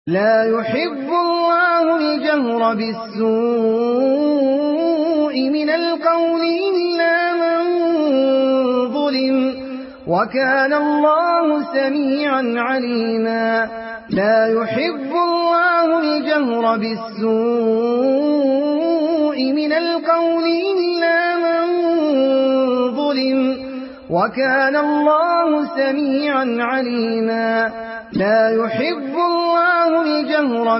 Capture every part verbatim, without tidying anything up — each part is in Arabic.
لا يحب الله الجهر بالسوء من القول إلا من ظلم وكان الله سميعا عليما لا يحب الله الجهر بالسوء من القول إلا من ظلم وكان الله سميعا عليما لا يحب الله الجهر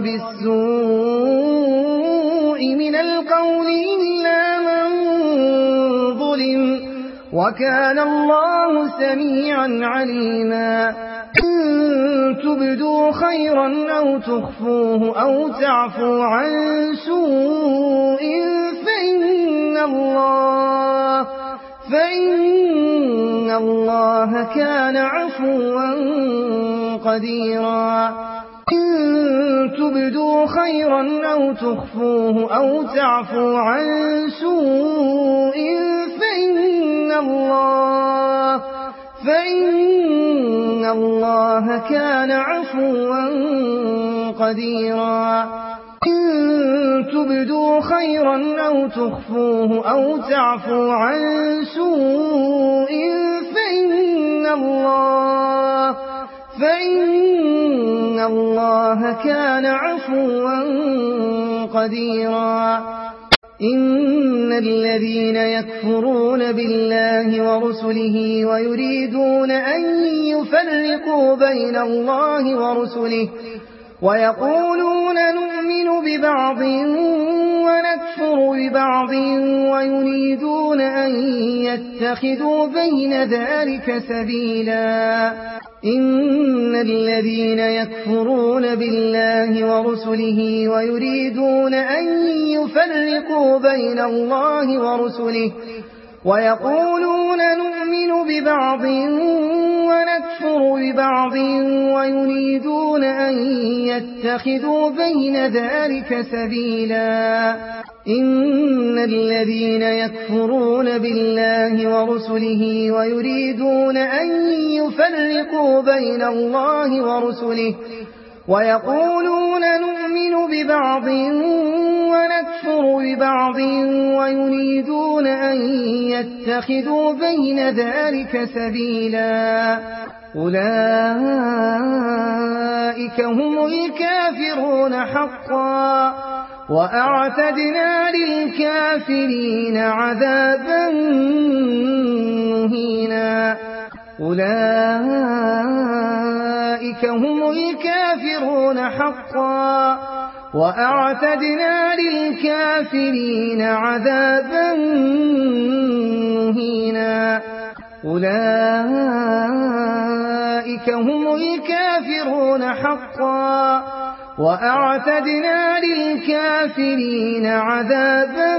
بالسوء من القول إلا من ظلم وكان الله سميعا عليما إن تبدوا خيرا أو تخفوه أو تعفو عن سوء فإن الله فإن الله كان عفوا قديرا إن تبدوا خيرا أو تخفوه أو تعفو عن سوء فإن الله فإن الله كان عفوا قديرا إن تبدوا خيرا أو تخفوه أو تعفو عن سوء فإن الله فإن الله كان عفوا قديرا إن الذين يكفرون بالله ورسله ويريدون أن يفرقوا بين الله ورسله ويقولون نؤمن ببعض ونكفر ببعض ويريدون أن يتخذوا بين ذلك سبيلا إن الذين يكفرون بالله ورسله ويريدون أن يفرقوا بين الله ورسله ويقولون نؤمن ببعض ونكفر ببعض ويريدون أن يتخذوا بين ذلك سبيلا إن الذين يكفرون بالله ورسله ويريدون أن يفرقوا بين الله ورسله ويقولون نؤمن ببعض ونكفر ببعض ويريدون أن يتخذوا بين ذلك سبيلا أولئك هم الكافرون حقا وأعتدنا للكافرين عذابا مهينا أولئك هم الكافرون حقا وأعتدنا للكافرين عذابا مهينا أولئك هم الكافرون حقا وأعتدنا للكافرين عذابا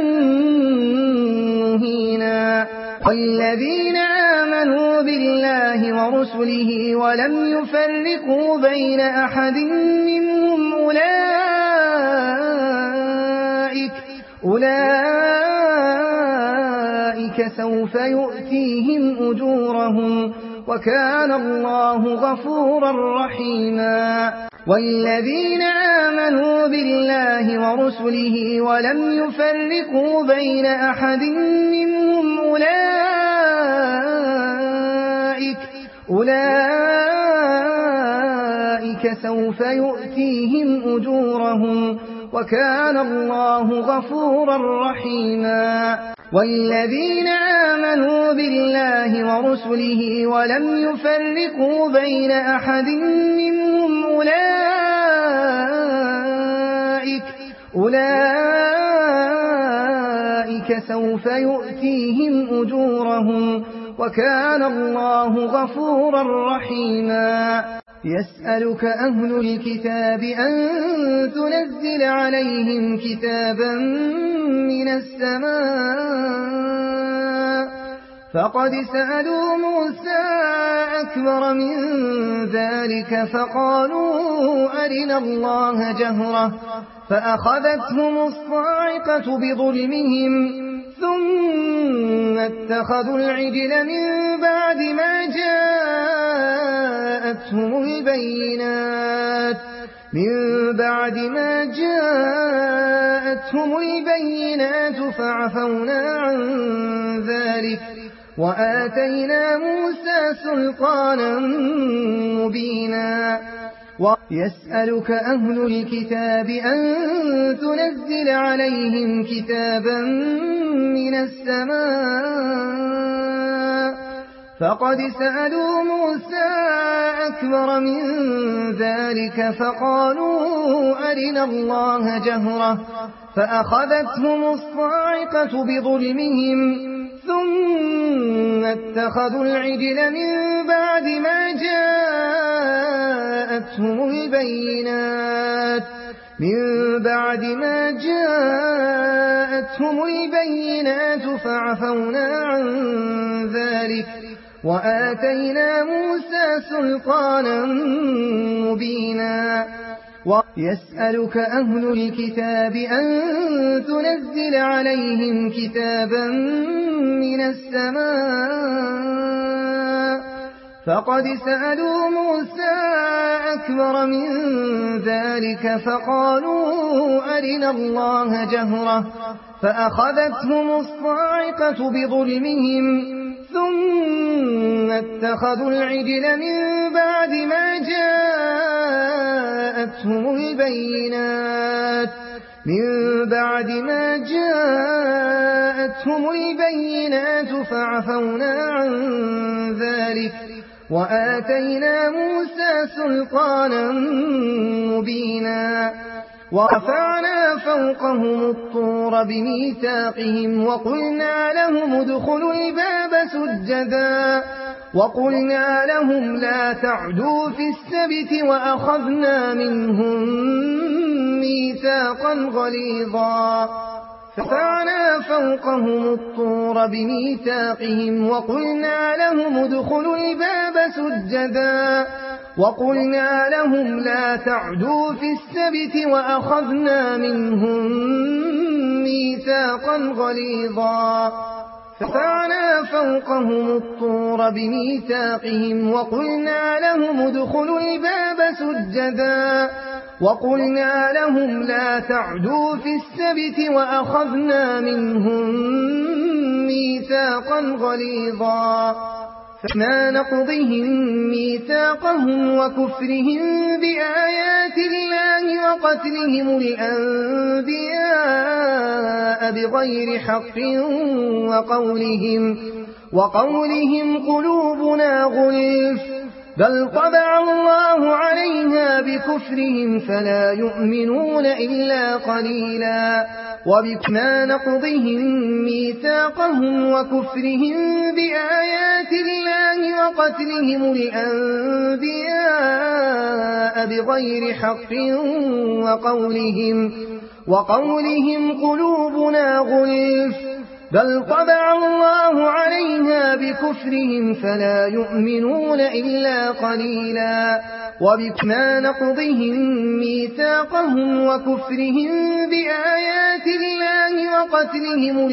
مهينا والذين آمنوا بالله ورسله ولم يفرقوا بين أحد منهم أولئك أولئك سوف يؤتيهم أجورهم وكان الله غفورا رحيما والذين آمنوا بالله ورسله ولم يفرقوا بين أحد منهم أولئك أولئك سوف يؤتيهم أجورهم وكان الله غفورا رحيما والذين آمنوا بالله ورسله ولم يفرقوا بين أحد منهم أولئك أولئك سوف يؤتيهم أجورهم وكان الله غفورا رحيما يسألك أهل الكتاب أن تنزل عليهم كتابا من السماء فقد سألوا موسى أكبر من ذلك فقالوا أرنا الله جهرة فأخذتهم الصاعقة بظلمهم ثم اتخذوا العجل من بعد ما جاءتهم البينات من بعد ما جاءتهم البينات فعفونا عن ذلك وآتينا موسى سلطانا مبينا ويسألك أهل الكتاب أن تنزل عليهم كتابا من السماء فقد سألوا موسى أكبر من ذلك فقالوا أرنا الله جهرة فأخذتهم الصاعقة بظلمهم ثم اتخذوا العجل من بعد ما جاءتهم البينات من بعد ما جاءتهم البينات فعفونا عن ذلك وآتينا موسى سلطانا مبينا ويسألك أهل الكتاب أن تنزل عليهم كتابا من السماء فقد سألوا موسى أكبر من ذلك فقالوا أرنا الله جهرة فأخذتهم الصاعقة بظلمهم ثم اتخذوا العجل من بعد ما جاءتهم البينات من بعد ما جاءتهم البينات فعفونا عن ذلك وآتينا موسى سلطانا مبينا ورفعنا فوقهم الطور بميثاقهم وقلنا لهم ادخلوا الباب سجدا وقلنا لهم لا تعدوا في السبت وأخذنا منهم ميثاقا غليظا فرفعنا فوقهم الطور بميثاقهم وقلنا لهم ادخلوا الباب سجدا وقلنا لهم لا تعدوا في السبت وأخذنا منهم ميثاقا غليظا فرفعنا فوقهم الطور بميثاقهم وقلنا لهم ادخلوا الباب سجدا وقلنا لهم لا تعدوا في السبت وأخذنا منهم ميثاقا غليظا فما نقضهم ميثاقهم وكفرهم بآيات الله وقتلهم الأنبياء بغير حق وقولهم, وقولهم قلوبنا غلف بل طبع الله عليها بكفرهم فلا يؤمنون إلا قليلا وبما نقضهم ميثاقهم وكفرهم بآيات الله وقتلهم الأنبياء بغير حق وقولهم, وقولهم قلوبنا غلف بل طبع الله عليها بكفرهم فلا يؤمنون إلا قليلا وبما نقضهم ميثاقهم وكفرهم بآيات الله وقتلهم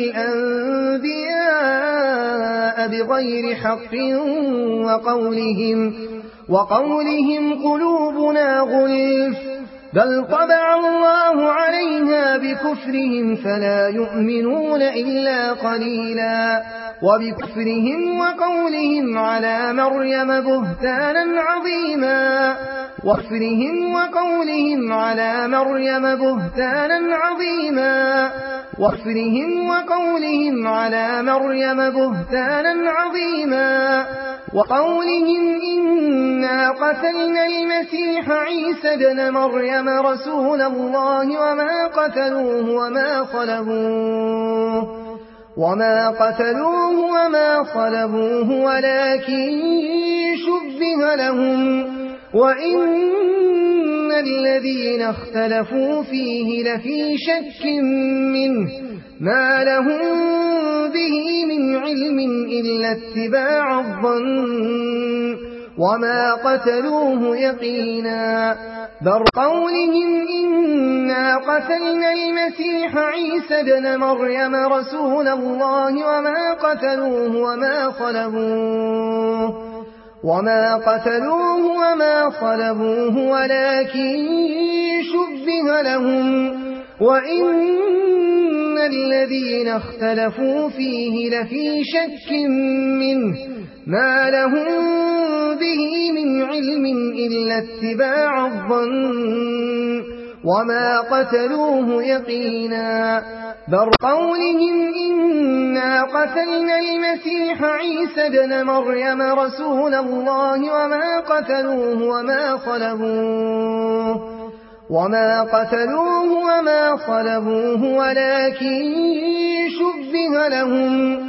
الأنبياء بغير حق وقولهم, وقولهم قلوبنا غلف بل طبع الله عليها بكفرهم فلا يؤمنون إلا قليلا وبكفرهم وقولهم على مريم بهتانا عظيما وكفرهم وقولهم على مريم بهتانا عظيما وكفرهم وقولهم على مريم بهتانا عظيما وقولهم إنا قتلنا المسيح عيسى ابن مريم رسول الله وما قتلوه وما صلبوه وما قتلوه وما صلبوه ولكن شبه لهم وإن الذين اختلفوا فيه لفي شك منه ما لهم به من علم إلا اتباع الظن وما قتلوه يقينا بل قولهم إنا قتلنا المسيح عيسى ابن مريم رسول الله وما قتلوه وما صلبوه وما قتلوه وما صلبوه ولكن شبه لهم وإن الذين اختلفوا فيه لفي شك منه ما لهم به من علم إلا اتباع الظن وما قتلوه يقينا بل قولهم إنا قتلنا المسيح عيسى بن مريم رسول الله وما قتلوه وما صلبوه وما قتلوه وما صلبوه ولكن شبه لهم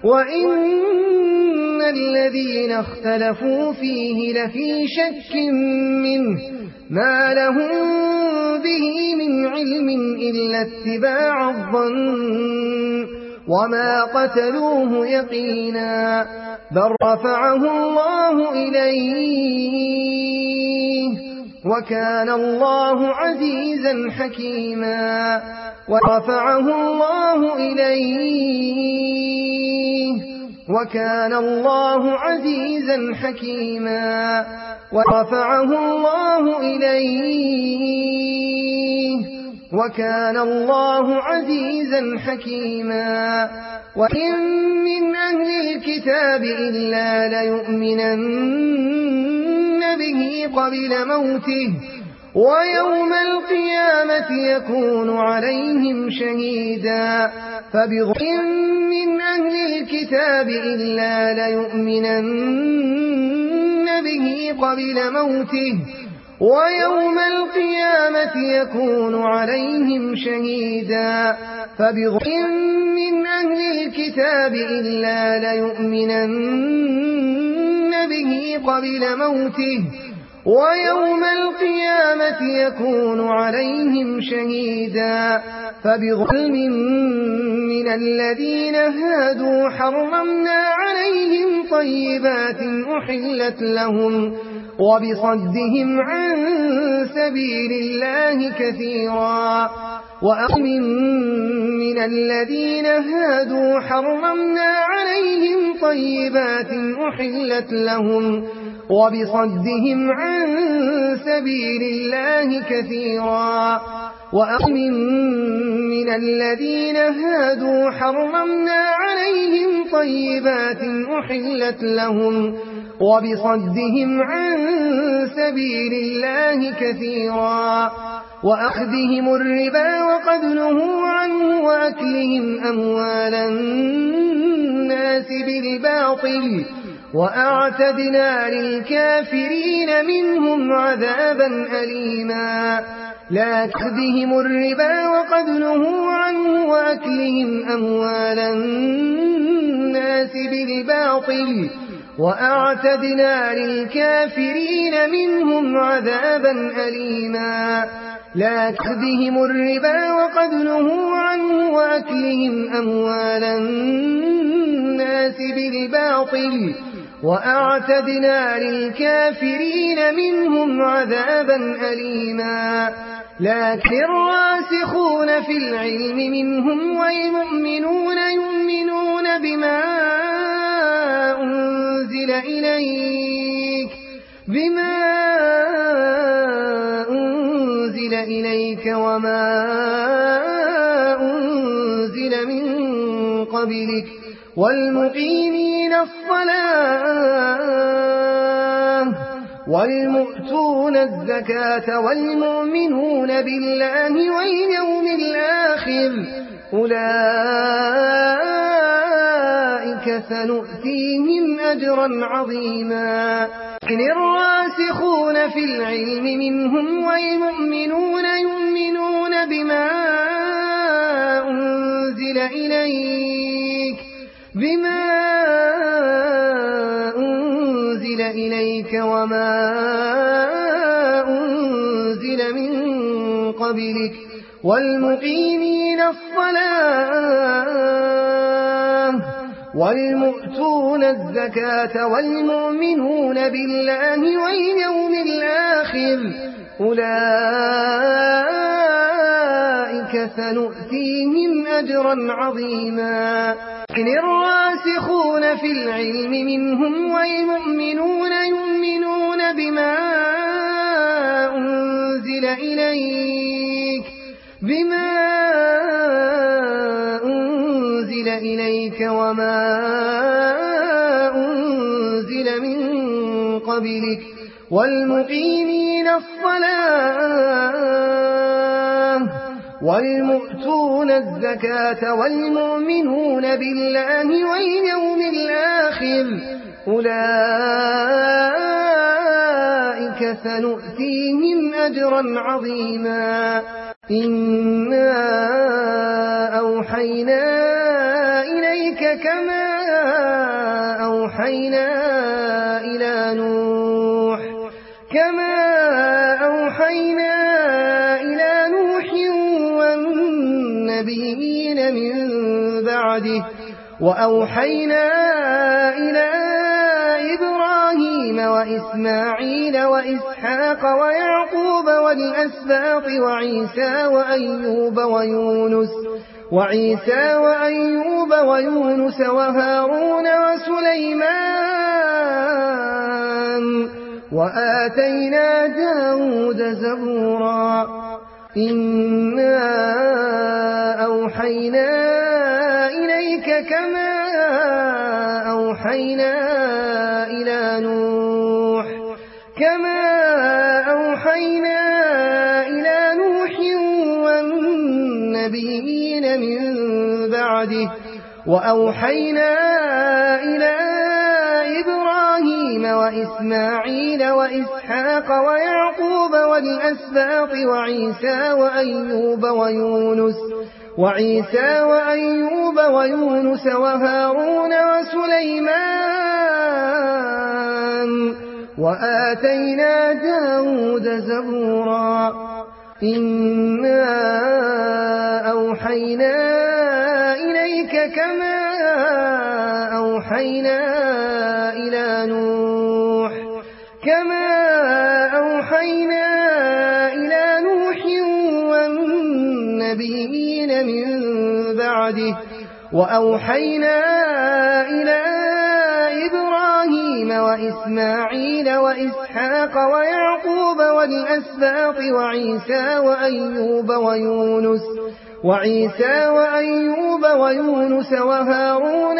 وإن الذين اختلفوا فيه لفي شك منه ما لهم به من علم إلا اتباع الظن وما قتلوه يقينا بل رفعه الله إليه وكان الله عزيزا حكيما ورفعه الله إليه وكان الله عزيزا حكيما ورفعه الله إليه وكان الله عزيزا حكيما وإن من أهل الكتاب إلا ليؤمنن به قبل موته ويوم القيامة يكون عليهم شهيدا فبغير من أهل الكتاب إلا ليؤمنن به قبل موته ويوم القيامة يكون عليهم شهيدا فبغير من أهل الكتاب إلا ليؤمنن به قبل موته ويوم القيامة يكون عليهم شهيدا فبظلم من الذين هادوا حرمنا عليهم طيبات أحلت لهم وبصدهم عن سبيل الله كثيرا وأمن من الذين هادوا حرمنا عليهم طيبات أحلت لهم وبصدهم عن سبيل الله كثيرا وأمن من الذين هادوا حرمنا عليهم طيبات أحلت لهم وبصدهم عن سبيل الله كثيرا وأخذهم الربا وقد نهوا عنه وأكلهم أموال الناس بالباطل وأعتدنا للكافرين منهم عذابا أليما لا تأخذهم الربا وقد نهوا عنه وأكلهم أموال الناس بالباطل وأعتدنا للكافرين منهم عذابا أليما لا تأخذهم الربا وقد نهوا عنه وأكلهم أموال الناس بالباطل وأعتدنا للكافرين منهم عذابا أليما لكن الراسخون في العلم منهم والمؤمنون يؤمنون بما أنزل إليك بما أنزل إليك وما أنزل من قبلك والمقيمين الصلاة والمؤتون الزكاة والمؤمنون بالله واليوم الآخر أولئك سنؤتيهم أجرا عظيما إن الراسخون في العلم منهم والمؤمنون يؤمنون بما أنزل إليك بما أنزل إليك وما أنزل من قبلك والمقيمين الصلاة والمؤتون الزكاة والمؤمنون بالله واليوم الآخر أولئك سنؤتيهم أجرا عظيما إن الراسخون في العلم منهم والمؤمنون يؤمنون بما أنزل إليك بما أنزل إليك وما أنزل من قبلك والمقيمين الصلاة والمؤتون الزكاة والمؤمنون بالله واليوم الآخر أولئك سنؤتيهم أجرا عظيما إنا أوحينا إليك كما أوحينا إلى نوح كما أوحينا إلى نوح والنبيين من بعده وأوحينا إلى إبراهيم وإسماعيل وإسحاق ويعقوب والأسباط وعيسى وأيوب ويونس وعيسى وأيوب ويونس وهارون وسليمان وآتينا داود زبورا إنا أوحينا إليك كما أوحينا إلى نوح كما أوحينا إلى نوح والنبيين من بعده وأوحينا إلى إبراهيم وإسماعيل وإسحاق ويعقوب والأسباط وعيسى وأيوب ويونس وعيسى وأيوب ويونس وهارون وسليمان وآتينا داود زبورا إنا أوحينا إليك كما أوحينا إلى نوح كما أوحينا إلى نوح والنبيين من بعده وأوحينا إلى إبراهيم وإسماعيل وإسحاق ويعقوب والأسباط وعيسى وأيوب ويونس وعيسى وأيوب ويونس وهارون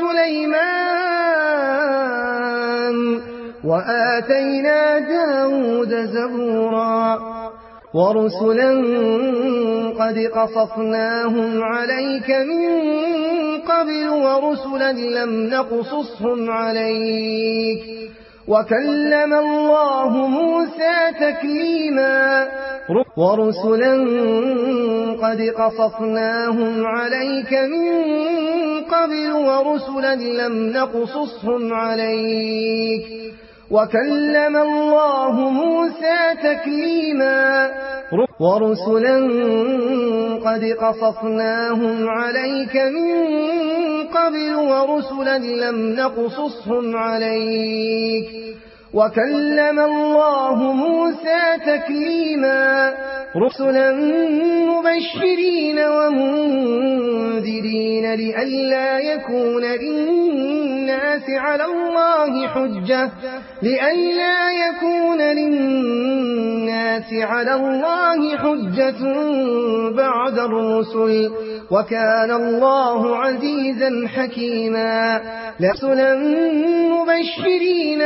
وسليمان وآتينا داود زبورا ورسلا قد قصصناهم عليك من قبل ورسلا لم نقصصهم عليك وكلم الله موسى تكليما ورسلا قد قصصناهم عليك من قبل ورسلا لم نقصصهم عليك وكلم الله موسى تكليما ورسلا قد قصصناهم عليك من قبل ورسلا لم نقصصهم عليك وكلم الله موسى تكليما رسلا مبشرين ومنذرين لئلا يكون للناس على الله حجة لئلا يكون للناس على الله حجة بعد الرسل وكان الله عزيزا حكيما رسلا مبشرين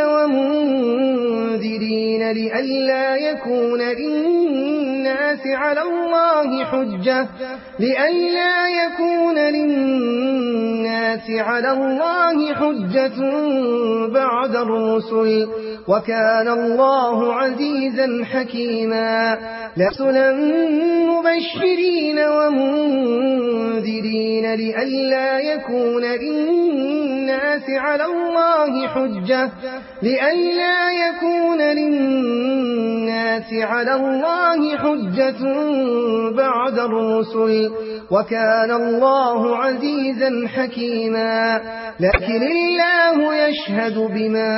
ومنذرين لئلا يكون للناس على الله حجة لئلا يكون للناس على الله حجة بعد الرسل وكان الله عزيزا حكيما رسلا مبشرين ومنذرين لئلا يكون للناس على الله حجة لئلا يكون للناس على الله حجة بعد الرسل وكان الله عزيزا حكيما لكن الله يشهد بما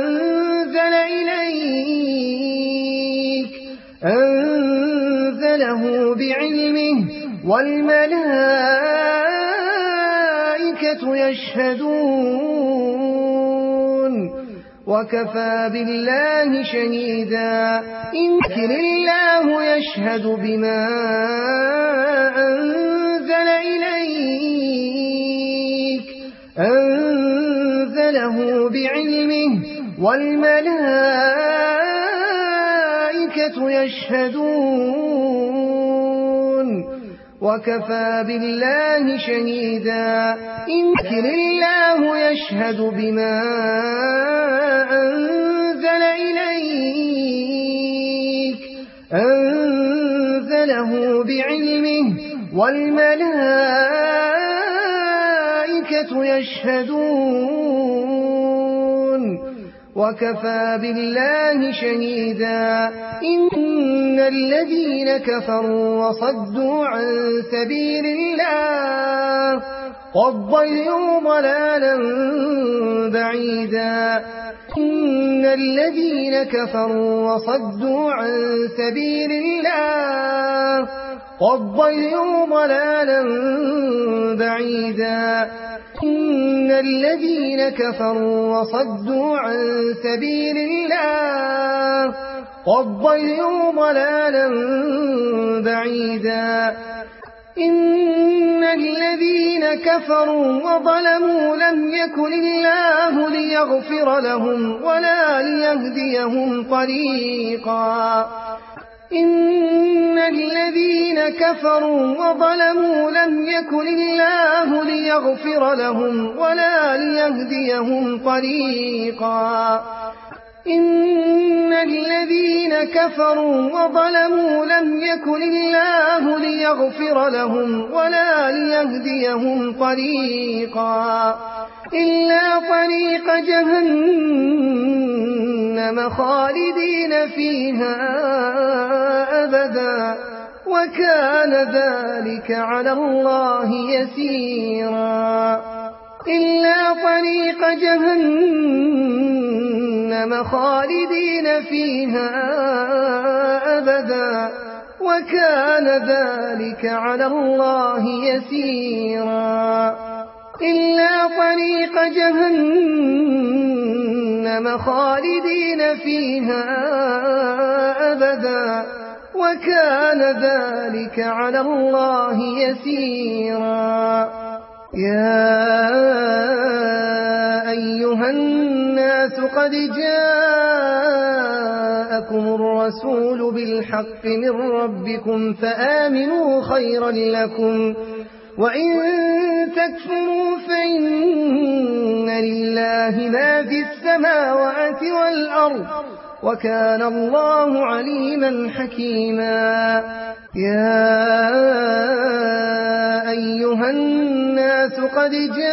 أنزل إليك أنزله أنزله بعلمه والملائكة يشهدون وكفى بالله شهيدا إن الله يشهد بما أنزل إليك أنزله بعلمه والملائكة يشهدون وكفى بالله شهيدا إن الله يشهد بما أنزل إليك أنزله بعلمه والملائكة يشهدون وكفى بالله شهيدا إن الذين كفروا وصدوا عن سبيل الله قد ضلوا ضلالا بعيدا إن الذين كفروا وصدوا عن سبيل الله قد ضلوا ضلالا بعيدا إن الذين كفروا وصدوا عن سبيل الله قد ضلوا ضلالا بعيدا إن الذين كفروا وظلموا لم يكن الله ليغفر لهم ولا ليهديهم طريقا إن الذين كفروا وظلموا لم يكن الله ليغفر لهم ولا ليهديهم طريقا إن الذين كفروا وظلموا لم يكن الله ليغفر لهم ولا ليهديهم طريقا إلا طريق جهنم خالدين فيها أبدا وكان ذلك على الله يسيرا إلا طريق جهنم خالدين فيها أبدا وكان ذلك على الله يسيرا إلا طريق جهنم خالدين فيها أبدا وكان ذلك على الله يسيرا يا أيها الناس قد جاءكم الرسول بالحق من ربكم فآمنوا خيرا لكم وإن تكفروا فإن لله ما في السماوات والأرض وكان الله عليما حكيما يا أيها الناس قد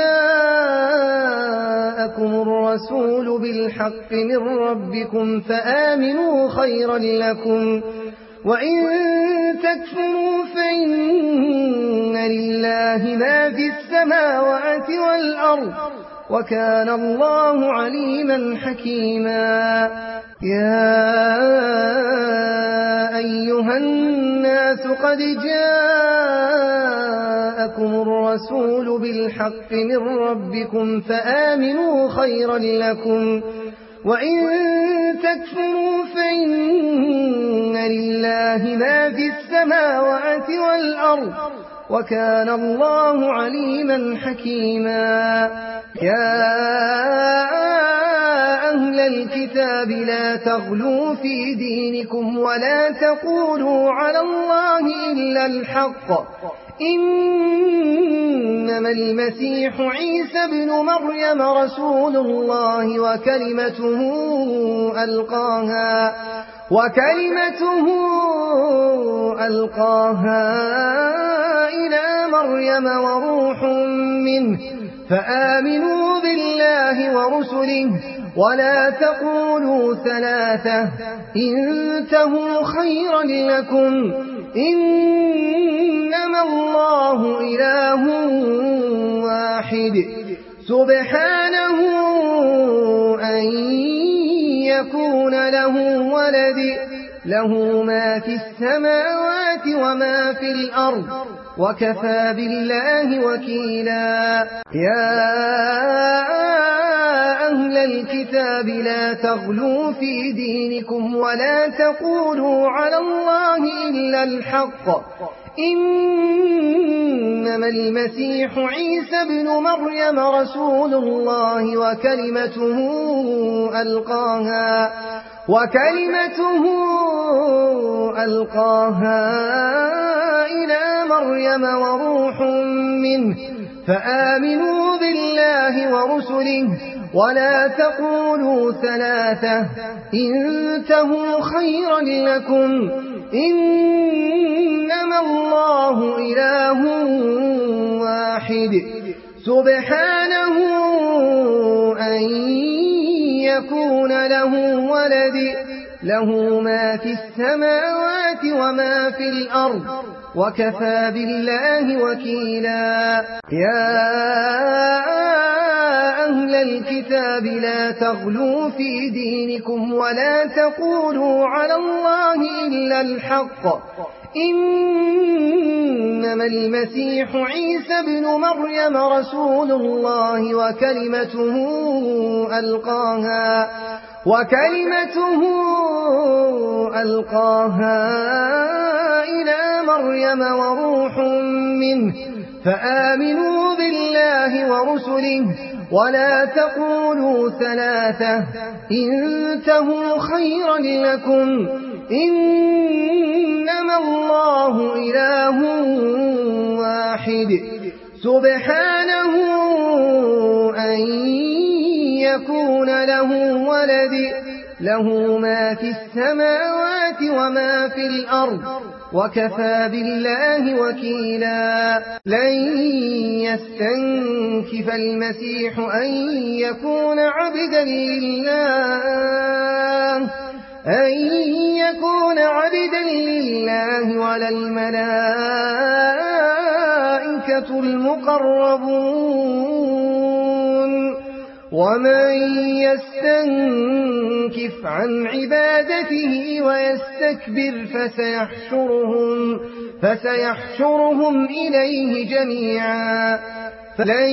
جاءكم الرسول بالحق من ربكم فآمنوا خيرا لكم وإن تكفروا فإن لله ما في السماوات والأرض وكان الله عليما حكيما يا أيها الناس قد جاءكم الرسول بالحق من ربكم فآمنوا خيرا لكم وإن تكفروا فإن لله ما في السماوات والأرض وكان الله عليما حكيما يا أهل الكتاب لا تغلوا في دينكم ولا تقولوا على الله إلا الحق إنما المسيح عيسى ابن مريم رسول الله وكلمته ألقاها وكلمته ألقاها إلى مريم وروح منه فآمنوا بالله ورسله ولا تقولوا ثلاثة انتهوا خيرا لكم إنما الله إله واحد سبحانه أن يكون له ولد له ما في السماوات وما في الأرض وكفى بالله وكيلا يا أهل الكتاب لا تغلوا في دينكم ولا تقولوا على الله إلا الحق إنما المسيح عيسى ابن مريم رسول الله وكلمته ألقاها وكلمته ألقاها إلى مريم وروح منه فآمنوا بالله ورسله ولا تقولوا ثلاثة انتهوا خيرا لكم إنما الله إله واحد سبحانه أن يكون له ولد له ما في السماوات وما في الأرض وكفى بالله وكيلا يا أهل الكتاب لا تغلوا في دينكم ولا تقولوا على الله إلا الحق إنما المسيح عيسى ابن مريم رسول الله وكلمته ألقاها وكلمته ألقاها إلى مريم وروح منه فآمنوا بالله ورسله ولا تقولوا ثلاثة انتهوا خيرا لكم إنما الله إله واحد سبحانه أن يكون له ولد له ما في السماوات وما في الأرض وكفى بالله وكيلا لن يستنكف المسيح أن يكون عبدا لله أن يكون عبدا لله ولا الملائكة المقربون ومن يستنكف عن عبادته ويستكبر فسيحشرهم, فسيحشرهم إليه جميعا فلن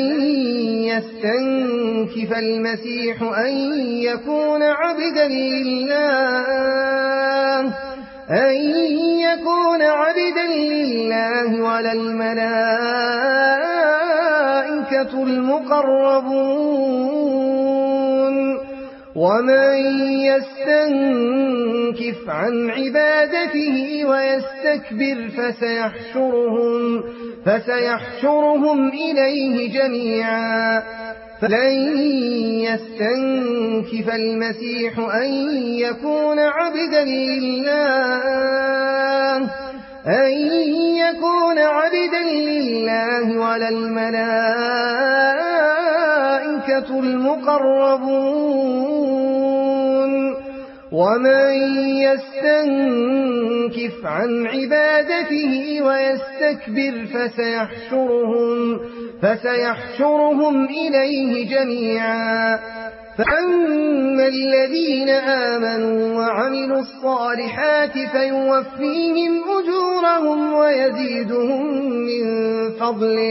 يستنكف المسيح أن يكون عبدا لله أن يكون عبدا لله ولا الملائكة المقربون ومن يستنكف عن عبادته ويستكبر فسيحشرهم, فسيحشرهم إليه جميعا فلن يستنكف المسيح أن يكون عبدا لله أن يكون عبدا لله ولا الملائكة المقربون ومن يستنكف عن عبادته ويستكبر فسيحشرهم, فسيحشرهم إليه جميعا فأما الذين آمنوا وعملوا الصالحات فيوفيهم أجورهم ويزيدهم من فضله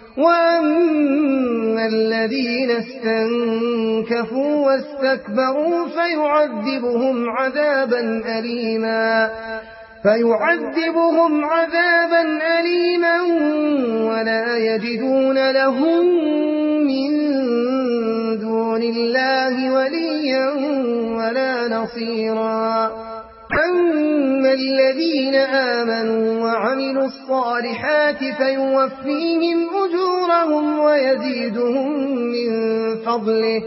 وأما الذين استنكفوا واستكبروا فيعذبهم عذابا أليما فيعذبهم عذابا أليما ولا يجدون لهم من دون الله وليا ولا نصيرا أما الذين آمنوا وعملوا الصالحات فيوفيهم أجورهم ويزيدهم من فضله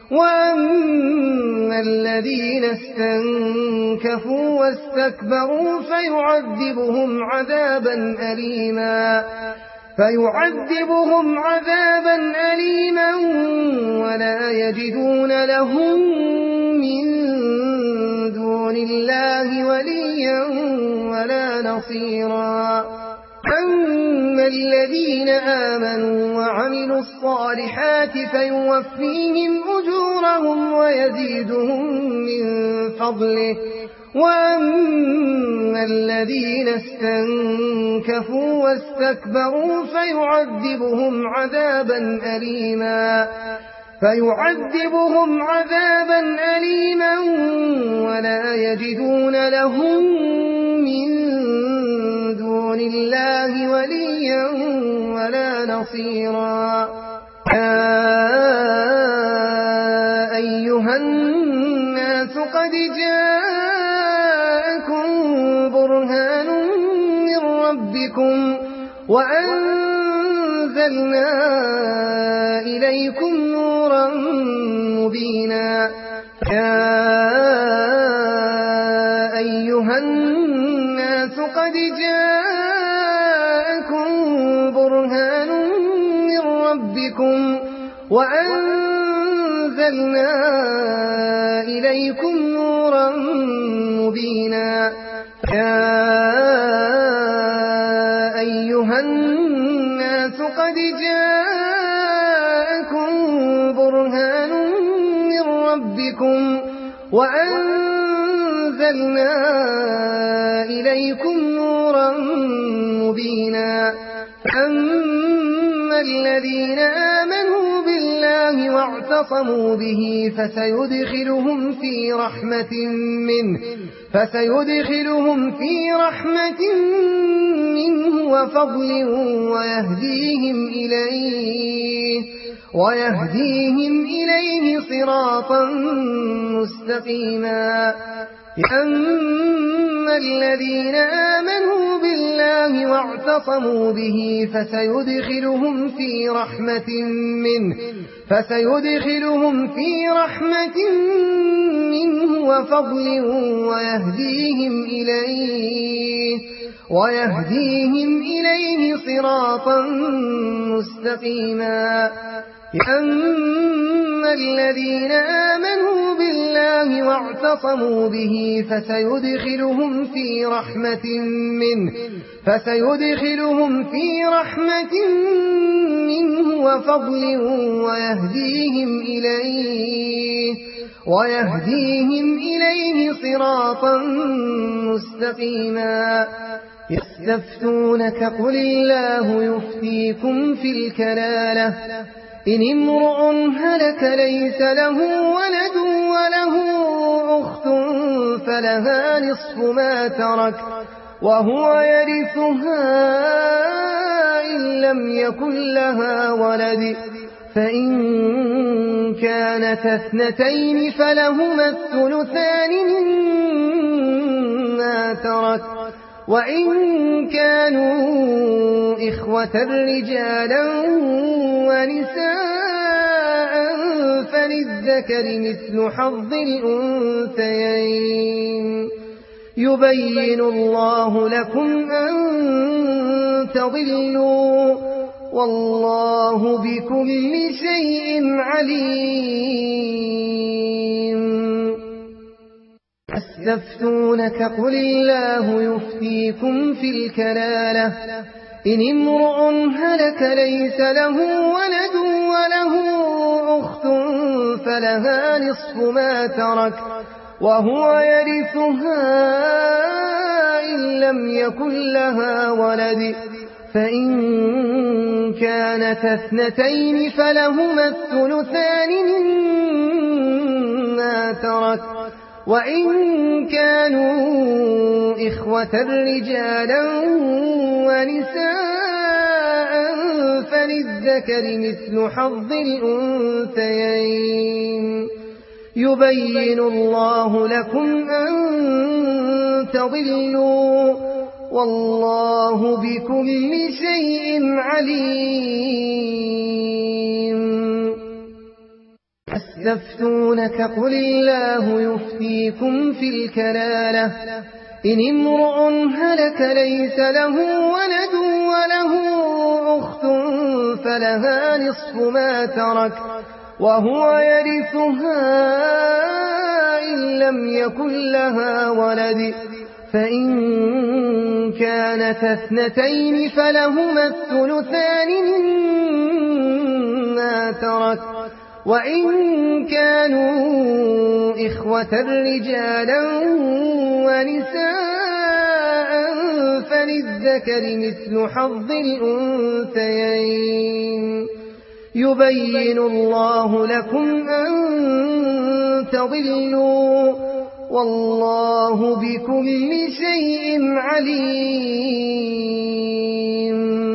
وأما الذين استنكفوا واستكبروا فيعذبهم عذابا أليما فيعذبهم عذابا أليما ولا يجدون لهم من دون الله وليا ولا نصيرا أما الذين آمنوا وعملوا الصالحات فيوفيهم أجورهم ويزيدهم من فضله وأما الذين استنكفوا واستكبروا فيعذبهم عذابا أليما فيعذبهم عذابا أليما ولا يجدون لهم من دون الله وليا ولا نصيرا. يا أيها الناس قد جاءكم برهان من ربكم وأنزلنا إليكم نورا مبينا. يا أيها الناس قد جاءكم برهان من ربكم وأنزلنا إليكم نورا مبينا. يا أيها الناس قد جاءكم برهان من ربكم وأنزلنا إليكم نورا مبينا. أما الذين آمنوا بالله واعتصموا به فسيدخلهم في رحمة منه فسيدخلهم في رحمة منه وفضل ويهديهم إليه ويهديهم إليه صراطا مستقيما. أما الذين آمنوا بالله واعتصموا به فسيدخلهم في رحمة منه فسيدخلهم في رحمة منه وفضل ويهديهم إليه ويهديهم إليه صراطا مستقيما. أما الذين آمنوا بالله واعتصموا به فسيدخلهم في رحمة منه فسيدخلهم في رحمة منه وفضل ويهديهم إليه ويهديهم إليه صراطا مستقيما. يستفتونك قل الله يفتيكم في الكلالة إن امرؤ هلك ليس له ولد وله أخت فلها نصف ما ترك وهو يرثها إن لم يكن لها ولد فإن كانت اثنتين فلهما الثلثان مما ترك وإن كانوا إخوة رجالا ونساء فللذكر مثل حظ الأنثيين. يبين الله لكم أن تضلوا والله بكل شيء عليم. يستفتونك قل الله يفتيكم في الكلالة إن امرؤ هلك ليس له ولد وله أخت فلها نصف ما ترك وهو يرثها إن لم يكن لها ولد فإن كانت اثنتين فلهما الثلثان مما ترك وإن كانوا إخوة رجالا ونساء فللذكر مثل حظ الأنثيين. يبين الله لكم أن تضلوا والله بكل شيء عليم. يستفتونك قل الله يفتيكم في الكلالة إن امرؤ هلك ليس له ولد وله أخت فلها نصف ما ترك وهو يرثها إن لم يكن لها ولد فإن كانت اثنتين فلهما الثلثان مما ترك وإن كانوا إخوة رجالا ونساء فللذكر مثل حظ الأنثيين يبين الله لكم أن تضلوا والله بكل شيء عليم.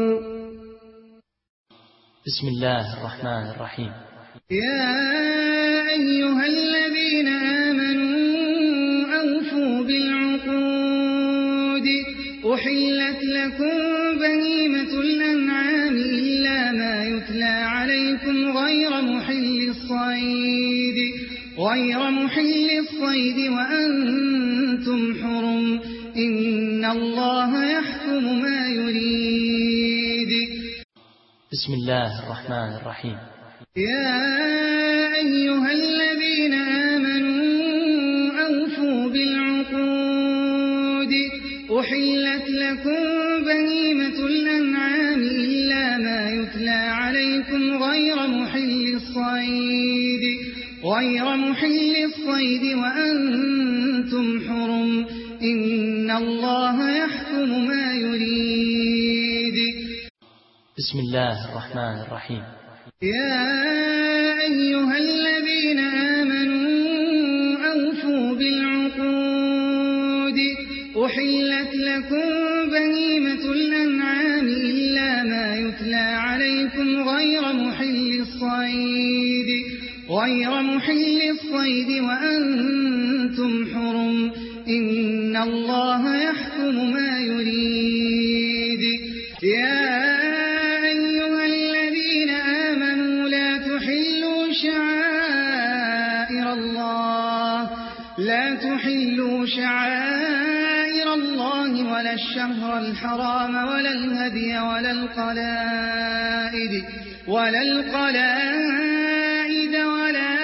بسم الله الرحمن الرحيم. يا أيها الذين آمنوا أوفوا بالعقود أحلت لكم بهيمة الأنعام إلا ما يتلى عليكم غير محل الصيد غير محل الصيد وأنتم حرم إن الله يحكم ما يريد. بسم الله الرحمن الرحيم. يا أيها الذين آمنوا أوفوا بالعقود أحلت لكم بهيمة الأنعام إلا ما يتلى عليكم غير محل الصيد غير محل الصيد وأنتم حرم إن الله يحكم ما يريد. بسم الله الرحمن الرحيم. يا أيها الذين آمنوا أوفوا بالعقود أحلت لكم بهيمة الأنعام إلا ما يتلى عليكم غير محل الصيد غير محل الصيد وأنتم حرم إن الله يحكم ما يريد. يا أيها الذين آمنوا لا تحلوا شعائر الله لا تحلوا شعائر الله ولا الشهر الحرام ولا الهدي ولا القلائد ولا القلائد ولا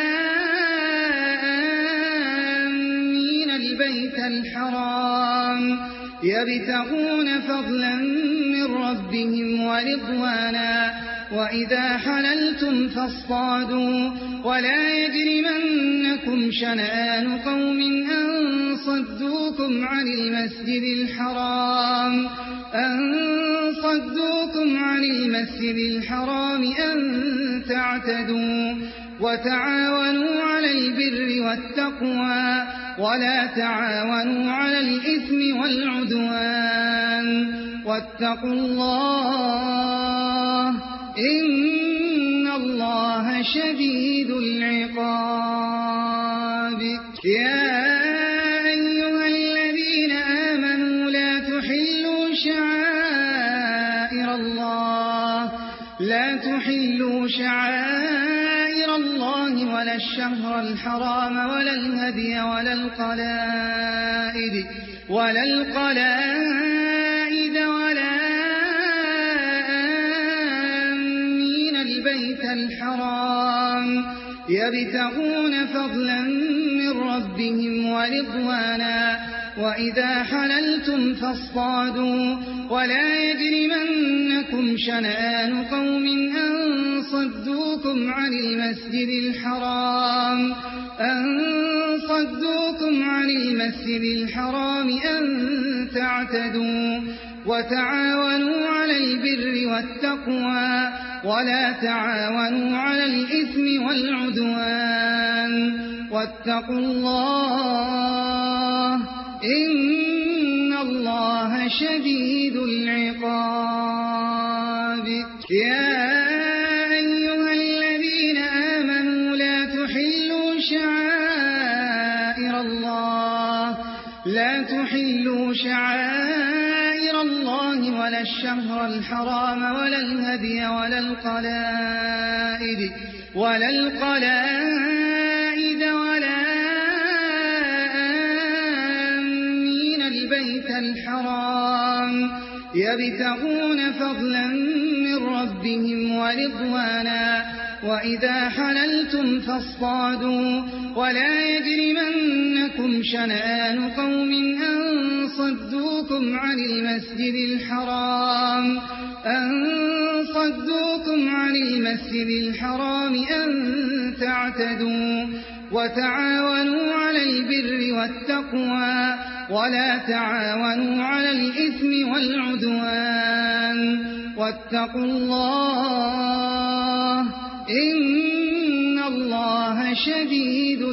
آمين البيت الحرام يبتغون فضلا من ربهم ورضوانا وإذا حللتم فاصطادوا ولا يجرمنكم شنآن قوم أن صدوكم عن المسجد الحرام أن صدوكم عن المسجد الحرام أن تعتدوا وتعاونوا على البر والتقوى ولا تعاونوا على الإثم والعدوان واتقوا الله إن الله شديد العقاب. يا أيها الذين آمنوا لا تحلوا شعائر الله لا تحلوا شعائر الله ولا الشهر الحرام ولا الهدي ولا القلائد ولا القلائد ولا آمين البيت الحرام يبتغون فضلا من ربهم ورضوانا وإذا حللتم فاصطادوا ولا يجرمنكم شنآن قوم أن صدوكم عن المسجد الحرام أن صدوكم عن المسجد الحرام أن تعتدوا وتعاونوا على البر والتقوى ولا تعاونوا على الإثم والعدوان واتقوا الله إن الله شديد العقاب. يا أيها الذين آمنوا لا تحلوا شعائر الله لا تحلوا شعائر الله ولا الشهر الحرام ولا الهدي ولا القلائد ولا القلائد ولا آمين البيت الحرام يبتغون فضلا من ربهم ورضوانا وإذا حللتم فاصطادوا ولا يجرمنكم شنآن قوم أن صدوكم عن المسجد الحرام أن صدوكم عن المسجد الحرام أن تعتدوا وتعاونوا على البر والتقوى ولا تعاونوا على الإثم والعدوان واتقوا الله إن الله شديد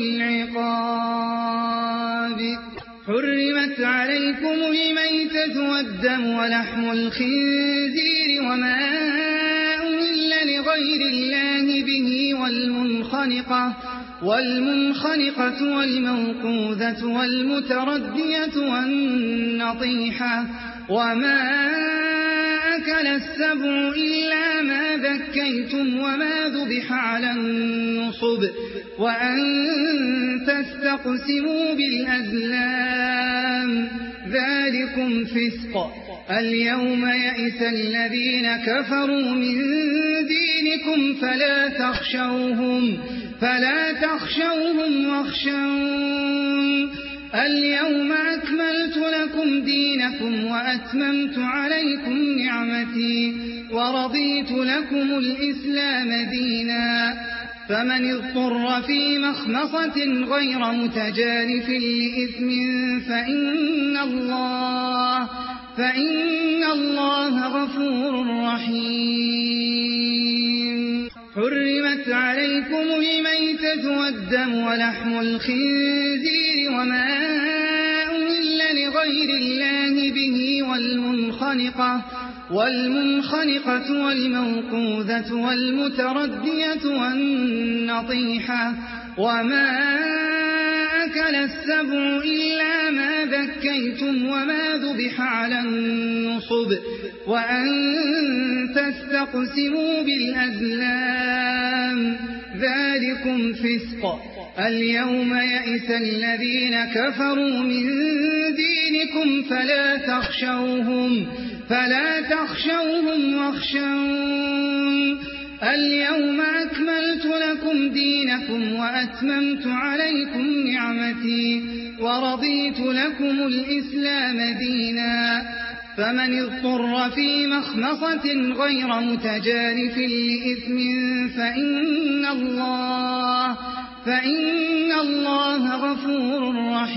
العقاب. حرمت عليكم الميتة والدم ولحم الخنزير وما أهل لغير الله به والمنخنقة والمنخنقة والموقوذة والمتردية والنطيحة وما أكل السبع إلا ما ذكيتم وما ذبح على النصب وأن تستقسموا بالأزلام ذلكم فسق. اليوم يئس الذين كفروا من دينكم فلا تخشوهم فلا تخشوهم واخشون. اليوم أكملت لكم دينكم وأتممت عليكم نعمتي ورضيت لكم الإسلام دينا. فمن اضطر في مخمصة غير متجانف لإثم فإن الله فإن الله غفور رحيم. حرمت عليكم الميتة والدم ولحم الخنزير وما أهل لغير الله به والمنخنقة والمنخنقة والموقوذة والمتردية والنطيحة وما أكل السبع إلا ما ذكيتم وما ذبح على النصب وأن تستقسموا بالأزلام ذلكم فسق. اليوم يئس الذين كفروا من دينكم فلا تخشوهم فلا تخشوهم واخشون. اليوم أكملت لكم دينكم وأتممت عليكم نعمتي ورضيت لكم الإسلام دينا. فمن اضطر في مخمصة غير متجانف لإثم فإن الله فإن الله غفور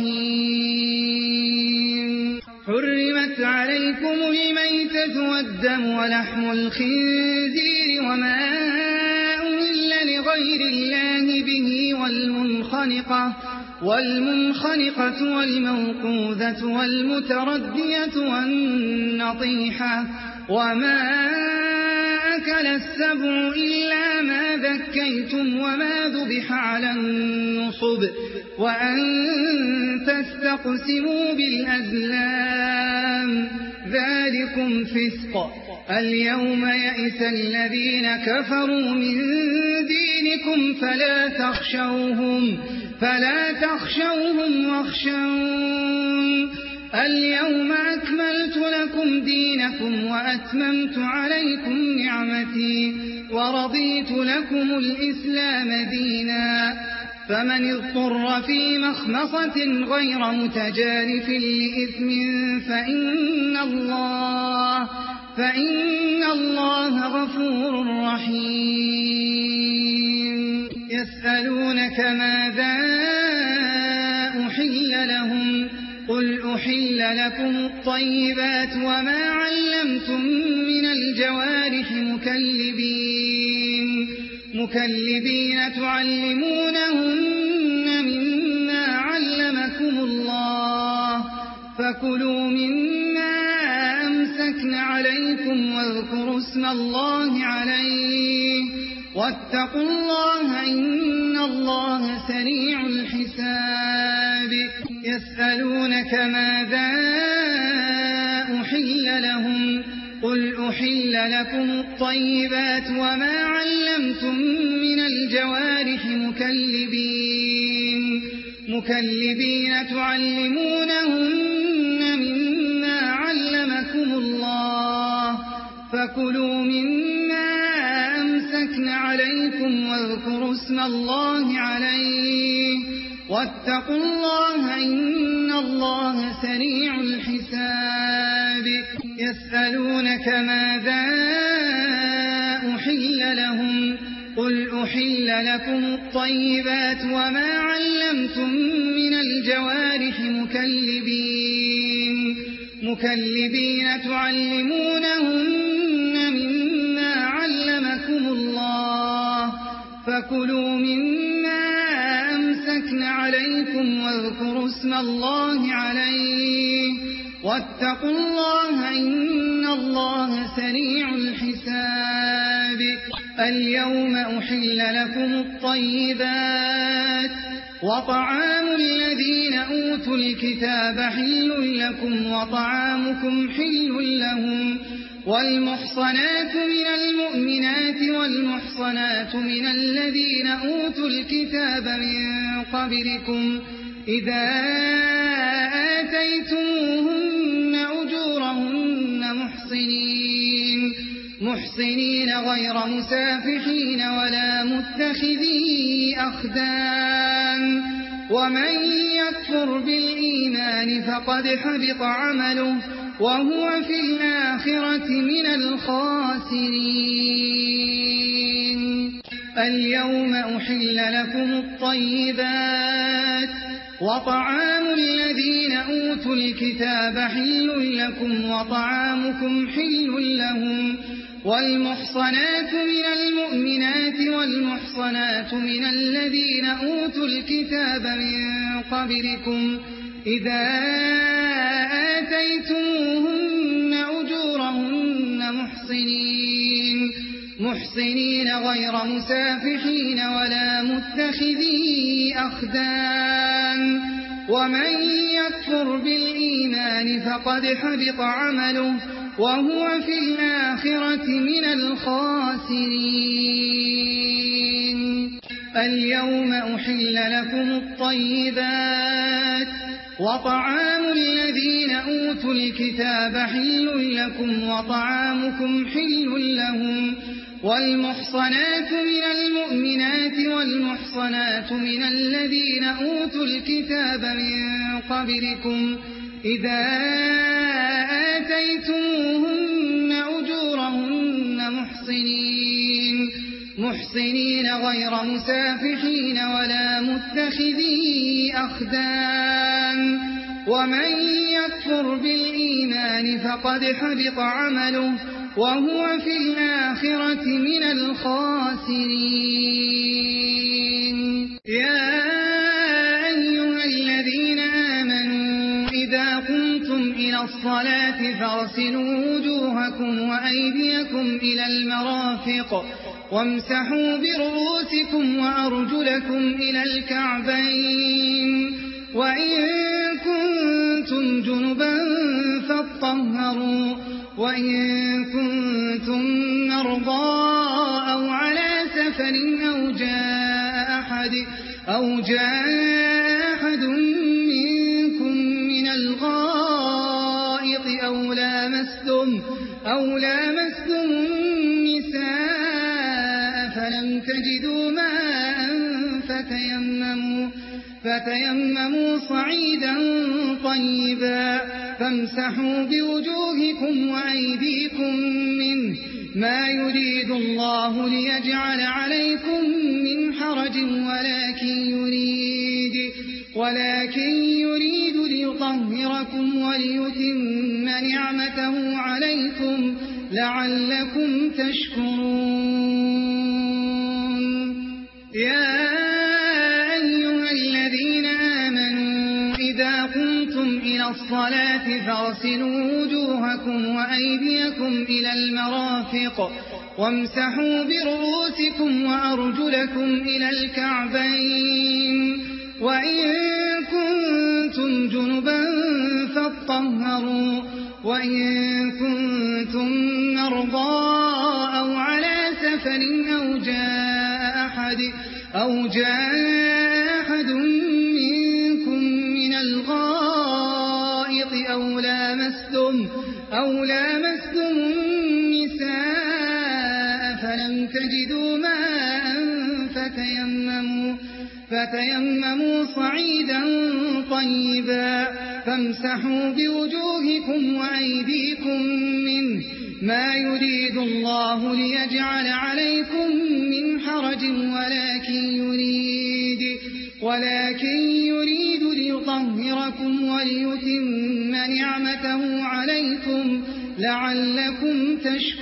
رحيم. حرمت عليكم الميتة والدم ولحم الخنزير وما أهل لغير الله به والمنخنقة والمنخنقة والموقوذة والمتردية والنطيحة وما أكل السبع إلا ما ذكيتم وما ذبح على النصب وأن تستقسموا بالأزلام ذلكم فسق. اليوم يئس الذين كفروا من دينكم فلا تخشوهم فلا تخشوهم واخشون. اليوم أكملت لكم دينكم وأتممت عليكم نعمتي ورضيت لكم الإسلام دينا. فمن اضطر في مخمصة غير متجانف لإثم فإن الله فإن الله غفور رحيم. يسألونك ماذا أحل لهم قل أحل لكم الطيبات وما علمتم من الجوارح مكلبين مكلبين تعلمونهن مما علمكم الله فكلوا مما أمسكن عليكم واذكروا اسم الله عليه واتقوا الله إن الله سريع الحساب. يسألونك ماذا أحل لهم قل أحل لكم الطيبات وما علمتم من الجوارح مكلبين مكلبين تعلمونهن مما علمكم الله فكلوا مما أمسكن أمسكن عليكم واذكروا اسم الله عليه واتقوا الله إن الله سريع الحساب يسألونك ماذا أحل لهم قل أحل لكم الطيبات وما علمتم من الجوارح مكلبين مكلبين تعلمونهن مما علمكم الله فكلوا مما أمسكن عليكم واذكروا اسم الله عليه واتقوا الله إن الله سريع الحساب اليوم أحل لكم الطيبات وطعام الذين أوتوا الكتاب حل لكم وطعامكم حل لهم والمحصنات من المؤمنات والمحصنات من الذين أوتوا الكتاب من قبلكم إذا آتيتموهن أجورهن محصنين محصنين غير مسافحين ولا متخذي أخدان ومن يكفر بالإيمان فقد حبط عمله وهو في الآخرة من الخاسرين اليوم أحل لكم الطيبات وطعام الذين أوتوا الكتاب حل لكم وطعامكم حل لهم والمحصنات من المؤمنات والمحصنات من الذين أوتوا الكتاب من قبلكم إذا آتيتموهن أجورهن محصنين محصنين غير مسافحين ولا متخذي أخدان ومن يكفر بالإيمان فقد حبط عمله وهو في الآخرة من الخاسرين اليوم أحل لكم الطيبات وطعام الذين أوتوا الكتاب حل لكم وطعامكم حل لهم والمحصنات من المؤمنات والمحصنات من الذين أوتوا الكتاب من قبلكم إذا آتيتموهن أجورهن محصنين محصنين غير مسافحين ولا متخذي أخدان ومن يكفر بالإيمان فقد حبط عمله وهو في الآخرة من الخاسرين يا أيها الذين آمنوا إذا قمتم إلى الصلاة فاغسلوا وجوهكم وأيديكم إلى المرافق وامسحوا برؤوسكم وأرجلكم إلى الكعبين وإن كنتم جنبا فاطهروا وإن كنتم مرضى أو على سفر أو جاء أحد أو جاء أحد منكم من الغائط أو لامستم أو لامستم النساء فلم تجدوا ماء فتيمموا فتيمموا صعيدا طيبا فامسحوا بوجوهكم وأيديكم منه ما يريد الله ليجعل عليكم من حرج ولكن يريد ولكن يريد ليطهركم وليتم نعمته عليكم لعلكم تشكرون يا أيها الذين آمنوا إذا قمتم إلى الصلاة فاغسلوا وجوهكم وأيديكم إلى المرافق وامسحوا برؤوسكم وأرجلكم إلى الكعبين وإن كنتم جنبا فاطهروا وإن كنتم مرضى أو على سفر أو جاء أحد أو جاء أحد منكم من الغائط أو لامستم أو لامستم النساء فلم تجدوا ماء فتيمموا, فتيمموا صعيدا طيبا فامسحوا بوجوهكم وأيديكم منه ما يريد الله ليجعل عليكم من حرج ولكن يريد, ولكن يريد ليطهركم وليتم نعمته عليكم لعلكم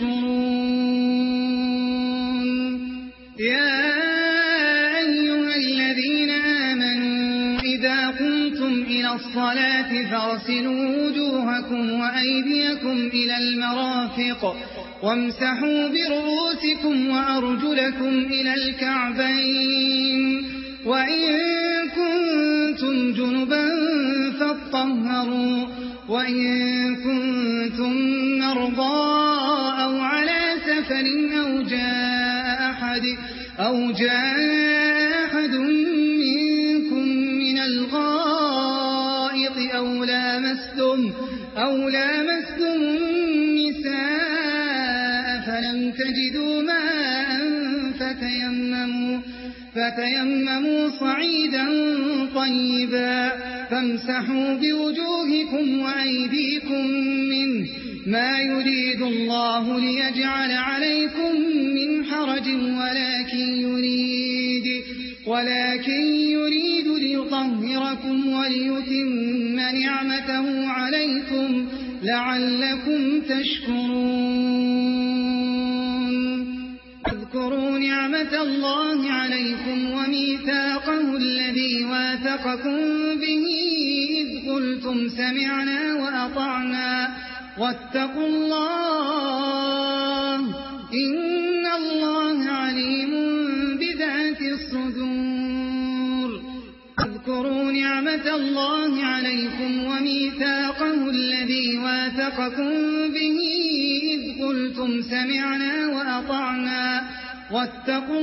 تشكرون. يا أيها الذين آمنوا إذا قمتم إلى الصلاة فاغسلوا وجوهكم وأيديكم إلى المرافق وامسحوا برؤوسكم وأرجلكم إلى الكعبين وإن كنتم جنبا فاطهروا وإن كنتم مرضى أو على سفر أو جاء أحد, أو جاء أحد منكم من الغائط أو لامستم, أو لامستم النساء فلم تجدوا ماء فتيمموا, فتيمموا صعيدا طيبا فامسحوا بوجوهكم وأيديكم منه ما يريد الله ليجعل عليكم من حرج ولكن يريد, ولكن يريد ليطهركم وليتم نعمته عليكم لعلكم تشكرون. اذكروا نعمة الله عليكم وميثاقه الذي واثقكم به إذ قلتم سمعنا وأطعنا واتقوا الله إن الله عليم بذات الصدور. اذكروا نعمة الله عليكم وميثاقه الذي واثقكم به إذ قلتم سمعنا وأطعنا واتقوا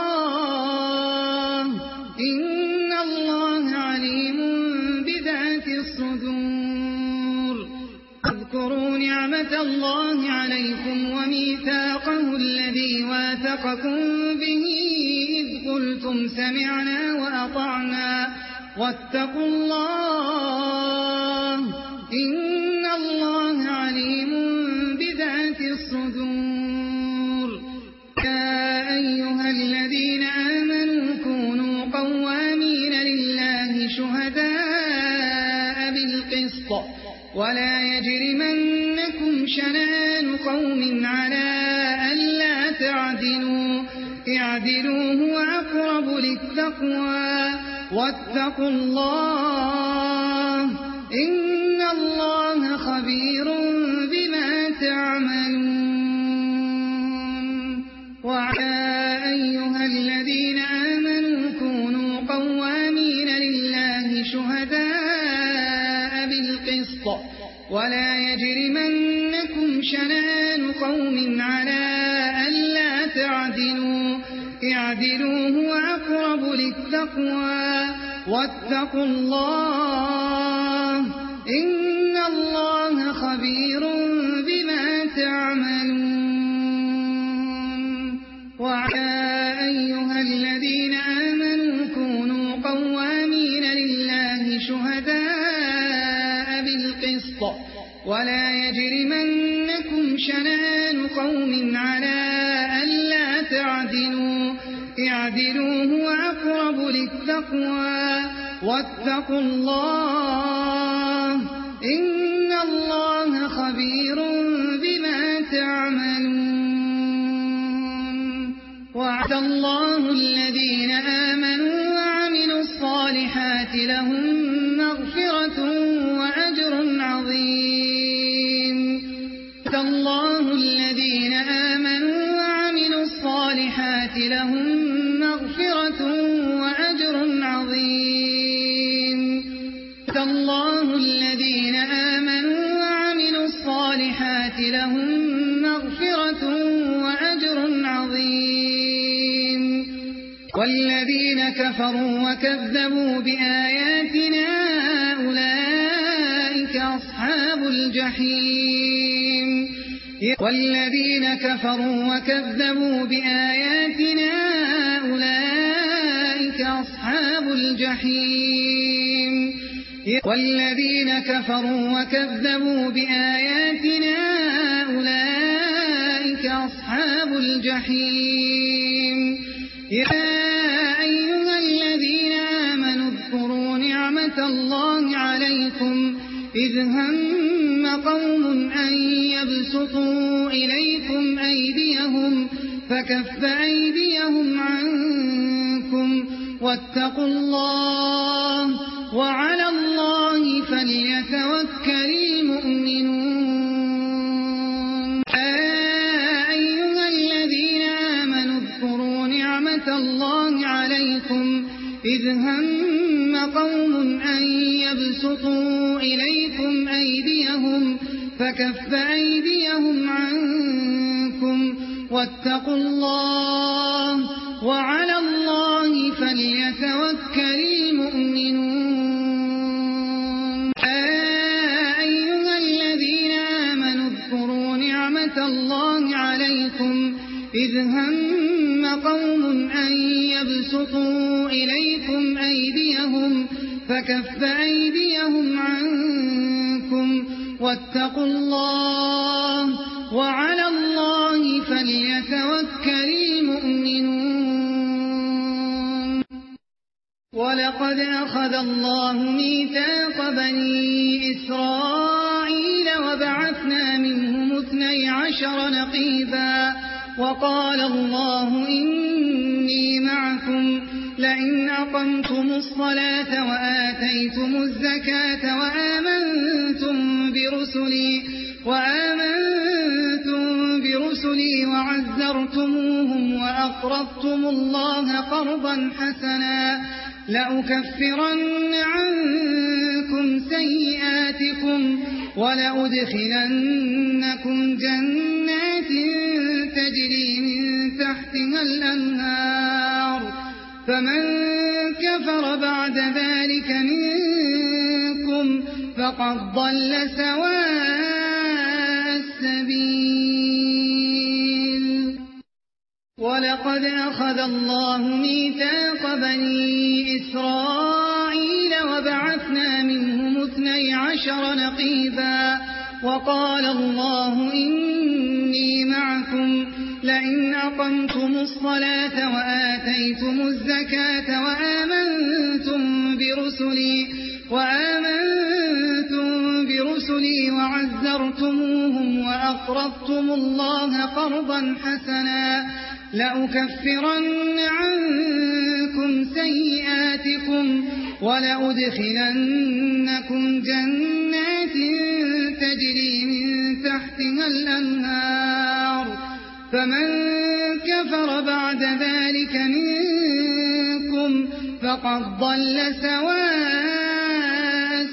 الله إن الله عليم بذات الصدور. اذكروا نعمة الله عليكم وميثاقه الذي واثقكم به إذ قلتم سمعنا وأطعنا واتقوا الله إن الله عليم بذات الصدور. يا أيها الذين آمنوا كونوا قوامين لله شهداء بالقسط ولا يجرمنكم شنآن قوم على ألا تعدلوا, اعدلوا هو أقرب للتقوى واتقوا الله إن الله خبير بما تعملون. ويا أيها الذين آمنوا كونوا قوامين لله شهداء بالقسط ولا يجرمنكم شنآن قوم على ألا تعدلوا, اعدلوا هو أقرب للتقوى واتقوا الله إن الله خبير بما تعملون. ويا أيها الذين آمنوا كونوا قوامين لله شهداء بالقسط ولا يجرمنكم شنآن قوم على ألا تعدلوا, اعدلوا هو أقرب للتقوى واتقوا الله إن الله خبير بما تعملون. وعد الله الذين آمنوا وعملوا الصالحات لهم مغفرة وأجر عظيم. وعد الله الذين آمنوا وعملوا الصالحات لهم مغفرة وأجر عظيم. وعد الله الذين آمنوا وعملوا الصالحات لهم مغفرة وأجر عظيم. والذين كفروا وكذبوا بآياتنا أولئك أصحاب الجحيم والذين كفروا وكذبوا بآياتنا أولئك أصحاب الجحيم والذين كفروا وكذبوا بآياتنا أولئك أصحاب الجحيم يا أيها الذين آمنوا اذكروا نعمة الله عليكم إذ هم قوم أن يبسطوا إليكم أيديهم فكف أيديهم عنكم واتقوا الله وعلى الله فليتوكل المؤمنون أيها الذين آمنوا اذكروا نعمة الله عليكم إذ هم قوم أن يبسطوا إليكم أيديهم فكف أيديهم عنكم واتقوا الله وعلى الله فليتوكل المؤمنون أيها الذين آمنوا اذكروا نعمة الله عليكم إذ هم قوم أن يبسطوا إليكم أيديهم فكف أيديهم عنكم واتقوا الله وعلى الله فليتوكل المؤمنون ولقد أخذ الله ميثاق بني إسرائيل وبعثنا منهم اثني عشر نقيبا وقال الله إني معكم لئن أقمتم الصلاة وآتيتم الزكاة وآمنتم برسلي وآمنتم برسلي وعزرتموهم وأقرضتم الله قرضا حسنا لأكفرن عنكم سيئاتكم ولأدخلنكم جنات تجري من تحتها الأنهار فمن كفر بعد ذلك منكم فقد ضل سواء السبيل ولقد أخذ الله ميثاق بني إسرائيل وبعثنا منهم اثني عشر نقيبا وقال الله إني معكم لئن أقمتم الصلاة وآتيتم الزكاة وآمنتم برسلي وآمنتم برسلي وعزرتموهم وأقرضتم الله قرضا حسنا لأكفرن عنكم سيئاتكم ولأدخلنكم جنات تجري من تحتها الأنهار فمن كفر بعد ذلك منكم فقد ضل سواء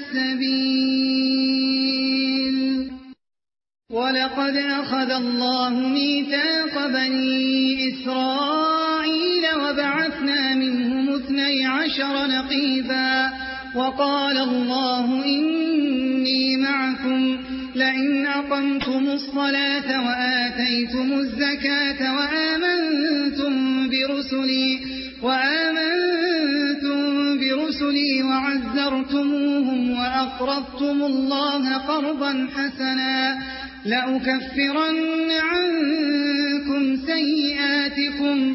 السبيل ولقد أخذ الله ميثاق بني إسرائيل وبعثنا منهم اثني عشر نقيبا وقال الله إني معكم لئن أقمتم الصلاة وآتيتم الزكاة وآمنتم برسلي وآمنتم برسلي وعزرتموهم وأقرضتم الله قرضا حسنا لأكفرن عنكم سيئاتكم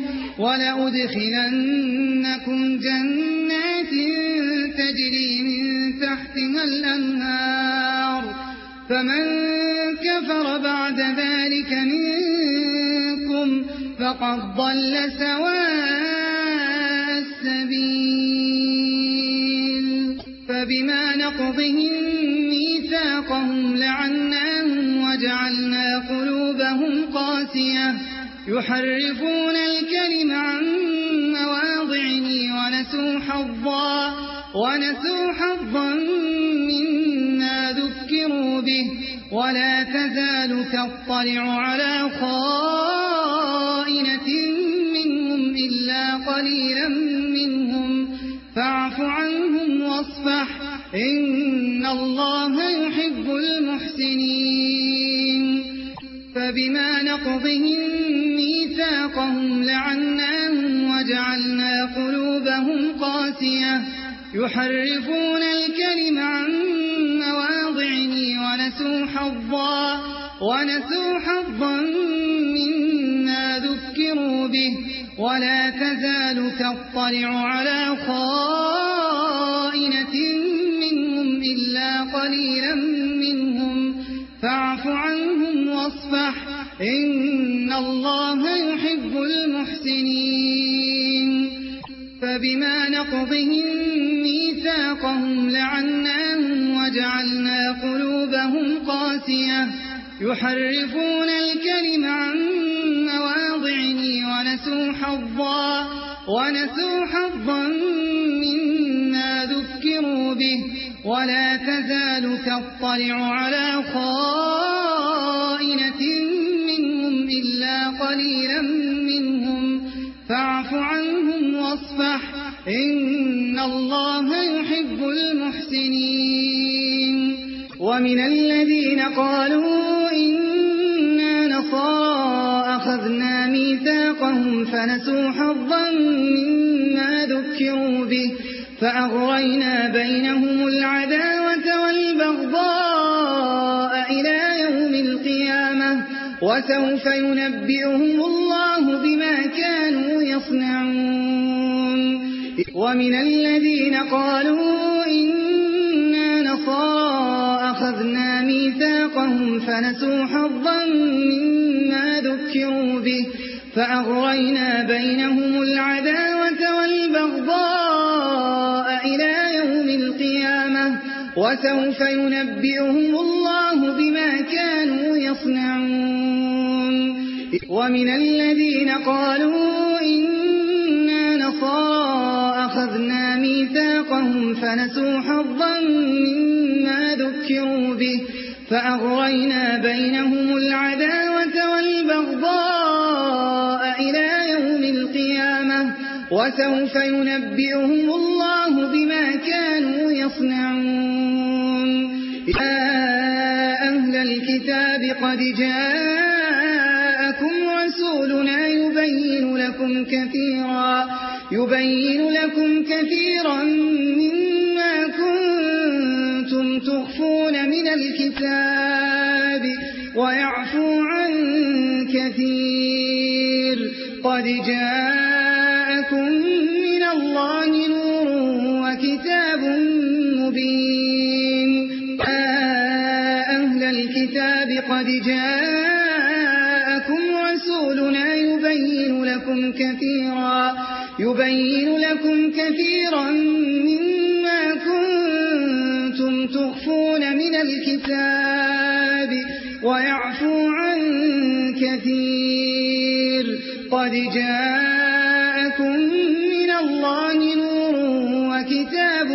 ولأدخلنكم جنات تجري من تحتها الأنهار فمن كفر بعد ذلك منكم فقد ضل سواء السبيل فبما نقضهم ميثاقهم لعناهم وجعلنا قلوبهم قاسية يحرفون الكلم عن مواضعه ونسوا حظا ونسوا حظا مما ذكروا به ولا تزال تطلع على خائنة منهم إلا قليلا منهم فاعف عنهم واصفح إن الله يحب المحسنين فبما نقضهم ميثاقهم لعناهم وجعلنا قلوبهم قاسية يحرفون الكلم عن مواضعه ونسوا حظا ونسوا حظا مما ذكروا به ولا تزال تطلع على خائنة منهم إلا قليلا منهم فاعف عنهم واصفح إن الله يحب المحسنين فبما نقضهم ميثاقهم لعناهم وجعلنا قلوبهم قاسية يحرفون الكلم عن مواضعه ونسوا حظا ونسوا حظا مما ذكروا به ولا تزال تطلع على خائنة منهم إلا قليلا منهم فاعف عنهم واصفح إن الله يحب المحسنين ومن الذين قالوا إنا نصارى أخذنا ميثاقهم فنسوا حظا مما ذكروا به فأغرينا بينهم العداوة والبغضاء إلى يوم القيامة وسوف ينبئهم الله بما كانوا يصنعون ومن الذين قالوا إنا نصارى أخذنا ميثاقهم فنسوا حظا مما ذكروا به فأغرينا بينهم العداوة والبغضاء إلى يوم القيامة وسوف ينبئهم الله بما كانوا يصنعون ومن الذين قالوا إنا نصارى أخذنا ميثاقهم فنسوا حظا مما ذكروا به فأغرينا بينهم العداوة والبغضاء إلى يوم القيامة وسوف ينبئهم الله بما كانوا يصنعون يا أهل الكتاب قد جاءكم رسولنا يبين لكم كثيرا يبين لكم كثيرا مما كنتم تخفون من الكتاب ويعفو عن كثير قد جاءكم من الله نور وكتاب مبين يا أهل الكتاب قد جاءكم رسولنا يبين لكم كثيرا يبين لكم كثيرا مما كنتم تخفون من الكتاب ويعفو عن كثير قد جاءكم من الله نور وكتاب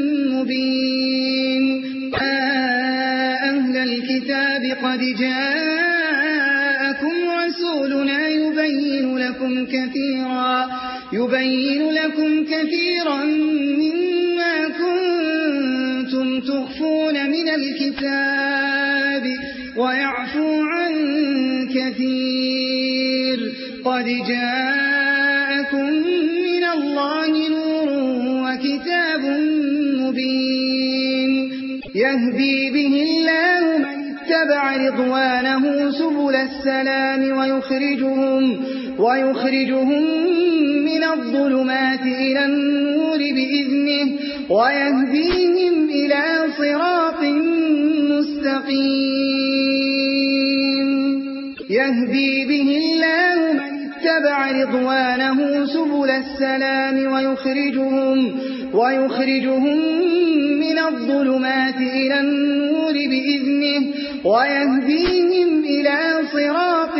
مبين يا أهل الكتاب قد جاءكم رسولنا يبين لكم كثيرا يبين لكم كثيرا مما كنتم تخفون من الكتاب ويعفو عن كثير قد جاءكم من الله نور وكتاب مبين يهدي به الله من اتبع رضوانه سبل السلام ويخرجهم ويخرجهم من الظلمات إلى النور بإذنه ويهديهم إلى صراط مستقيم يهدي به الله من اتبع رضوانه سبل السلام ويخرجهم ويخرجهم من الظلمات إلى النور بإذنه ويهديهم إلى صراط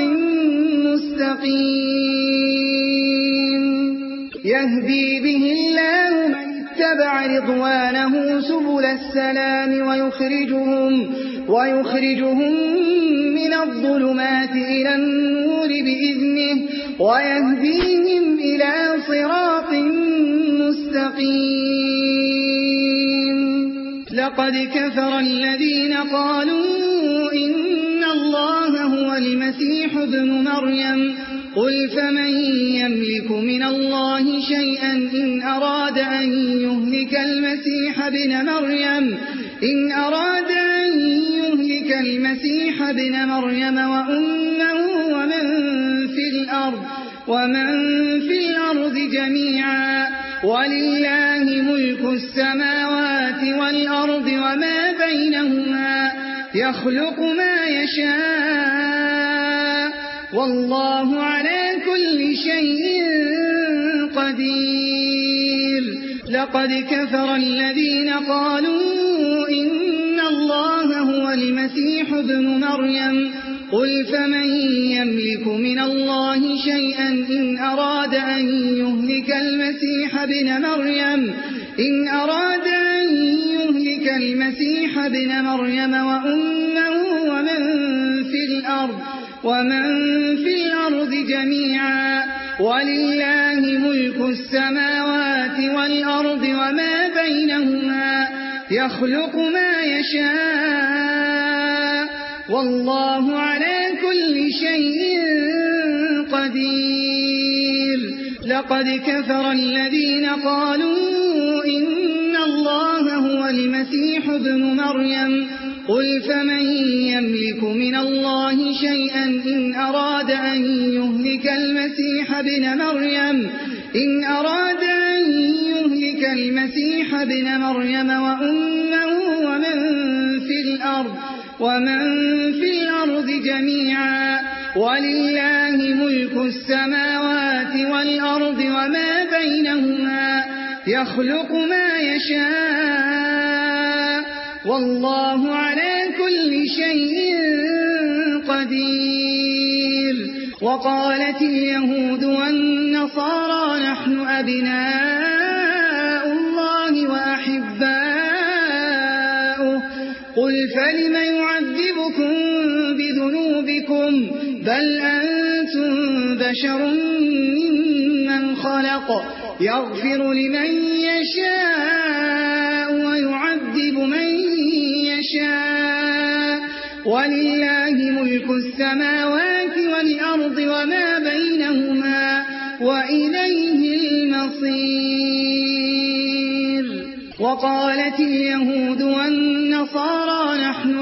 مستقيم يهدي به الله من اتبع رضوانه سبل السلام ويخرجهم ويخرجهم من الظلمات إلى النور بإذنه ويهديهم إلى صراط مستقيم لقد كفر الذين قالوا إن الله هو المسيح المسيح ابن مريم قل فمن يملك من الله شيئا إن أراد أن يهلك المسيح ابن مريم إن أراد أن يهلك المسيح ابن مريم وأمه ومن في الأرض ومن في الأرض جميعا ولله ملك السماوات والأرض وما بينهما يخلق ما يشاء والله على كل شيء قدير. لقد كفر الذين قالوا إن الله هو المسيح ابن مريم قل فمن يملك من الله شيئا إن أراد أن يهلك المسيح ابن مريم إن أراد أن يهلك المسيح ابن مريم وأمه ومن في الأرض ومن في الأرض جميعا ولله ملك السماوات والأرض وما بينهما يخلق ما يشاء والله على كل شيء قدير. لقد كفر الذين قالوا إن الله هو المسيح ابن مريم قل فمن يملك من الله شيئا إن أراد أن يهلك المسيح ابن مريم إن أراد أن يهلك المسيح ابن مريم وأمه ومن في الأرض ومن في الأرض جميعا ولله ملك السماوات والأرض وما بينهما يخلق ما يشاء والله على كل شيء قدير. وقالت اليهود والنصارى نحن أبناء الله وأحباؤه قل فلم يعذبكم بذنوبكم بل أنتم بشر ممن خلق يغفر لمن يشاء ويعذب من يشاء ولله ملك السماوات والأرض وما بينهما وإليه المصير. وقالت اليهود والنصارى نحن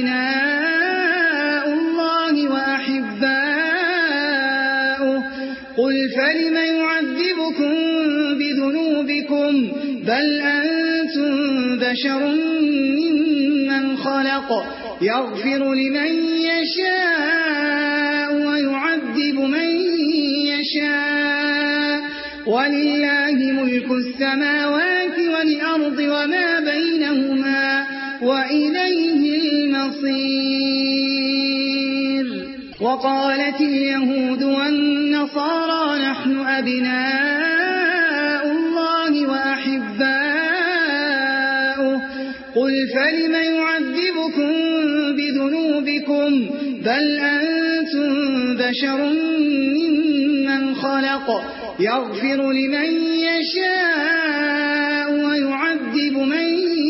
أبناء الله وأحباؤه قل فلم يعذبكم بذنوبكم بل أنتم بشر ممن خلق يغفر لمن يشاء ويعذب من يشاء ولله ملك السماوات والأرض وما بينهما وإليه المصير. وقالت اليهود والنصارى نحن أبناء الله وأحباؤه قل فلم يعذبكم بذنوبكم بل أنتم بشر ممن خلق يغفر لمن يشاء ويعذب من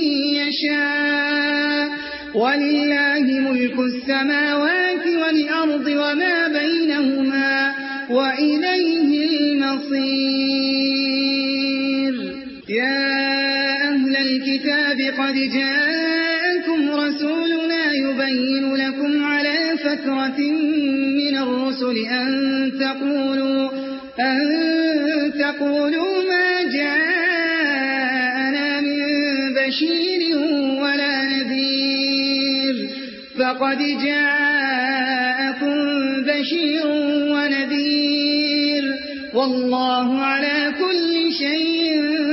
يشاء ولله ملك السماوات والأرض وما بينهما وإليه المصير. يا أهل الكتاب قد جاءكم رسولنا يبين لكم على فترة من الرسل أن تقولوا أن تقولوا ما جاءنا من بشير ولا نذير فقد جاءكم بشير ونذير والله على كل شيء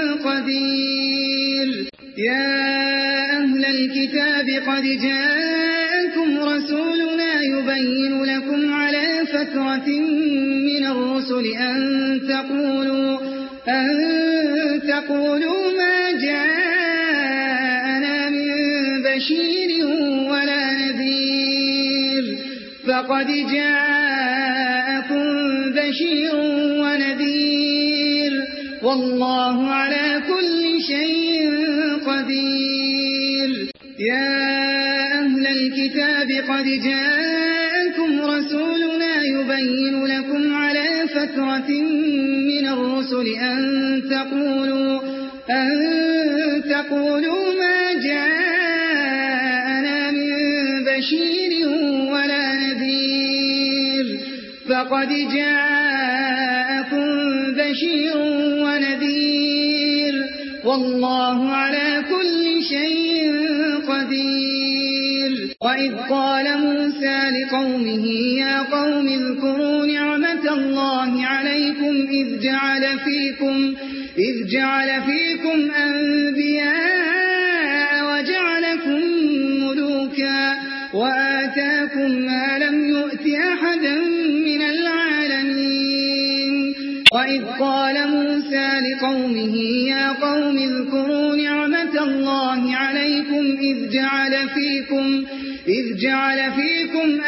قدير. يا أهل الكتاب قد جاءكم رسولنا يبين لكم على فترة من الرسل أن تقولوا أن تقولوا ما جاءنا من بشير ولا نذير فقد جاءكم بشير ونذير والله على كل شيء قدير. يا أهل الكتاب قد جاءكم رسولنا فترة من الرسل أن تقولوا, أن تقولوا ما جاءنا من بشير ولا نذير فقد جاءكم بشير ونذير والله على كل شيء قدير. وإذ قال موسى لقومه يا قوم اذكروا نعمة الله عليكم إذ جعل فيكم, إذ جعل فيكم أنبياء وجعلكم ملوكا وآتاكم ما لم يؤت أحدا من العالمين. وإذ قال موسى لقومه يا قوم اذكروا نعمة الله عليكم إذ جعل فيكم, إذ جعل فيكم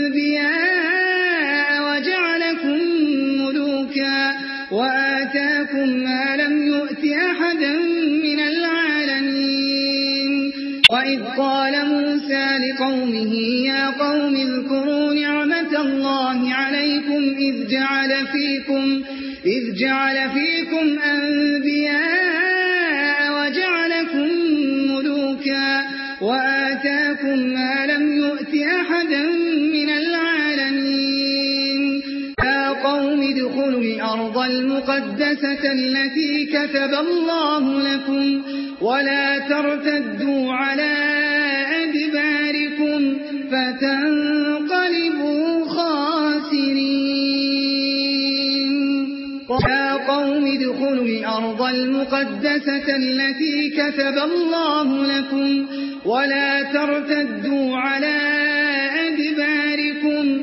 أنبياء وجعلكم ملوكا وآتاكم ما لم يؤت أحدا من العالمين. وإذ قال موسى لقومه يا قوم اذكروا نعمة الله عليكم إذ جعل فيكم, إذ جعل فيكم أنبياء وجعلكم ملوكا وآتاكم ما لم يؤت أحدا من العالمين. يا قوم ادخلوا الأرض المقدسة التي كتب الله لكم ولا ترتدوا على أدباركم فتنقلبوا خاسرين. يا قوم ادخلوا الأرض المقدسة التي كتب الله لكم ولا ترتدوا على أدباركم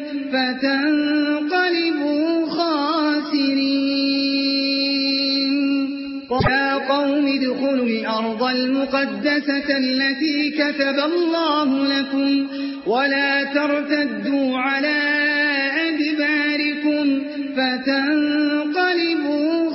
فتنقلبوا خاسرين. يا قوم ادخلوا الأرض المقدسة التي كتب الله لكم ولا ترتدوا على أدباركم فتنقلبوا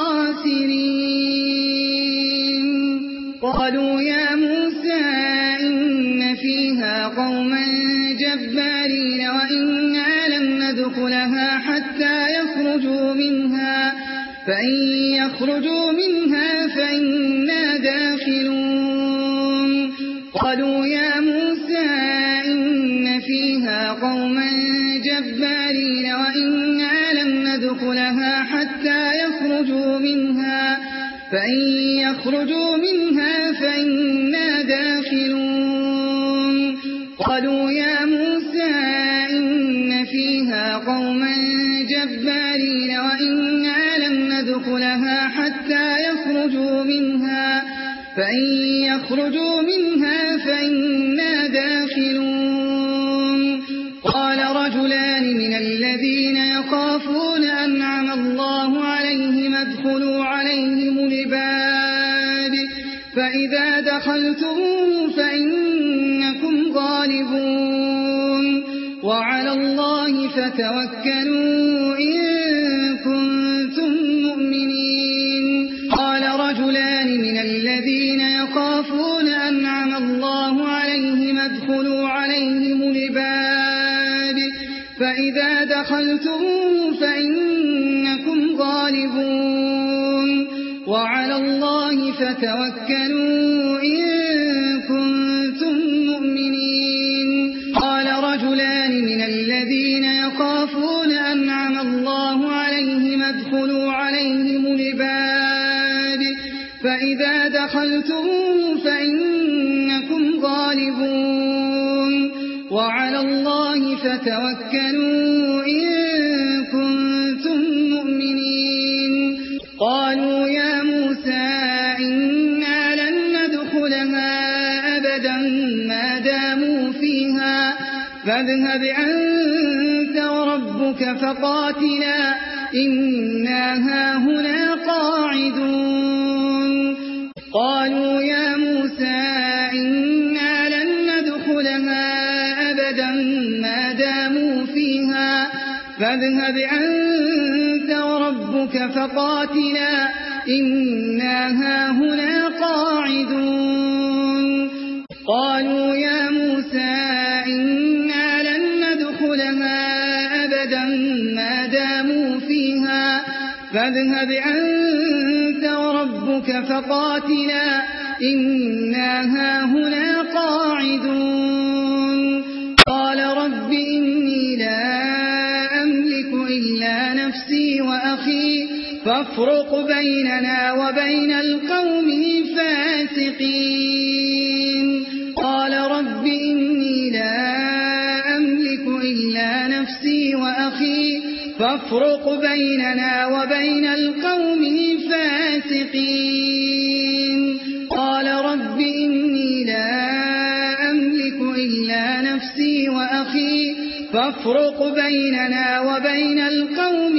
خاسرين. قالوا يا موسى إن فيها قوما جبارين وإنا لن ندخلها حتى يخرجوا منها فإن يخرجوا منها فإنا داخلون. قالوا يا موسى إن فيها قوما جبارين وإنا لن ندخلها حتى يخرجوا منها فإن يخرجوا منها فإنا داخلون. قالوا يا موسى إن فيها قوما جبارين وإنا لن ندخلها حتى يخرجوا منها فإن يخرجوا منها فإنا داخلون. قال رجلان من الذين يخافون أنعم الله عليهم ادخلوا عليهم الباب فإذا دخلتم فإنكم غالبون وعلى الله فتوكلوا إن كنتم مؤمنين. قال رجلان من الذين يخافون أنعم الله عليهم ادخلوا عليهم الباب فإذا دخلتم فإنكم غالبون وعلى الله فتوكلوا إن كنتم مؤمنين. قال رجلان من الذين يخافون أنعم الله عليهم ادخلوا عليهم الباب فإذا دخلتم فإنكم غالبون وعلى الله فتوكلوا إن كنتم مؤمنين. قالوا يا موسى إنا لن ندخلها أبدا ما داموا فيها فاذهب أنت وربك فقاتلا إنا هاهنا قاعدون. قالوا يا موسى إنا لن ندخلها أبدا ما داموا فيها فاذهب أنت وربك فقاتلا إنا هاهنا قاعدون. قالوا يا موسى إنا لن ندخلها أبدا ما داموا فيها فاذهب أنت وربك فقاتلا إنا هاهنا قاعدون قال رب إني لا أملك إلا نفسي وأخي فافرق بيننا وبين القوم الفاسقين قال رب إني لا أملك إلا نفسي وأخي فافرق بيننا وبين القوم الفاسقين قال رب إني لا أملك إلا نفسي وأخي فافرق بيننا وبين القوم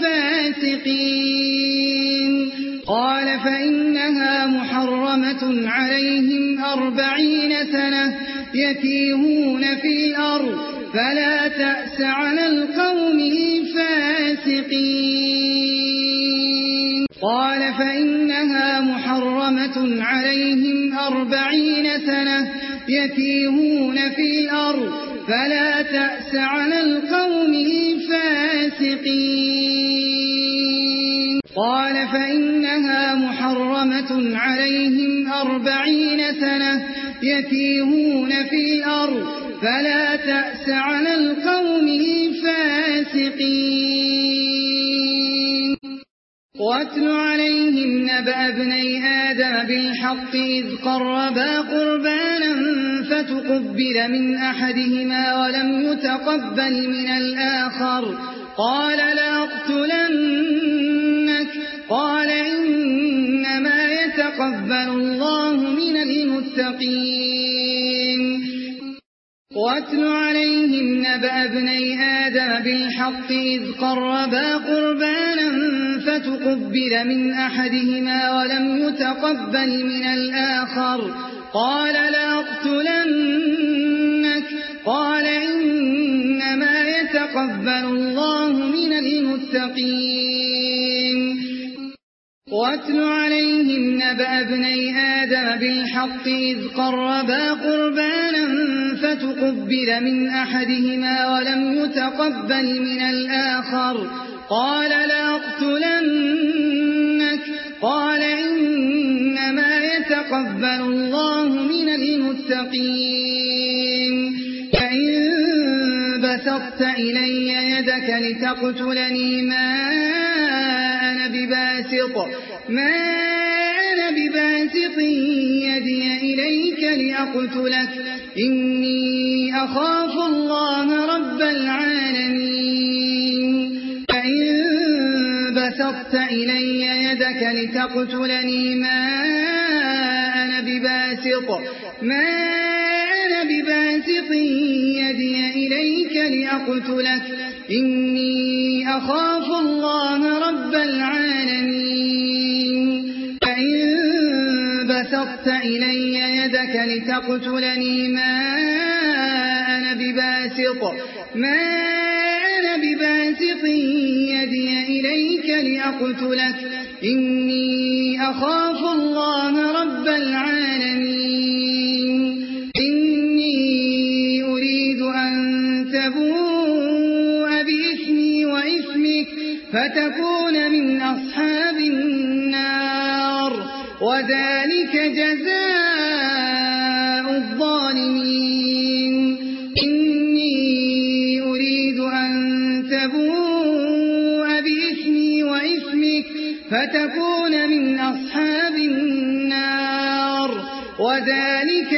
الفاسقين قال فإنها محرمة عليهم أربعين سنة يتيهون في الأرض فلا تأس على القوم الفاسقين قال فإنها محرمة عليهم أربعين سنة يتيهون في الأرض فلا تأس على القوم الفاسقين قال فإنها محرمة عليهم أربعين سنة يتيهون في الأرض فلا تأس على القوم الفاسقين واتل عليهم نبأ ابني آدم بالحق إذ قربا قربانا فتقبل من أحدهما ولم يتقبل من الآخر قال لأقتلنك قال إنما يتقبل الله من المتقين واتل عليهم نبأ ابني آدم بالحق إذ قربا قربانا فتقبل من أحدهما ولم يتقبل من الآخر قال لأقتلنك قال إنما يتقبل الله من المتقين واتل عليهم نبأ ابني آدم بالحق إذ قربا قربانا فتقبل من أحدهما ولم يتقبل من الآخر قال لأقتلنك قال إنما يتقبل الله من المتقين فإن بسطت إلي يدك لتقتلني ما أنا بباسط ما أنا بباسط يدي إليك لأقتلك إني أخاف الله رب العالمين فإن بسطت إلي يدك لتقتلني ما أنا بباسط ما أنا بباسط يدي إليك لأقتلك إني أخاف الله رب العالمين فإن بسطت إلي يدك لتقتلني ما أنا بباسط ما أنا بباسط يدي إليك لأقتلك إني أخاف الله رب العالمين إني أريد أن تبوء بإثمي وإثمك فتكون من أصحاب النار وذلك جزاء الظالمين إني أريد أن تبوء بإثمي وإثمك فتكون من أصحاب النار وذلك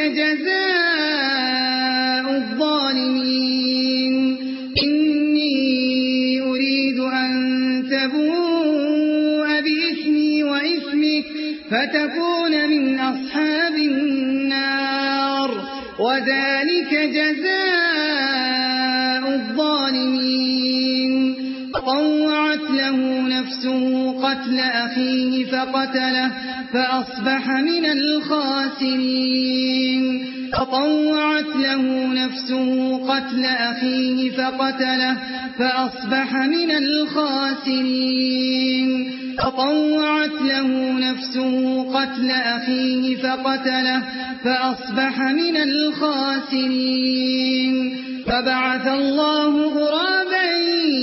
جزاء الظالمين إني أريد أن تبوء بإثمي وإثمك فتكون من أصحاب النار وذلك جزاء الظالمين طوعت له نفسه قتل أخيه فقتله فأصبح من الخاسرين فطوعت له نفسه قتل أخيه فقتله فأصبح من الخاسرين فطوعت له نفسه قتل أخيه فقتله فأصبح من الخاسرين فبعث الله غرابا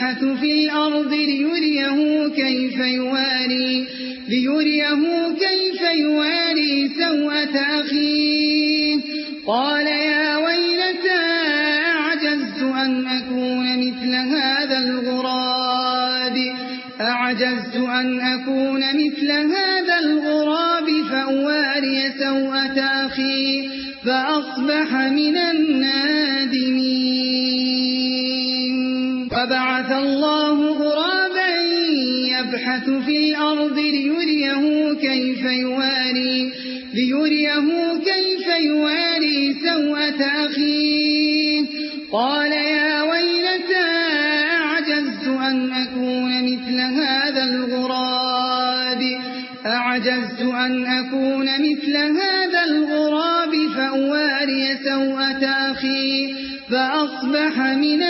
يبحث في الأرض ليريه كيف يواري, ليريه كيف يواري سوءة أخيه قال يا ويلتى أعجزت أن أكون مثل هذا الغراب أعجزت أن أكون مثل هذا الغراب فأواري سوءة أخي فأصبح من النادمين. فبعث الله غرابا يبحث في الأرض ليريه كيف يواري, ليريه كيف يواري سوءة أخيه قال يا ويلتى أعجزت أن أكون مثل هذا الغراب أعجزت أن أكون مثل هذا الغراب فأواري سوءة أخي فأصبح من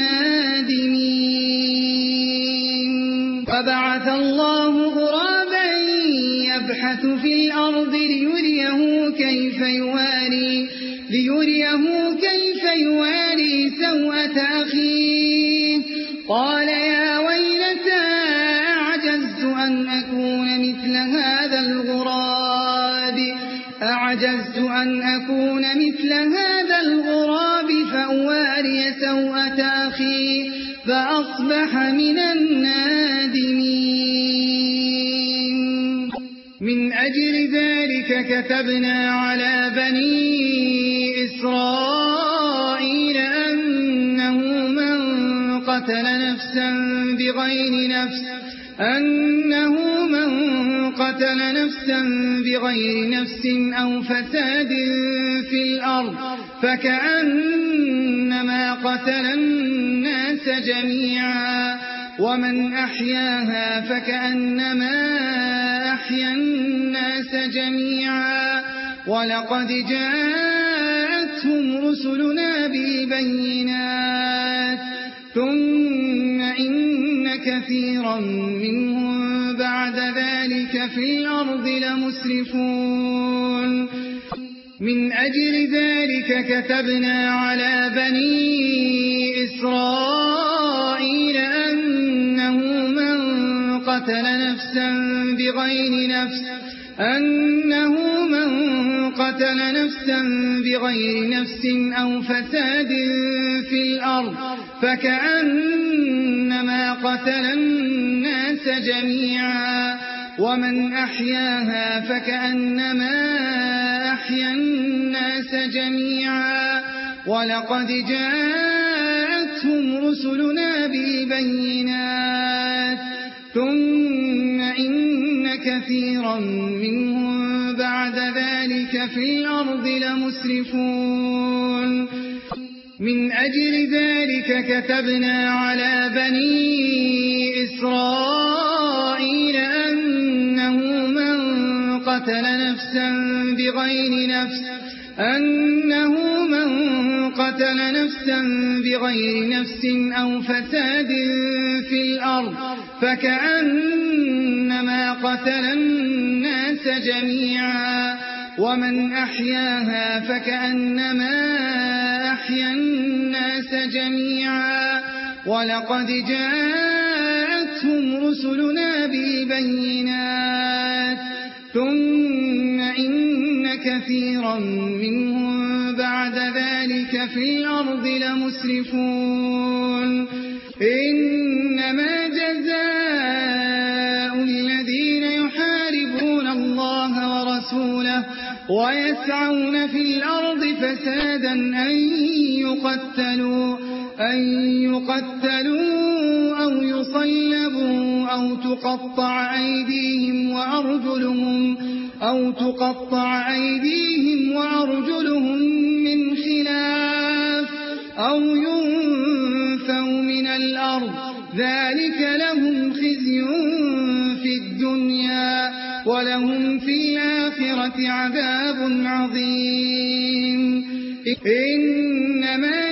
النادمين. فبعث الله غرابا يبحث في الأرض ليريه كيف يواري, ليريه كيف يواري سوءة أخيه قال يا ويلتى أعجزت أن أكون مثل هذا الغراب أعجزت أن أكون مثل هذا الغراب فأواري سوءة أخي فأصبح من النادمين. من أجل ذلك كتبنا على بني إسرائيل أنه من قتل نفسا بغير نفس أنه من قتل نفسا بغير نفس أو فساد في الأرض فكأنما قتل الناس جميعا ومن أحياها فكأنما أحيا الناس جميعا ولقد جاءتهم رسلنا بالبينات ثم إن كثيرا منهم بعد ذلك في الأرض لمسرفون. من أجل ذلك كتبنا على بني إسرائيل أنه من قتل نفسا بغير نفس أنه من قتل نفسا بغير نفس أو فساد في الأرض فكأنما قتل الناس جميعا ومن أحياها فكأنما أحيا الناس جميعا ولقد جاءتهم رسلنا بالبينات ثم إن كثيرا منهم بعد ذلك في الأرض لمسرفون. من أجل ذلك كتبنا على بني إسرائيل أنه من قتل نفسا بغير نفس أنه من قتل نفسا بغير نفس أو فساد في الأرض فكأنما قتل الناس جميعا ومن أحياها فكأنما أحيا الناس جميعا ولقد جاءتهم رسلنا بالبينات ثم إن كثيرا منهم بعد ذلك في الأرض لمسرفون. إنما جزاء الذين يحاربون الله ورسوله ويسعون في الأرض فسادا أن يقتلوا أن يقتلوا أو يصلبوا أو تقطع أيديهم وأرجلهم أو تقطع أيديهم وأرجلهم من خلاف أو ينفوا من الأرض ذلك لهم خزي في الدنيا ولهم في الآخرة عذاب عظيم. إنما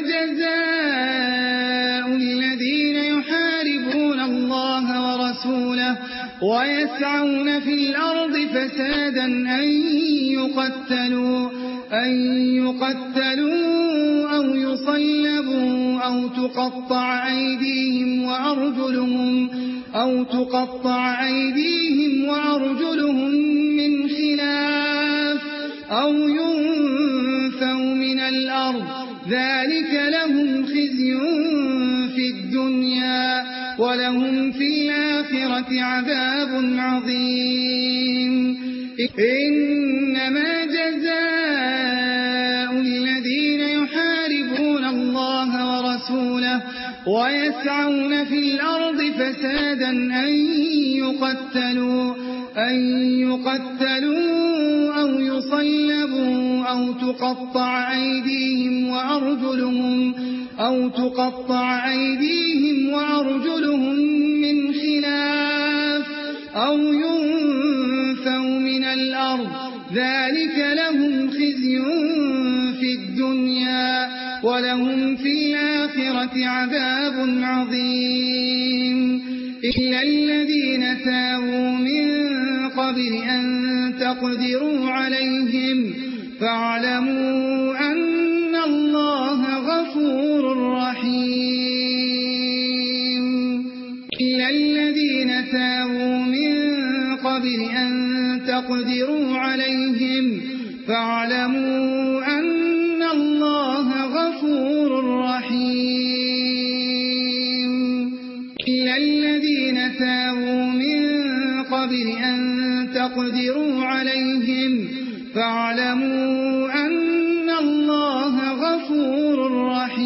جزاء الذين يحاربون الله ورسوله ويسعون في الأرض فسادا أن يقتلوا أن يقتلوا أو يصلبوا أو تقطع أيديهم وأرجلهم أو تقطع أيديهم وأرجلهم من خلاف أو ينفوا من الأرض ذلك لهم خزي في الدنيا ولهم في الآخرة عذاب عظيم إنما جزاء الذين يحاربون الله ورسوله ويسعون في الأرض فسادا أن يقتلوا أن يقتلوا أو يصلبوا أو تقطع أيديهم وأرجلهم أو تقطع أيديهم وأرجلهم من خلاف أو ينفوا من الأرض ذلك لهم خزي في الدنيا ولهم في الآخرة عذاب عظيم إلا الذين تابوا من قبل أن تقدروا عليهم فاعلموا أن الله غفور رحيم إلا الذين تابوا من قبل أن تقدروا عليهم فاعلموا أن الله غفور رحيم إلا الذين تابوا من قبل أن تقدروا عليهم فاعلموا أن الله غفور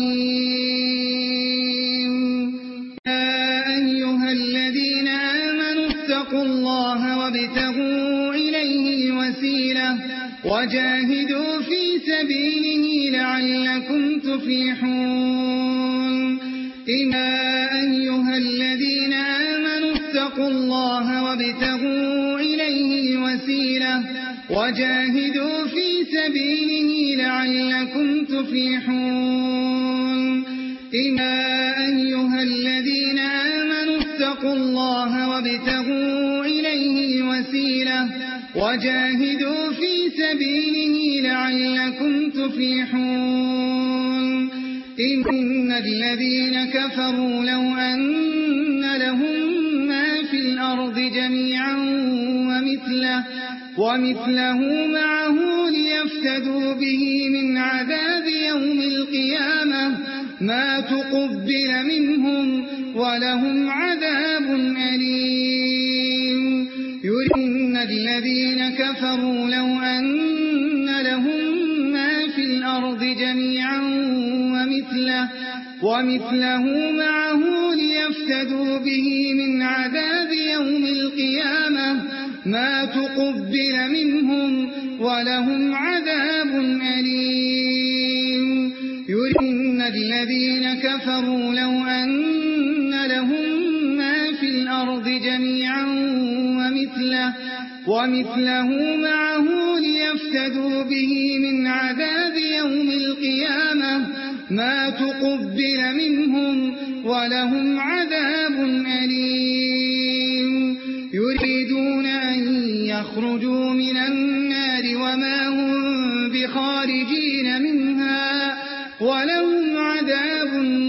رحيم يا أيها الذين آمنوا اتقوا الله وابتغوا إليه الوسيلة وجاهدوا في سبيله لعلكم تفلحون يا أيها الذين آمنوا اتقوا الله وابتغوا إليه الوسيلة وجاهدوا في سبيله لعلكم تفلحون يا أيها الذين آمنوا اتقوا الله وابتغوا إليه الوسيلة وجاهدوا في سبيله لعلكم تفلحون إن الذين كفروا لو أن لهم ما في الأرض جميعا ومثله, ومثله معه ليفتدوا به من عذاب يوم القيامة ما تقبل منهم ولهم عذاب أليم يرين الذين كفروا لو أن لهم ما في الأرض جميعا ومثله, ومثله معه ليفتدوا به من عذاب يوم القيامة ما تقبل منهم ولهم عذاب أليم يرين الذين كفروا لو أن لهم ما في الأرض جميعا ومثله, ومثله معه ليفتدوا به من عذاب يوم القيامة ما تقبل منهم ولهم عذاب أليم يريدون أن يخرجوا من النار وما هم بخارجين منها ولهم عذاب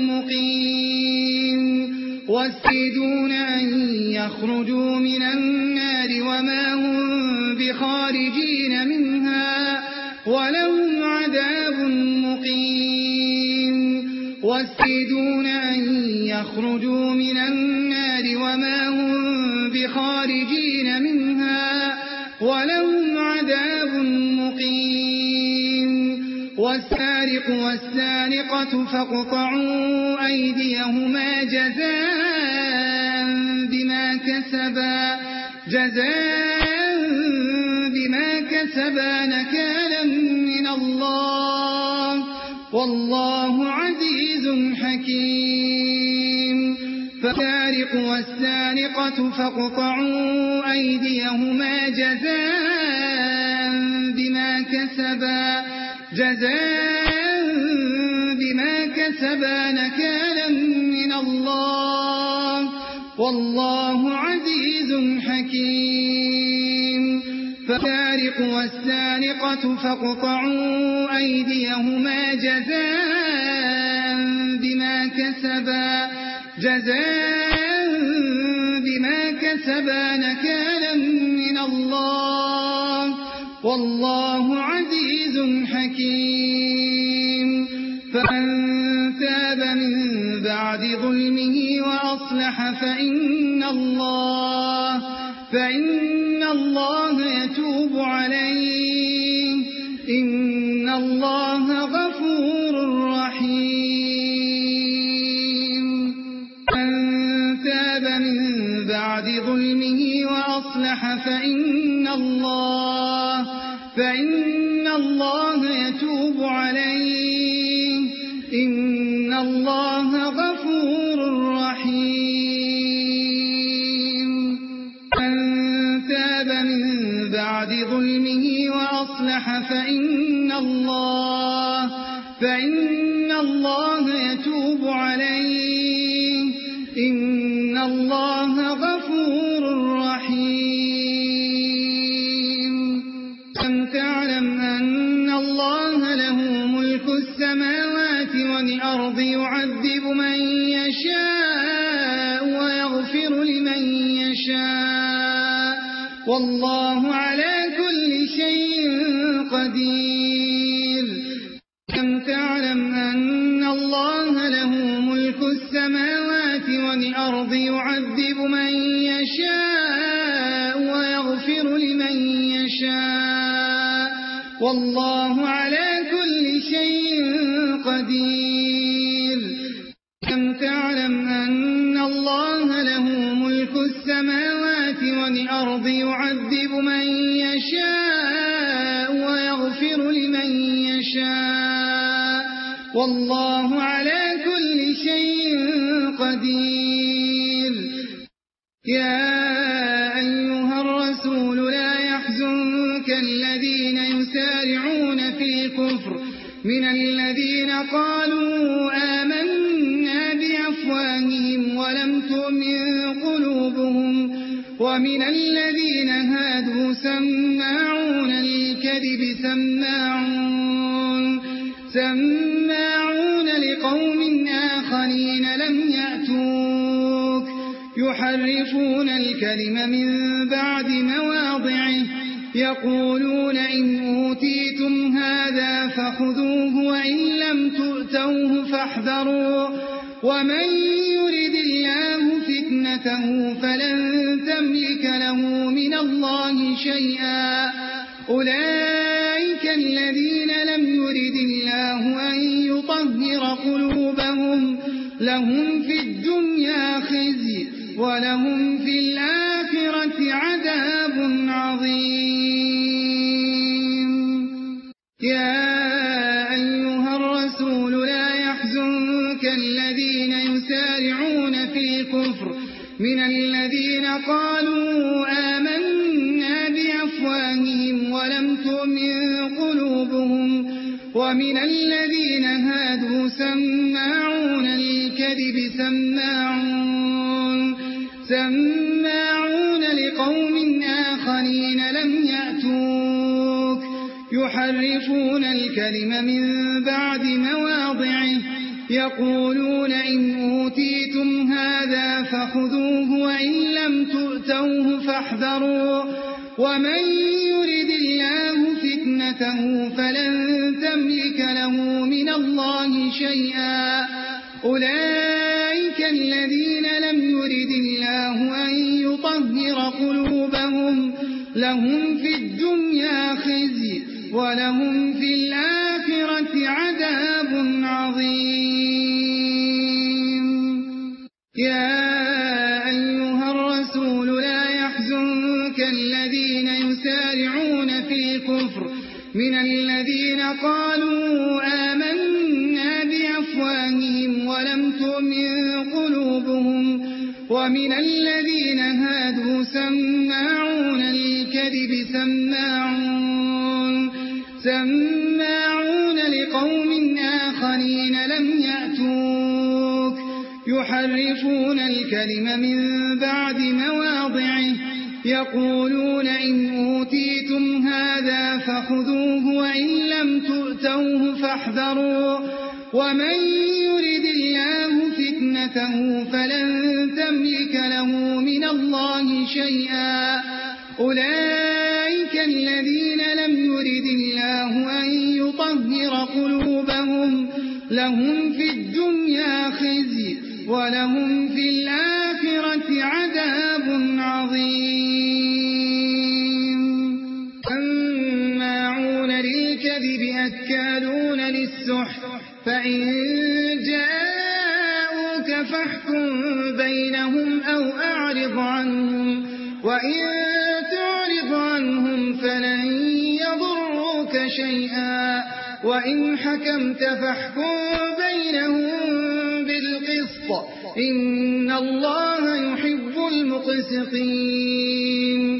مقيم ويريدون أن يخرجوا من النار وما هم بخارجين منها ولهم عذاب مقيم ويريدون أن يخرجوا من النار وما هم بخارجين منها ولهم عذاب مقيم والسارق والسارقة فاقطعوا أيديهما جزاء بما كسبا جزاء بما كسبا نكالا من الله والله عزيز حكيم فالسارق والسارقة فاقطعوا أيديهما جزاء بما كسبا جزاء بما كسبا نكالا من الله والله عزيز حكيم فالسارق والسارقة فاقطعوا أيديهما جزاء بما كسبا جزاء بما كسبا نكالا من الله والله عزيز حكيم. فمن تاب من بعد ظلمه وأصلح فإن الله فإن الله يتوب عليه إن الله غفور رحيم. من تاب من بعد ظلمه وأصلح فإن الله فإن الله يتوب عليه إن الله غفور رحيم. من تاب من بعد ظلمه وأصلح فإن الله فإن الله يتوب عليه إن الله غفور رحيم. ألم تعلم أن الله له ملك السماوات والأرض يعذب من يشاء ويغفر لمن يشاء والله على كل شيء قدير. ألم تعلم أن الله له ملك السماوات والأرض يعذب من يشاء ويغفر لمن يشاء والله على كل شيء قدير. ألم تعلم أن الله له ملك السماوات والأرض يعذب من يشاء ويغفر لمن يشاء والله على كل شيء قدير. يا أيها الرسول لا يحزنك الذين يسارعون في الكفر من الذين قالوا آمنا بأفواههم ولم تؤمن قلوبهم ومن الذين هادوا سماعون للكذب سماعون سماعون لقوم آخرين لم يأتوك يحرفون الكلم من بعد مواضعه يقولون إن أوتيتم هذا فخذوه وإن لم تؤتوه فاحذروا ومن يرد الله فتنته فلن تملك له من الله شيئا أولئك الذين لم يرد الله أن يطهر قلوبهم لهم في الدنيا خزي ولهم في الآخرة عذاب عظيم. يا أيها الرسول لا يحزنك الذين يسارعون في الكفر من الذين قالوا آمنا بأفواههم ولم تؤمن قلوبهم ومن الذين هادوا سماعون للكذب سماعون سماعون لقوم آخرين لم يأتوك يحرفون الكلم من بعد مواضعه يقولون إن أوتيتم هذا فخذوه وإن لم تؤتوه فاحذروا ومن يرد الله فتنته فلن تملك له من الله شيئا أولئك الذين لم يرد الله أن يطهر قلوبهم لهم في الدنيا خزي ولهم في الآخرة عذاب عظيم. يا أيها الرسول لا يحزنك الذين يسارعون في الكفر من الذين قالوا آمنا بأفواههم ولم تؤمن قلوبهم ومن الذين هادوا سماعون للكذب سماعون سماعون لقوم آخرين لم يأتوك يحرفون الكلم من بعد مواضعه يقولون إن أوتيتم هذا فخذوه وإن لم تؤتوه فاحذروا ومن يرد الله فتنته فلن تملك له من الله شيئا أولئك الذين لم يرد الله أن يطهر قلوبهم لهم في الدنيا خزي ولهم في الآخرة عذاب عظيم سماعون للكذب أكالون للسحت فإن جاءوك فاحكم بينهم أو أعرض عنهم وإن تعرض عنهم فلن يضروك شيئا وإن حكمت فاحكم بينهم بالقسط إن الله يحب المقسطين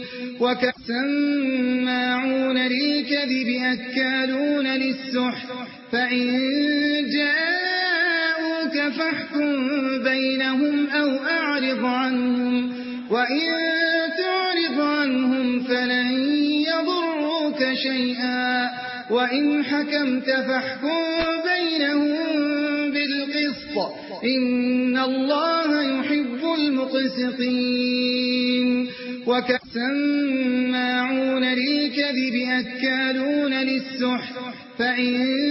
وكسماعون للكذب أكالون للسحت فإن جاءوك فاحكم بينهم أو أعرض عنهم وإن تعرض عنهم فلن يضروك شيئا وإن حكمت فاحكم بينهم بالقسط إن الله يحب المقسطين وكسماعون للكذب أكالون للسحت فإن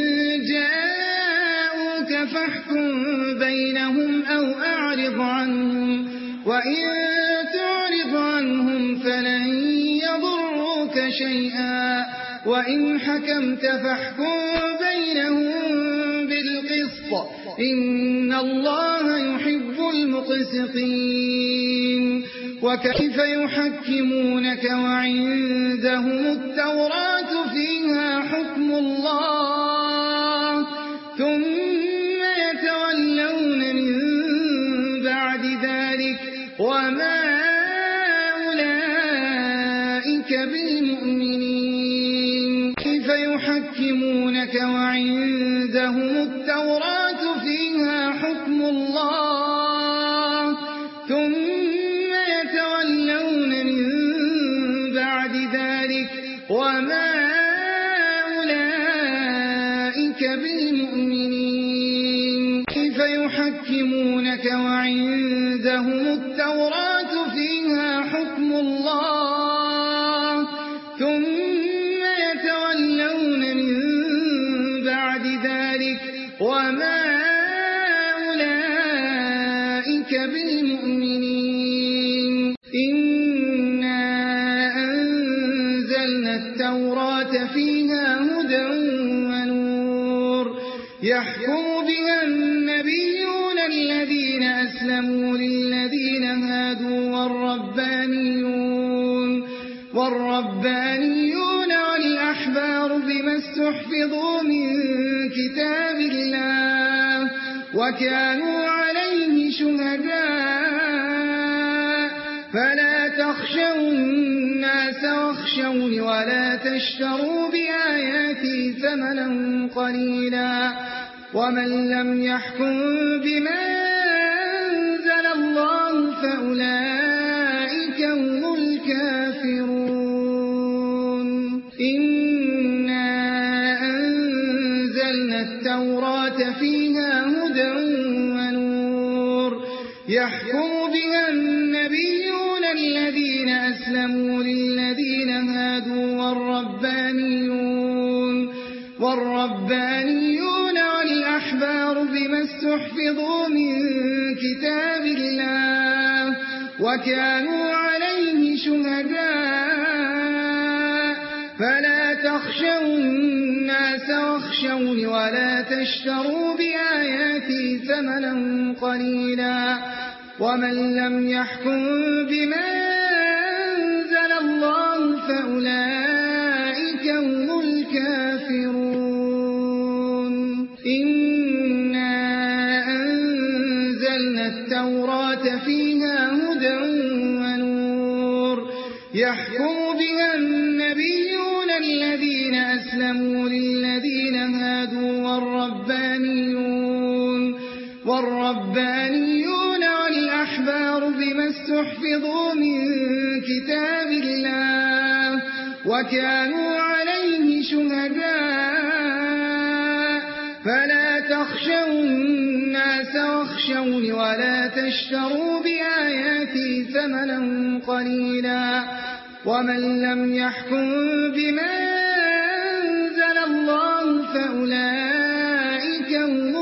جاءوك فاحكم بينهم أو أعرض عنهم وإن تعرض عنهم فلن يضروك شيئا وإن حكمت فاحكم بينهم بالقسط إن الله يحب المقسطين وكيف يحكمونك وعندهم التوراة فيها حكم الله ثم يتولون من بعد ذلك وما أولئك بالمؤمنين كيف يحكمونك وعندهم التوراة فيها حكم الله ثم يتولون من بعد ذلك وما أولئك بالمؤمنين كيف يحكمونك وعندهم التوراة فيها حكم الله ثم يتولون من بعد ذلك وما أولئك بالمؤمنين إنا أنزلنا التوراة فيها هدى ونور يحكم بها النبيون الذين أسلموا للذين هادوا والربانيون والربانيون والأحبار بما استحفظوا من كتاب الله وكانوا عليه شهداء فلا تخشوا الناس واخشوني ولا تشتروا بآياتي ثمنا قليلا ومن لم يحكم بما أنزل الله فأولئك هم الكافرون إنا أنزلنا التوراة فيها هدى ونور يحكم بها النبيون الذين أسلموا للذين هادوا والربانيون والربانيون والأحبار بما استحفظوا من كتاب الله وكانوا عليه شهداء فلا تخشوا الناس واخشوني ولا تشتروا بآياتي ثمنا قليلا ومن لم يحكم بما أنزل الله فأولئك هم الكافرون إنا أنزلنا التوراة فيها هدى ونور يحكم بها النبيون الذين أسلموا للذين هادوا والربانيون والربانيون والأحبار بما بما استحفظوا من كتاب الله وكانوا عليه شهداء فلا تخشوا الناس واخشوني ولا تشتروا بآياتي ثمنا قليلا ومن لم يحكم بما أنزل الله فأولئك هم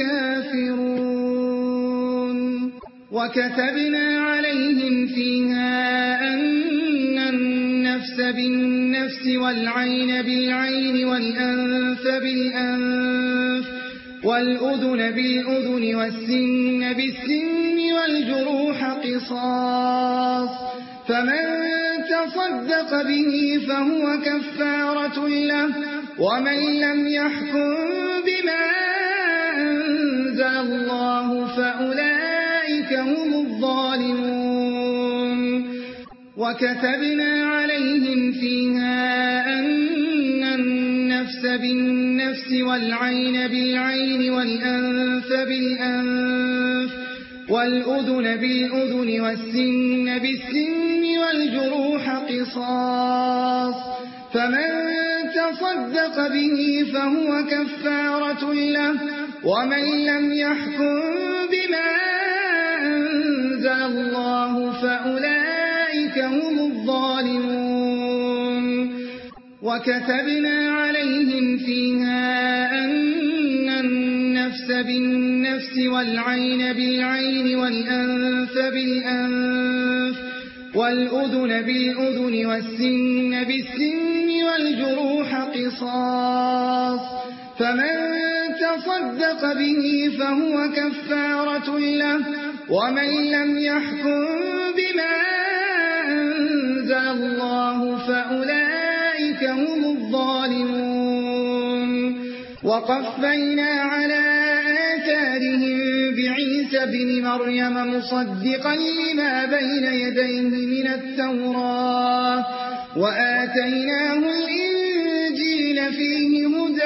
الكافرون. وكتبنا عليهم فيها أن النفس بالنفس والعين بالعين والأنف بالأنف والأذن بالأذن والسن بالسن والجروح قصاص فمن تصدق به فهو كفارة له ومن لم يحكم بما أنزل الله فأولئك هم الظالمون. وكتبنا عليهم فيها أن النفس بالنفس والعين بالعين والأنف بالأنف والأذن بالأذن والسن بالسن والجروح قصاص فمن تصدق به فهو كفارة له ومن لم يحكم بما أنزل الله فأولئك هم الظالمون. وكتبنا عليهم فيها أن النفس بالنفس والعين بالعين والأنف بالأنف والأذن بالأذن والسن بالسن والجروح قصاص فمن تصدق به فهو كفارة له ومن لم يحكم بما أنزل الله فأولئك هم الظالمون. وقفينا على آثارهم بعيسى بن مريم مصدقا لما بين يديه من التوراة وآتيناه الإنجيل فيه هدى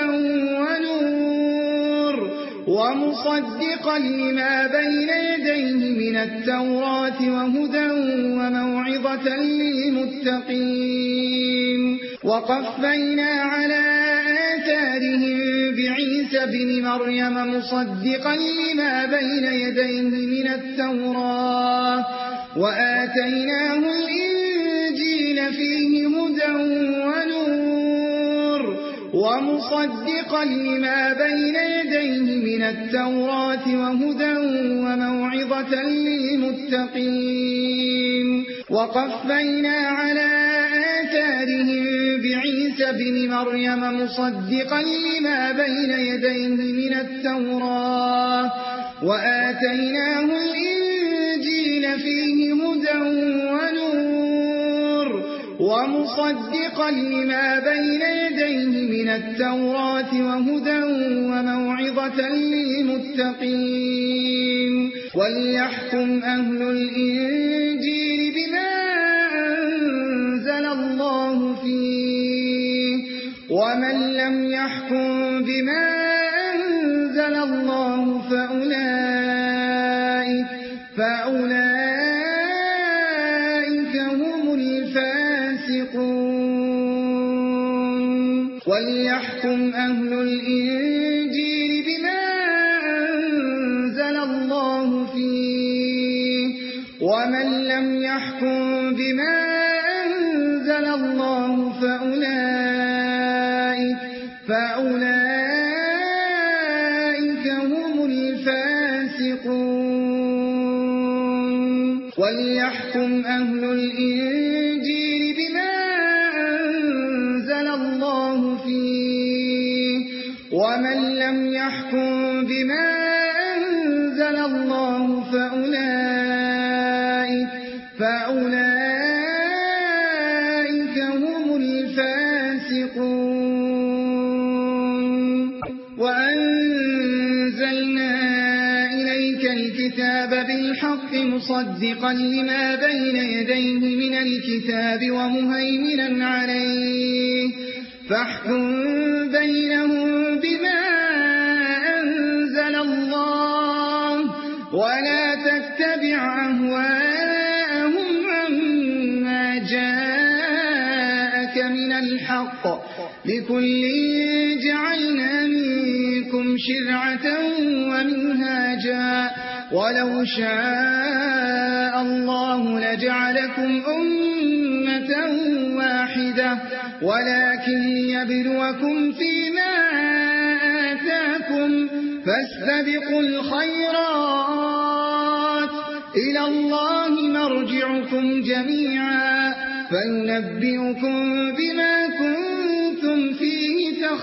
ونور ومصدقا لما بين يديه من التوراة وهدى وموعظة للمتقين. وقفينا على آثارهم بعيسى بن مريم مصدقا لما بين يديه من التوراة وآتيناه الإنجيل فيه هدى ونور ومصدقا لما بين يديه من التوراة وهدى وموعظة للمتقين. وقفينا على آثارهم بعيسى بن مريم مصدقا لما بين يديه من التوراة وآتيناه الإنجيل فيه هدى ونور ومصدقا لما بين يديه من التوراة وهدى وموعظة للمتقين. وليحكم أهل الإنجيل بما أنزل الله فيه ومن لم يحكم بما أنزل الله فأولئك فأولئك هم الفاسقون. وليحكم أهل الإنجيل بما أنزل الله فيه ومن لم يحكم بما أنزل الله فأولئك فأولئك هم الفاسقون. وليحكم أهل الإنجيل بما أنزل الله فيه ومن لم يحكم بما أنزل الله فأولئك فأولئك هم الفاسقون. وأنزلنا إليك الكتاب بالحق مصدقا لما بين يديه من الكتاب ومهيمنا عليه فاحكم بينهم بما أنزل الله ولا تتبع أهواءهم الحق لكل جعلنا منكم شرعة ومنهاجا ولو شاء الله لجعلكم أمة واحدة ولكن يبلوكم فيما آتاكم فاستبقوا الخيرات إلى الله مرجعكم جميعا فينبئكم بما كنتم فيه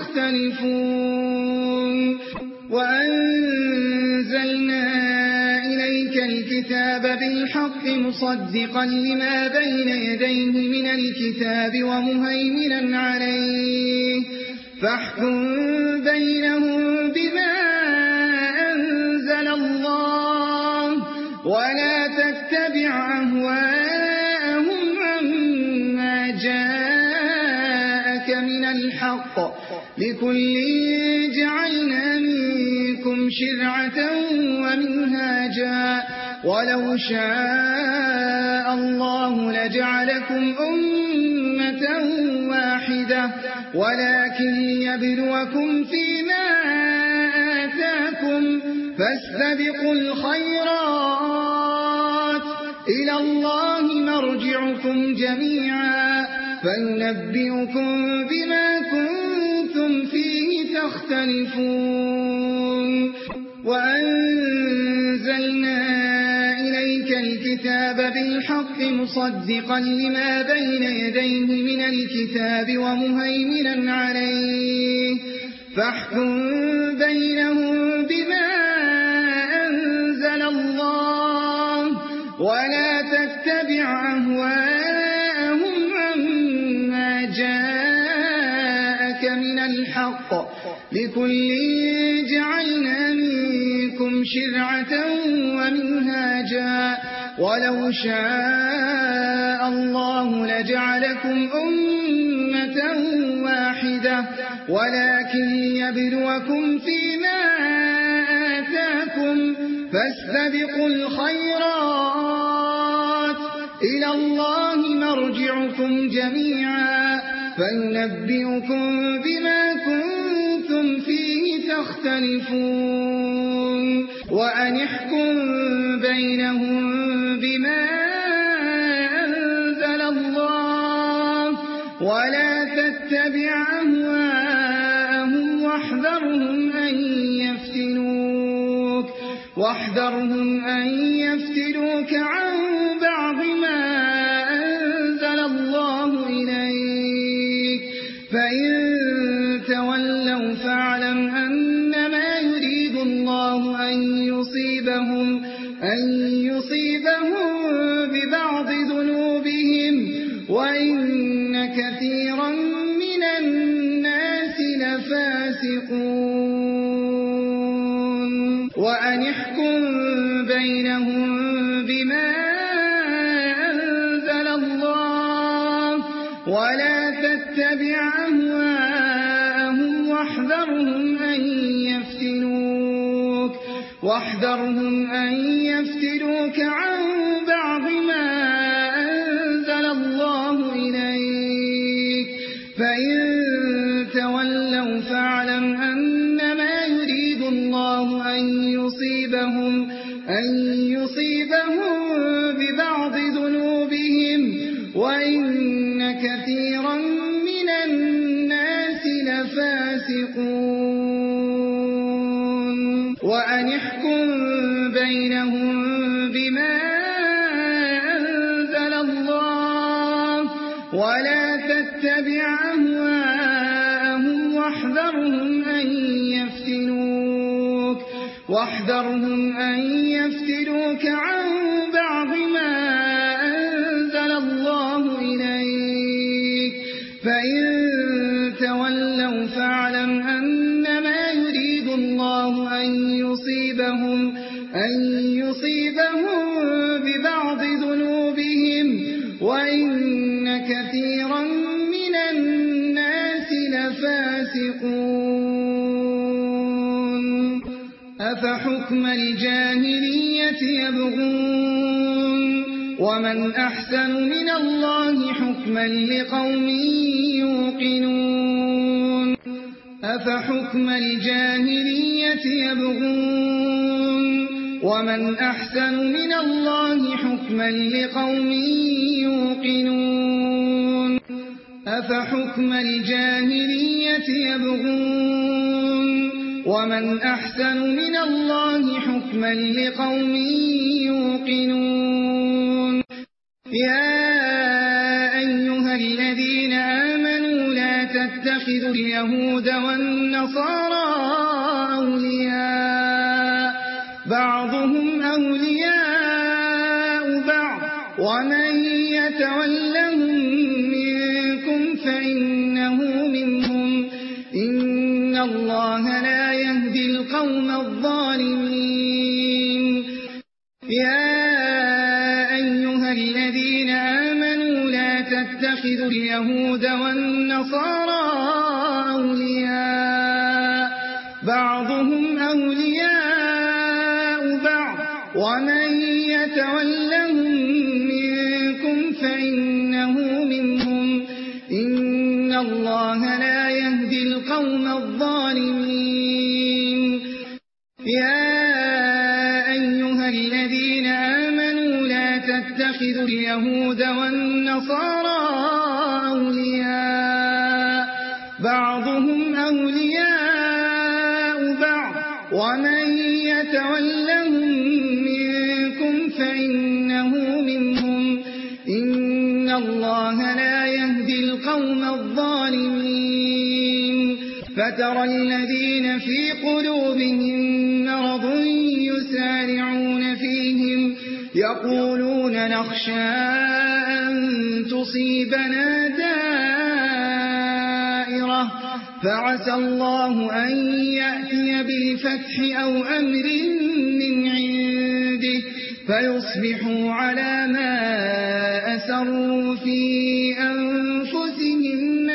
تختلفون وأنزلنا إليك الكتاب بالحق مصدقا لما بين يديه من الكتاب ومهيمنا عليه فاحكم بينهم بما أنزل الله ولا تتبع أهواءهم عما جاءك من الحق لكل جعلنا منكم شرعة ومنهاجا ولو شاء الله لجعلكم أمة واحدة ولكن يبلوكم فيما آتاكم فاستبقوا الخيرات إلى الله مرجعكم جميعا فينبئكم بما كنتم فيه تختلفون وأنزلنا إليك الكتاب بالحق مصدقا لما بين يديه من الكتاب ومهيمنا عليه فاحكم بينهم بما أنزل الله ولا تتبع أهواءهم عما جاءك من الحق لكل جعلنا منكم شرعة ومنهاجا ولو شاء الله لجعلكم أمة واحدة ولكن يبلوكم فيما آتاكم فاستبقوا الخيرات إلى الله مرجعكم جميعا فينبئكم بما كنتم فيه تختلفون وأن احكم بينهم بما أنزل الله ولا تتبع أهواءهم واحذرهم أن يفتنوك واحذرهم أن يفتنوك عن بعض ما أنزل الله إليك فإن تولوا فاعلم أنما يريد الله أن يصيبهم أن يصيبهم ببعض ذنوبهم وإن كثيرا من الناس لفاسقون وأن احكم بينهم بما أنزل الله ولا تتبع أهواءهم واحذرهم أن يفتنوك واحذرهم أن يفتنوك عن بعض ما أنزل الله إليك فإن تولوا فاعلم أنما يريد الله أن يصيبهم أن يصيبهم ببعض ذنوبهم وإن كثيرا من الناس لفاسقون وأن احكم بينهم بما أنزل الله ولا تتبع أهواءهم واحذرهم أن يفتنوك واحذرهم أن يفتنوك عن بعض ما أنزل الله إليك فإن تولوا فاعلم أنما يريد الله أن يصيبهم أن يصيبهم ببعض ذنوبهم وإن كثيرا من الناس لفاسقون أفحكم الجاهلية يبغون ومن أحسن من الله حكما لقوم يوقنون أفحكم الجاهلية يبغون ومن أحسن من الله حكما لقوم يوقنون أفحكم الجاهلية يبغون ومن أحسن من الله حكما لقوم يوقنون يا أيها الذين آمنوا لا تتخذوا اليهود والنصارى أولياء بعضهم أولياء بعض ومن يتولهم منكم فإنه منهم إن الله لا يهدي القوم الظالمين يا أيها الذين آمنوا لا تتخذوا اليهود والنصارى أولياء بعضهم أولياء بعض ومن يتولهم منكم فإنه منهم إن الله لا يهدي القوم الظالمين يا أيها الذين آمنوا لا تتخذوا اليهود والنصارى أولياء بعضهم أولياء بعض ومن يتولهم منكم فإنه منهم إن الله لا يهدي القوم الظالمين فترى الذين في قلوبهم مرض يسارعون فيهم يقولون نخشى أن تصيبنا دائرة فعسى الله أن يأتي بالفتح أو أمر من عنده فيصبحوا على ما أسروا في أنفسهم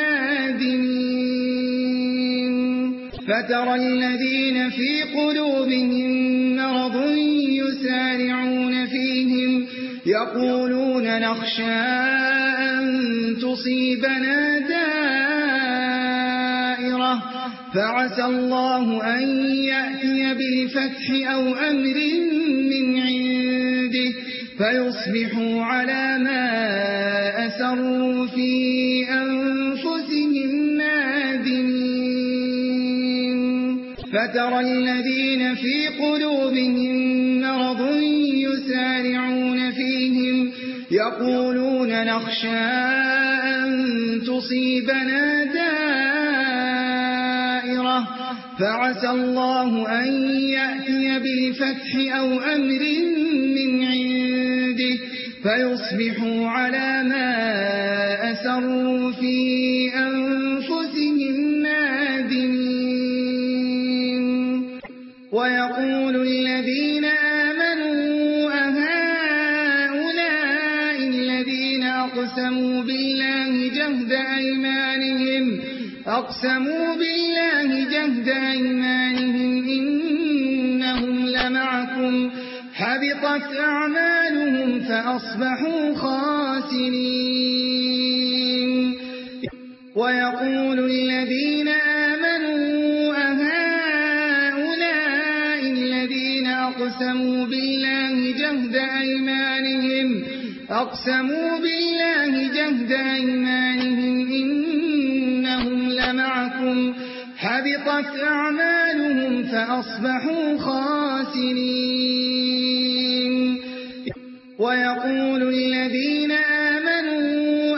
نادمين فترى الذين في قلوبهم مرض يسارعون فيهم يقولون نخشى أن تصيبنا دائرة فعسى الله أن يأتي بالفتح أو أمر من عنده فيصبحوا على ما أسروا في أنفسهم نادمين فترى الذين في قلوبهم مرض يسارعون فيهم يقولون نخشى أن تصيبنا دائرة فعسى الله أن يأتي بالفتح أو أمر من عنده فيصبحوا على ما أسروا في أنفسهم نادمين ويقول الذين آمنوا أهؤلاء الذين أقسموا بالله جهد أيمانهم أقسموا بالله جهد أيمانهم إنهم لمعكم حبطت أعمالهم فأصبحوا خاسرين ويقول الذين آمنوا أهؤلاء الذين أقسموا بالله جهد أيمانهم أقسموا بالله جهد أيمانهم إنهم لمعكم حبطت أعمالهم فأصبحوا خاسرين ويقول الذين آمنوا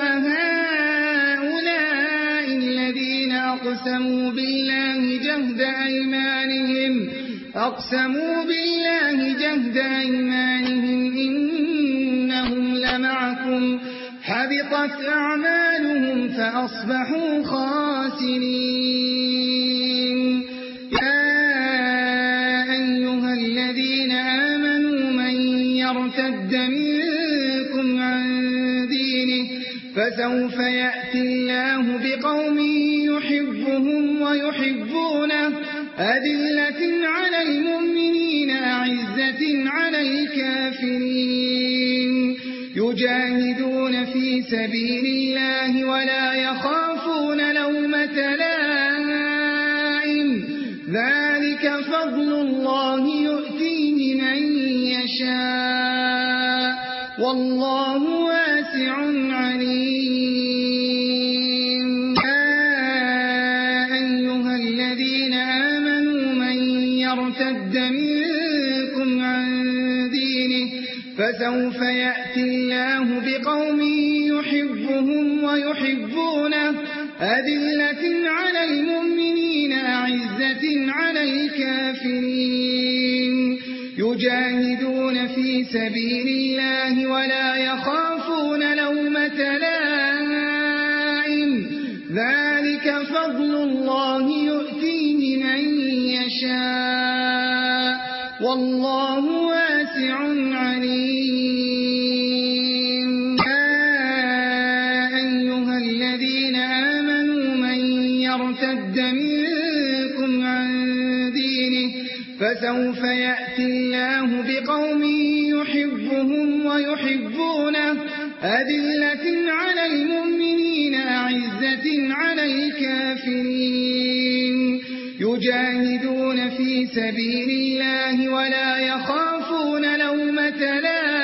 أهؤلاء الذين أقسموا بالله جهد أيمانهم أقسموا بالله جهد أيمانهم إنهم لمعكم حبطت أعمالهم فأصبحوا خاسرين يا أيها الذين آمنوا من يرتد منكم عن دينه فسوف يأتي الله بقوم يحبهم ويحبونه أذلة على المؤمنين أعزة على الكافرين يجاهدون في سبيل الله ولا يخافون لومة لائم ذلك فضل الله يؤتيه من يشاء والله واسع عليم يا أيها الذين آمنوا من يرتد منكم عن دينه فسوف يأتي الله بقوم يحبهم ويحبونه أذلة على المؤمنين أعزة على الكافرين يجاهدون في سبيل الله ولا يخافون لومة لائم ذلك فضل الله يؤتيه من يشاء والله واسع عليم يا أيها الذين آمنوا من يرتد منكم عن دينه فسوف يأتي الله بقوم يحبهم ويحبونه أذلة على المؤمنين أعزة على الكافرين يجاهدون في سبيل الله ولا يخافون لومة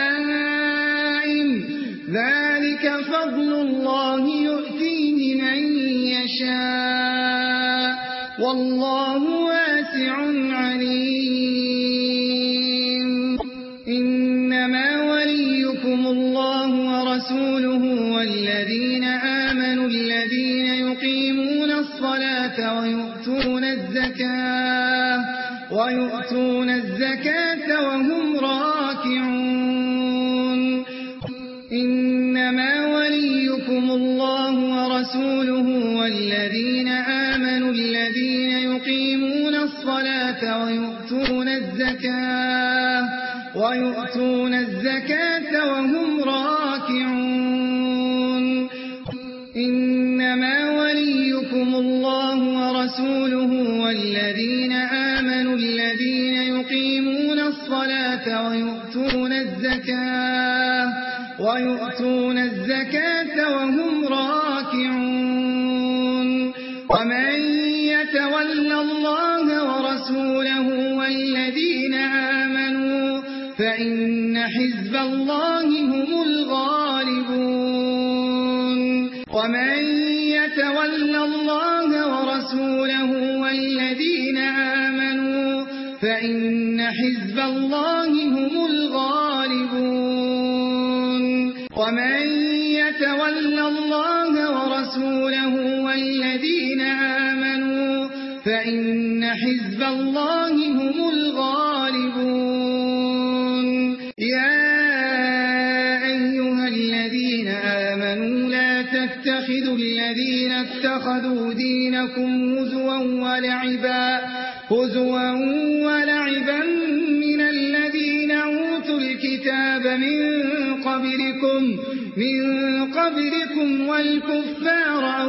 لائم ذلك فضل الله يؤتيه من يشاء والله واسع عليم إنما وليكم الله ورسوله والذين آمنوا الذين يقيمون الصلاة ويؤتون الزكاة ويؤتون الزكاة وهم راكعون إنما وليكم الله ورسوله والذين آمنوا الذين يقيمون الصلاة ويؤتون الزكاة ويؤتون الزكاة وهم راكعون إنما وليكم الله ورسوله والذين آمنوا الذين يقيمون الصلاة ويؤتون الزكاة ويؤتون الزكاة وهم راكعون ومن يتول الله ورسوله والذين آمنوا فإن حزب الله هم الغالبون ومن يتول الله ورسوله والذين آمنوا فإن حزب الله هم الغالبون ومن يتول الله ورسوله والذين آمنوا فإن حزب الله هم الغالبون يا أيها الذين آمنوا لا تتخذوا الذين اتخذوا دينكم هزوا ولعبا هزوا ولعبا من الذين أوتوا الكتاب من قبلكم من قبلكم والكفار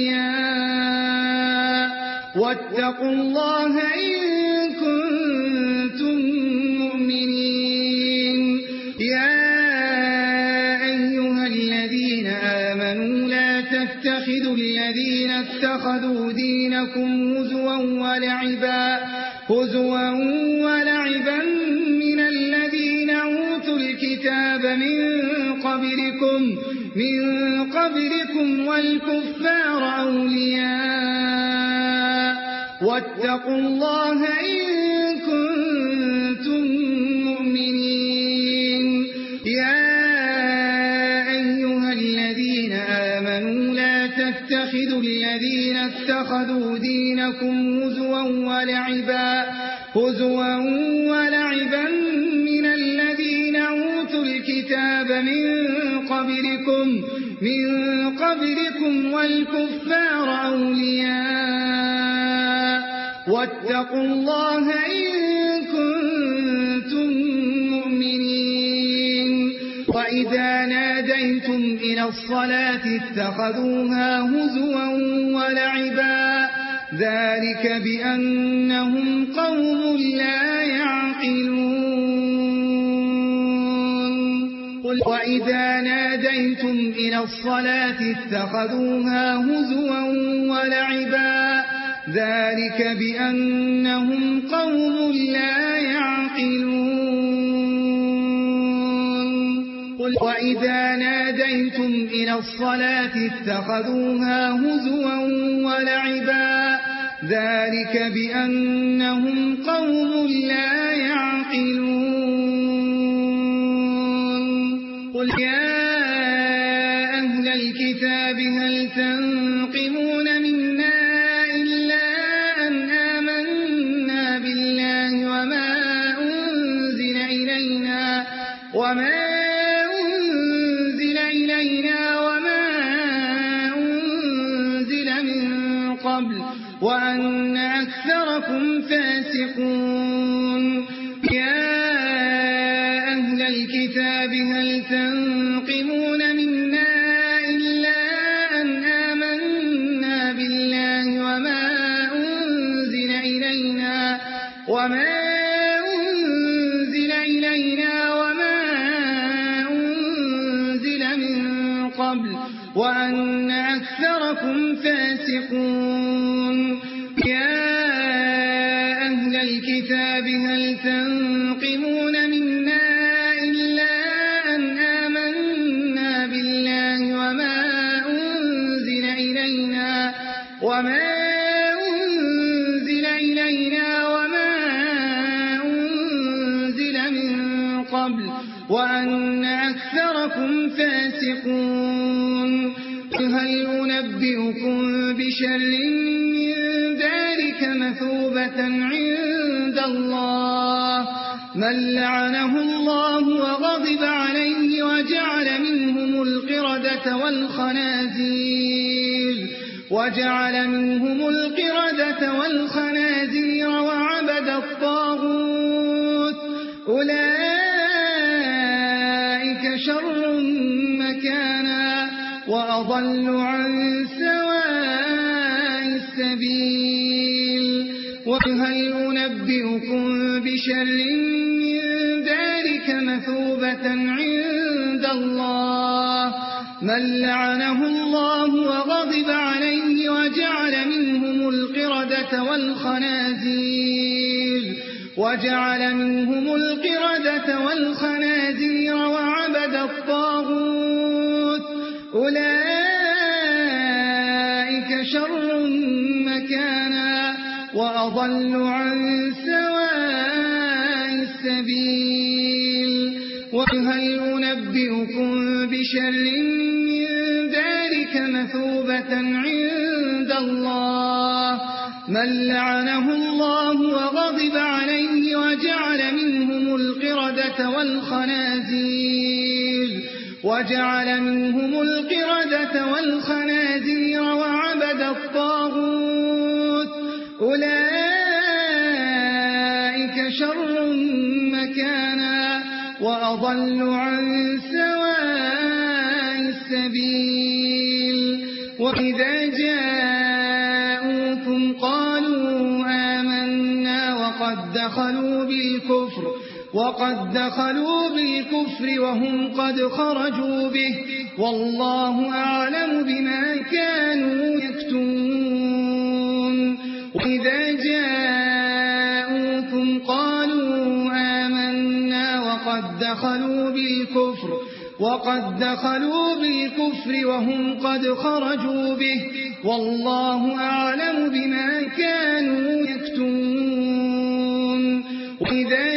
أولياء واتقوا الله إن كنتم مؤمنين يا أيها الذين آمنوا لا تتخذوا الذين اتخذوا دينكم هزوا ولعبا هزوا ولعبا من الذين أوتوا الكتاب من قبلكم من قبلكم والكفار أولياء واتقوا الله إن كنتم مؤمنين يا أيها الذين آمنوا لا تتخذوا الذين اتخذوا دينكم هزوا ولعبا هزوا ولعبا من الذين أوتوا الكتاب من قبلكم من قبلكم والكفار أولياء واتقوا الله إن كنتم مؤمنين وإذا ناديتم إلى الصلاة اتخذوها هزوا ولعبا ذلك بأنهم قوم لا يعقلون وإذا ناديتم إلى الصلاة اتخذوها هزوا ولعبا ذلك بأنهم قوم لا يعقلون وإذا ناديتم إلى الصلاة اتخذوها هزوا ولعبا ذلك بأنهم قوم لا يعقلون قل يا أهل الكتاب هل تنقمون منا إلا أن آمنا بالله وما أنزل إلينا وما أنزل إلينا وما أنزل من قبل وأن أكثركم فاسقون يا أهل الكتاب هل تنقمون منا إلا أن آمنا بالله وما أنزل إلينا وما أنزل إلينا وما أنزل من قبل وأن أكثركم فاسقون يا أهل الكتاب هل تنقمون منا إلا أن آمنا بالله وما أنزل إلينا وما أنزل إلينا وما أنزل من قبل وأن أكثركم فاسقون هل أنبئكم بشر من ذلك مثوبة عند الله من لعنه الله وغضب عليه وجعل منهم القردة والخنازير وجعل منهم القردة والخنازير وعبد الطاغوت أولئك شر مكانا وأضل عن سواء السبيل وهل أنبئكم بشر من ذلك مثوبة عند الله من لعنه الله وغضب عليه وجعل منهم القردة والخنازير وجعل منهم القردة والخنازير وعبد الطاغوت أولئك شر مكانا وأضل عن سواء السبيل وهل أنبئكم بشر من ذلك مثوبة عند الله من لعنه الله وغضب عليه وجعل منهم القردة والخنازير وجعل منهم القردة والخنازير وعبد الطاغوت أولئك شر مكانا وأضل عن سواء السبيل وإذا جاءوكم قالوا آمنا وقد دخلوا بالكفر وقد دخلوا بالكفر وهم قد خرجوا به والله أعلم بما كانوا يكتمون وإذا جاءوكم قالوا آمنا وقد دخلوا بالكفر وقد دخلوا بالكفر وهم قد خرجوا به والله أعلم بما كانوا يكتمون وإذا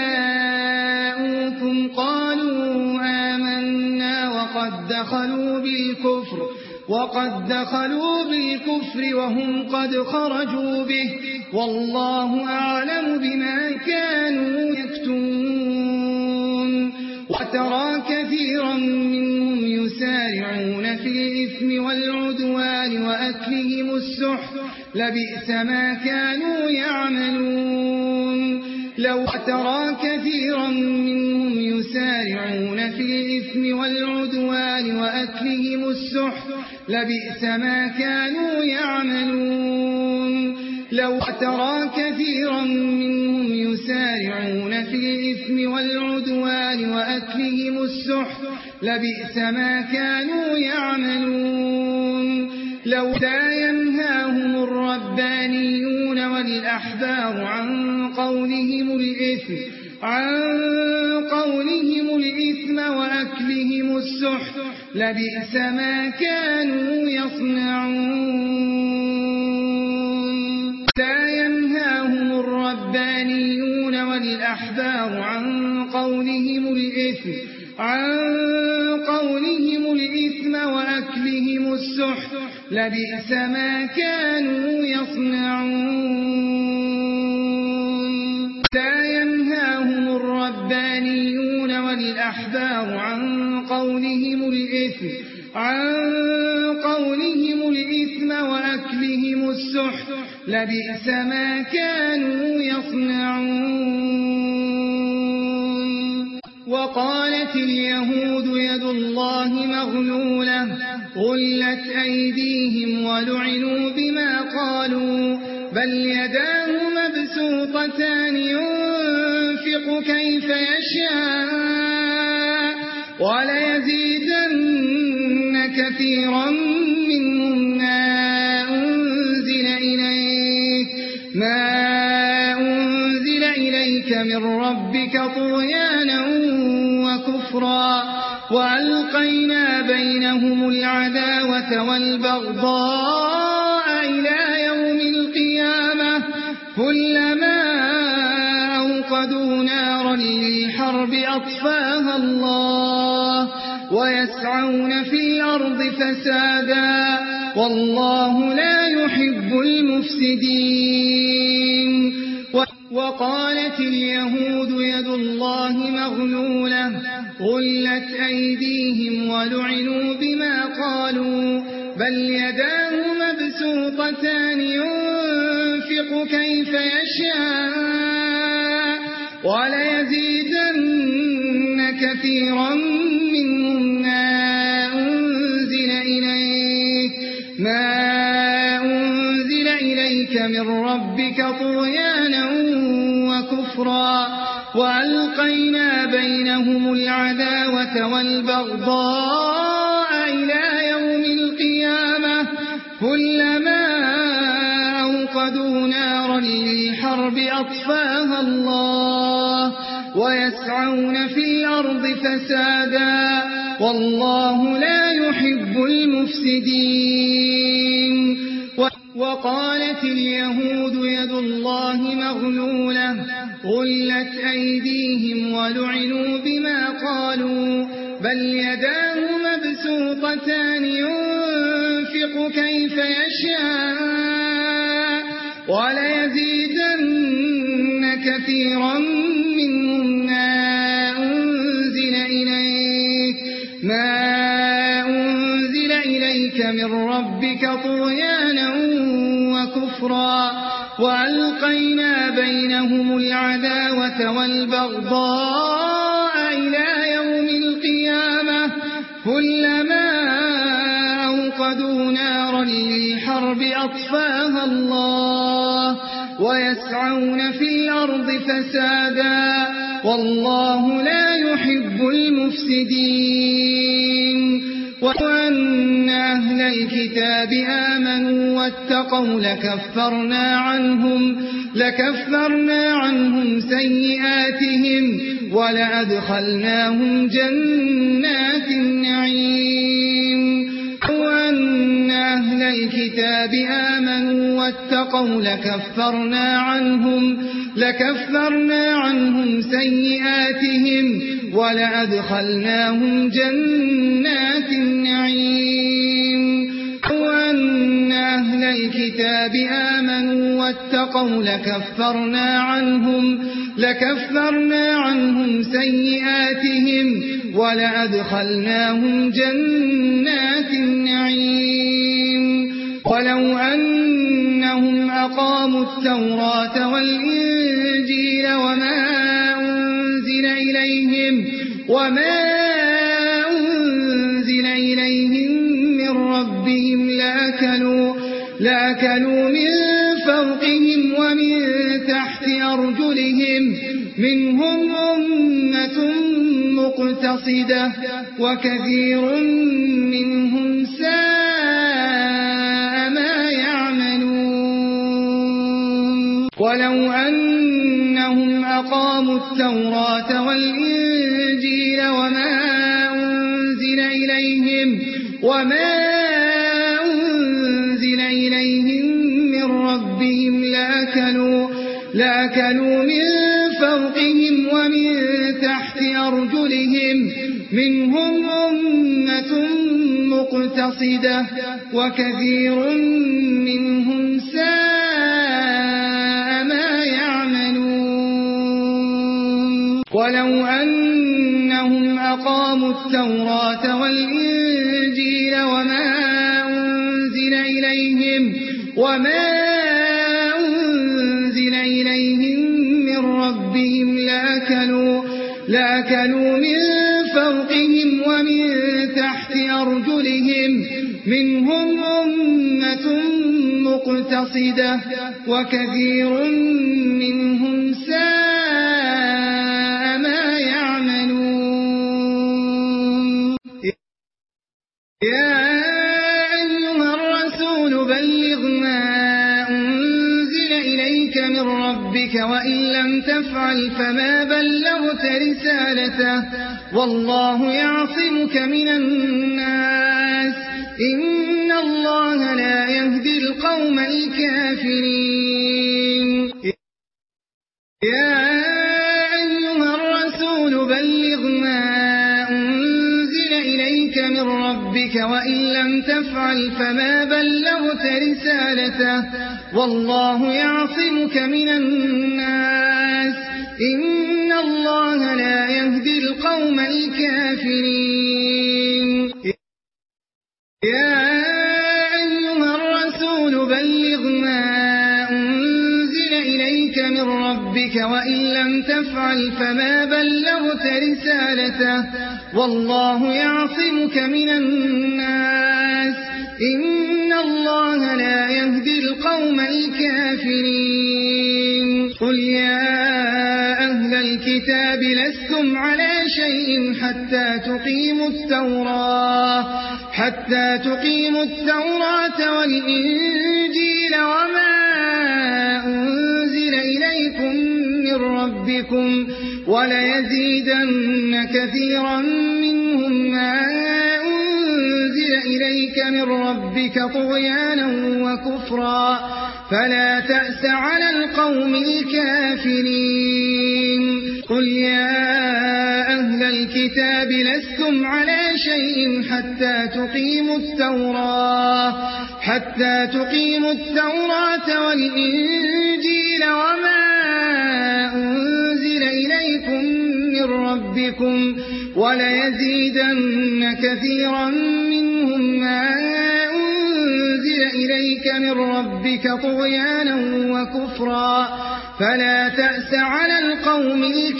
جاءوكم قالوا آمنا وقد دخلوا بالكفر وقد دخلوا بالكفر وهم قد خرجوا به والله أعلم بما كانوا يكتمون وترى كثيرا منهم يسارعون في الإثم والعدوان وأكلهم السحت لبئس ما كانوا يعملون لو ترى كثيرا منهم يسارعون في الإثم والعدوان وأكلهم السحت لبئس ما كانوا يعملون لو ترى كثيرا منهم يسارعون في الإثم والعدوان وأكلهم السحت لبئس ما كانوا يعملون. لو لا ينهاهم الربانيون والأحبار عن قولهم الإثم عن قولهم الإثم وأكلهم السحت لبئس ما كانوا يصنعون. لا ينهاهم الربانيون والأحبار عن قولهم الإثم عن قولهم الإثم وأكلهم السحت لبئس ما كانوا يصنعون. لا ينهاهم الربانيون والأحبار عن قولهم الإثم عن قولهم الإثم وأكلهم السحت لبئس ما كانوا يصنعون. وقالت اليهود يد الله مغلولة غلت أيديهم ولعنوا بما قالوا بل يداه مبسوطتان ينفق كيف يشاء وليزيدن كثيرا منهم ما أنزل إليك ما أنزل إليك من ربك طغيانا وكفرا وألقينا بينهم العداوة والبغضاء إلى يوم القيامة كلما أوقدوا نارا للحرب أطفاها الله ويسعون في الأرض فسادا والله لا يحب المفسدين. وقالت اليهود يد الله مغلولة غلت أيديهم ولعنوا بما قالوا بل يداه مبسوطتان ينفق كيف يشاء وليزيدن كثيرا منهم ما أنزل إليك ما أنزل إليك من ربك طغيانا وكفرا وألقينا بينهم العداوة والبغضاء إلى يوم القيامة كلما أوقدوا نارا للحرب أطفاها الله ويسعون في الأرض فسادا والله لا يحب المفسدين. وقالت اليهود يد الله مغلولة غلت أيديهم ولعنوا بما قالوا بل يداه مبسوطتان ينفق كيف يشاء وليزيدن كثيرا منهم ما أنزل إليك ما أنزل إليك من ربك طغيانا وكفرا وألقينا بينهم العداوة والبغضاء إلى يوم القيامة كلما أوقدوا نارا للحرب أطفاها الله ويسعون في الأرض فسادا والله لا يحب المفسدين. وأن أهل الكتاب آمنوا واتقوا لكفرنا عنهم لكفرنا عنهم سيئاتهم ولأدخلناهم جنات النعيم. وأن أهل الكتاب آمنوا واتقوا لكفرنا عنهم لكفرنا عنهم سيئاتهم ولأدخلناهم جنات النعيم. وأن أهل الكتاب آمنوا واتقوا لكفرنا عنهم لكفرنا عنهم سيئاتهم ولأدخلناهم جنات النعيم. ولو أنهم أقاموا التوراة والإنجيل وما أنزل إليهم وما أنزل إليهم من ربهم لأكلوا, لأكلوا من فوقهم ومن تحت أرجلهم منهم أمة مقتصدة وكثير منهم ساء ما يعملون ولو أنهم أقاموا التوراة والإنجيل وما أنزل إليهم وما أنزل إليهم من ربهم لأكلوا, لأكلوا من فوقهم ومن تحت أرجلهم منهم أمة مقتصدة وكثير منهم ساء ما يعملون ولو أنهم أقاموا التوراة والإنجيل وما أنزل إليهم وما أنزل إليهم من ربهم لأكلوا, لأكلوا من فوقهم ومن تحت أرجلهم منهم أمة مقتصدة وكثير منهم ساء ما يعملون يا أيها الرسول بلغ ما أنزل إليك من ربك وإن لم تفعل فما بلغت رسالته والله يعصمك من الناس إن الله لا يهدي القوم الكافرين يا أيها الرسول بلغ ما أنزل إليك من ربك وإن لم تفعل فما بلغت رسالته والله يعصمك من الناس إن الله لا يهدي القوم الكافرين يا أيها الرسول بلغ ما أنزل إليك من ربك وإن لم تفعل فما بلغت رسالته والله يعصمك من الناس إن الله لا يهدي القوم الكافرين قل يا أهل الكتاب لستم على شيء حتى تقيموا التوراة حتى تقيموا التوراة والإنجيل وما أنزل إليكم من ربكم وليزيدن كثيرا منهم ما أنزل إليك من ربك طغيانا وكفرا فلا تأس على القوم الكافرين قل يا أهل الكتاب لستم على شيء حتى تقيموا التوراة حتى تقيموا التوراة والإنجيل وما أنزل إليكم من ربكم وليزيدن كثيرا منهم ما أنزل إليك من ربك طغيانا وكفرا فلا تأس على القوم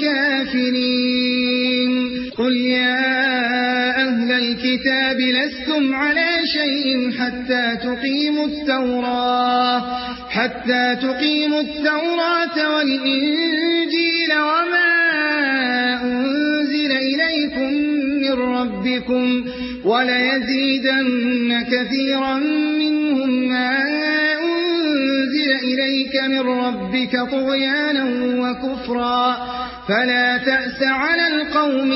الكافرين قل يا أهل الكتاب لستم على شيء حتى تقيموا التوراة حتى تقيموا التوراة والإنجيل وما أنزل إليكم من ربكم وليزيدن كثيرا منهم ما أنزل إليك من ربك طغيانا وكفرا فلا تأس على القوم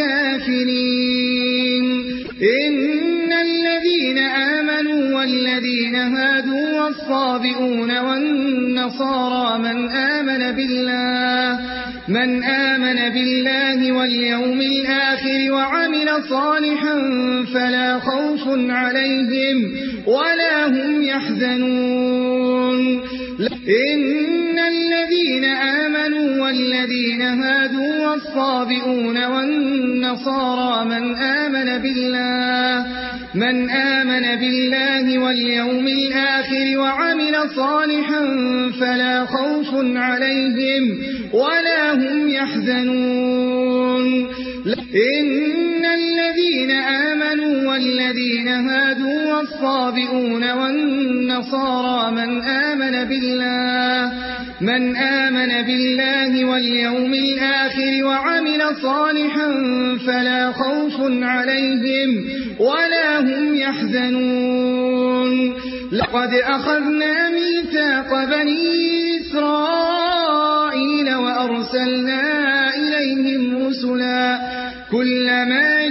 الكافرين إن الذين آمنوا والذين هادوا والصابئون والنصارى من آمن بالله من آمن بالله واليوم الآخر وعمل صالحا فلا خوف عليهم ولا هم يحزنون إن الذين آمنوا والذين هادوا والصابئون والنصارى من آمن بالله من آمن بالله واليوم الآخر وعمل صالحا فلا خوف عليهم ولا هم يحزنون إن الذين آمنوا والذين هادوا والصابئون والنصارى من آمن بالله من آمن بالله واليوم الآخر وعمل صالحا فلا خوف عليهم ولا هم يحزنون لقد أخذنا ميثاق بني إسرائيل وأرسلنا إليهم رسلا كلما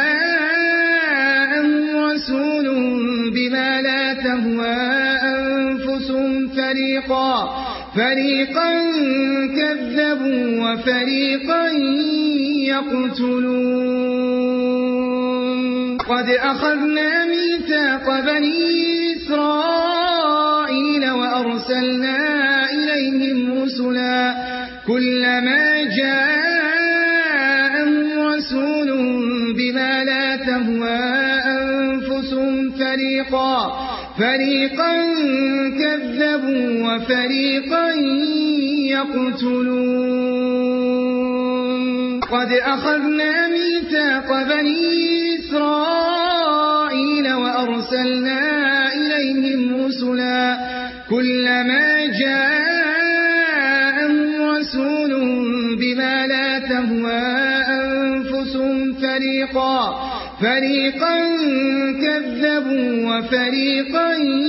جاءهم رسول بما لا تهوى أنفسهم فريقا فريقا كذبوا وفريقا يقتلون قد أخذنا ميثاق بني إسرائيل وأرسلنا إليهم رسلا كلما جاءهم رسول بما لا تهوى أنفسهم فريقا فريقا كذبوا وفريقا يقتلون قد أخذنا ميثاق بني إسرائيل وأرسلنا إليهم رسلا كلما جاءهم رسول بما لا تهوى أنفسهم فريقا فريقا كذبوا وفريقا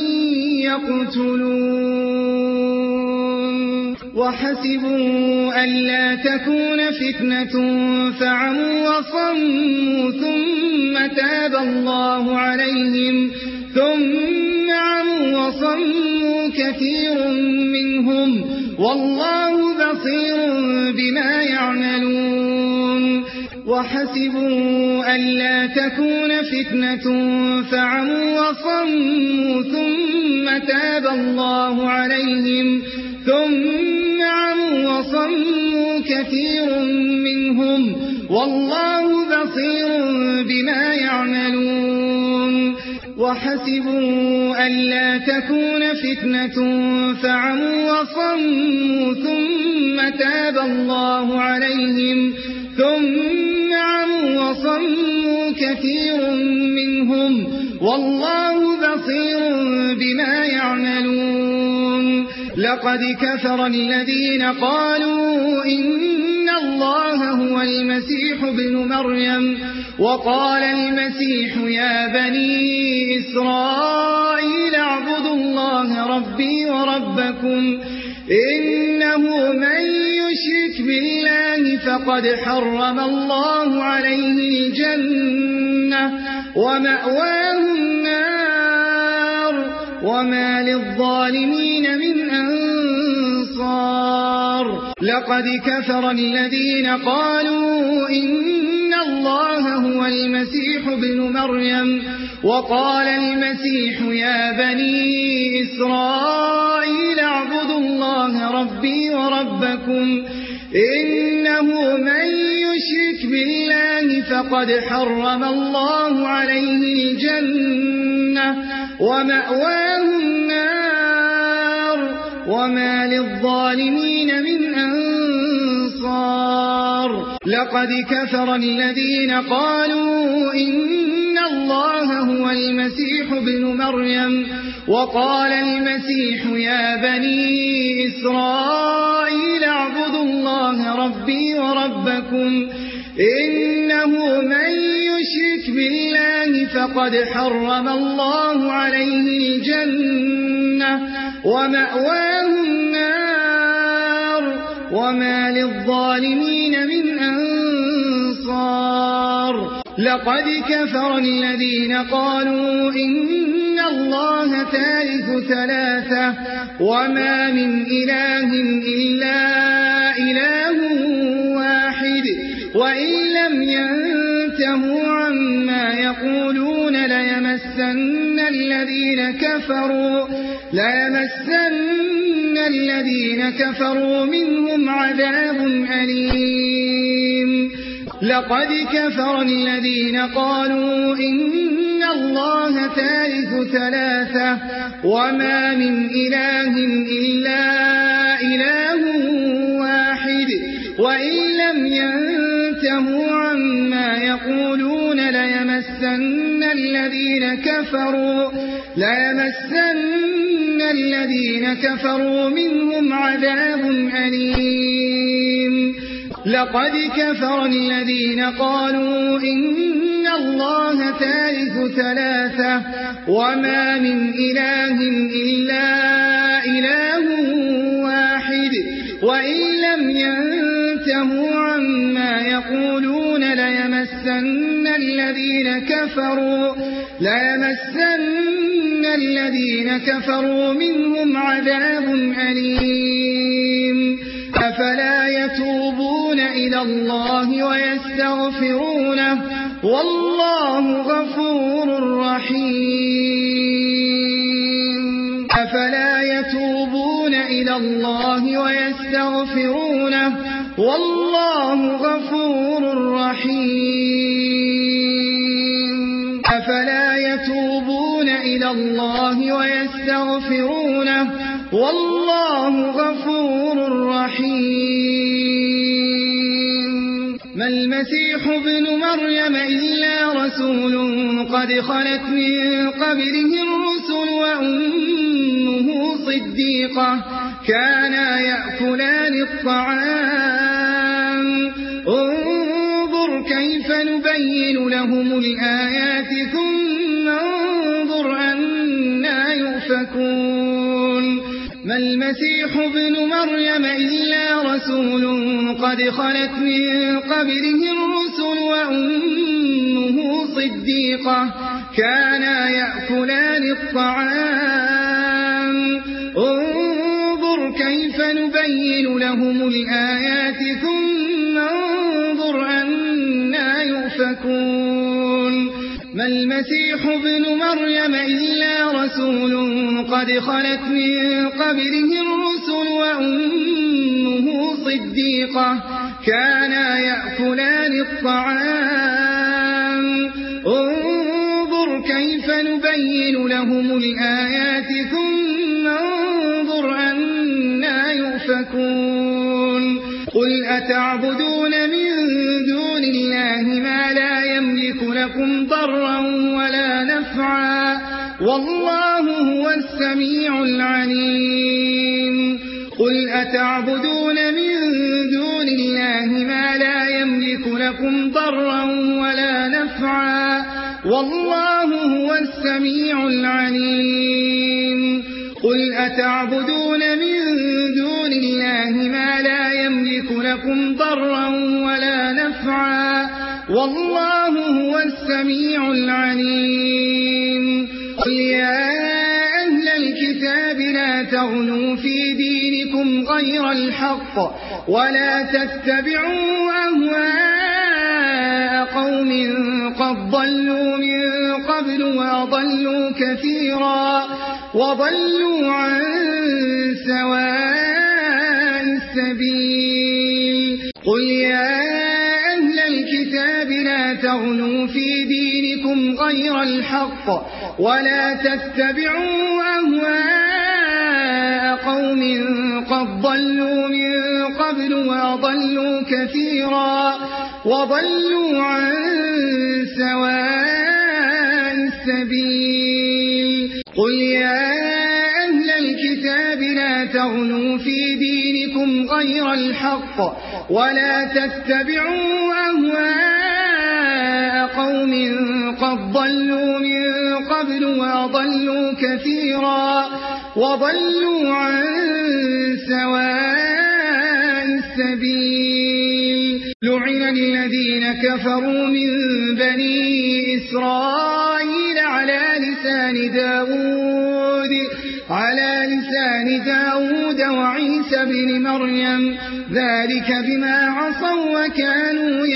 يقتلون وحسبوا ألا تكون فتنة فعموا وصموا ثم تاب الله عليهم ثم عموا وصموا كثير منهم والله بصير بما يعملون وحسبوا ألا تكون فتنة فعموا وصموا ثم تاب الله عليهم ثم عموا وصموا كثير منهم والله بصير بما يعملون وحسبوا ألا تكون فتنة فعموا وصموا ثم تاب الله عليهم ثم عموا وصموا كثير منهم والله بصير بما يعملون لقد كفر الذين قالوا إن الله هو المسيح ابن مريم وقال المسيح يا بني إسرائيل اعبدوا الله ربي وربكم إنه من يشرك بالله فقد حرم الله عليه الجنة ومأواه النار وما للظالمين من أنصار لقد كفر الذين قالوا إن الله هو المسيح ابن مريم وقال المسيح يا بني إسرائيل اعبدوا الله ربي وربكم إنه من يشرك بالله فقد حرم الله عليه الجنة ومأواه النار وما للظالمين من أنصار لقد كفر الذين قالوا إن الله هو المسيح ابن مريم وقال المسيح يا بني إسرائيل اعبدوا الله ربي وربكم إنه من يشرك بالله فقد حرم الله عليه الجنة ومأواه النار وما للظالمين من أنصار لقد كفر الذين قالوا إن الله ثالث ثلاثة وما من إله إلا إله واحد وإن لم ينتهوا عما يقولون ليمسن الذين كفروا ليمسن الذين كفروا منهم عذاب أليم لقد كفر الذين قالوا إن الله ثالث ثلاثة وما من إله إلا إله واحد وإن لم ينتهوا الذين كفروا ليمسن الذين كفروا منهم عذاب أليم لقد كفر الذين قالوا إن الله ثالث ثلاثة وما من إله إلا إله واحد وإن لم ينتهوا عما يقولون ليمسن الذين كفروا ليمسن الذين كفروا منهم عذاب أليم أفلا يتوبون إلى الله ويستغفرونه والله غفور رحيم أفلا يتوبون إلى الله ويستغفرونه والله غفور رحيم أفلا يتوبون إلى الله ويستغفرونه والله غفور رحيم ما المسيح ابن مريم إلا رسول قد خلت من قبله الرسل وأمه صديقة كانا يأكلان الطعام انظر كيف نبين لهم الآيات ثم انظر أنا يؤفكون ما المسيح ابن مريم إلا رسول قد خلت من قبله الرسل وأمه صديقة كانا يأكلان الطعام انظر كيف نبين لهم الآيات ثم انظر أنا يؤفكون ما المسيح ابن مريم إلا رسول قد خلت من قبله الرسل وأمه صديقة كانا يأكلان الطعام انظر كيف نبين لهم الآيات ثم انظر أنا يؤفكون قل أتعبدون من دون الله ما لا يملك لكم ضرا ولا نفعا والله هو السميع العليم قل أتعبدون من دون الله ما لا يملك لكم ضرا ولا نفعا والله هو السميع العليم قل أتعبدون من دون الله ما لا يملك لكم ضرا ولا نفعا والله هو السميع العليم قل يا أهل الكتاب لا تغلوا في دينكم غير الحق ولا تتبعوا أهواء قوم قد ضلوا من قبل وأضلوا كثيرا وضلوا عن سواء السبيل قل يا أهل الكتاب لا تغلوا في دينكم غير الحق ولا تتبعوا أهواء قوم قد ضلوا من قبل وأضلوا كثيرا وضلوا عن سواء السبيل قل يا أهل الكتاب لا تغلوا في دينكم غير الحق ولا تتبعوا أهواء قوم قد ضلوا من قبل وأضلوا كثيرا وضلوا عن سواء السبيل لعن الذين كفروا من بني إسرائيل على لسان داود على لسان داود وعيسى بن مريم ذلك بما عصوا وكانوا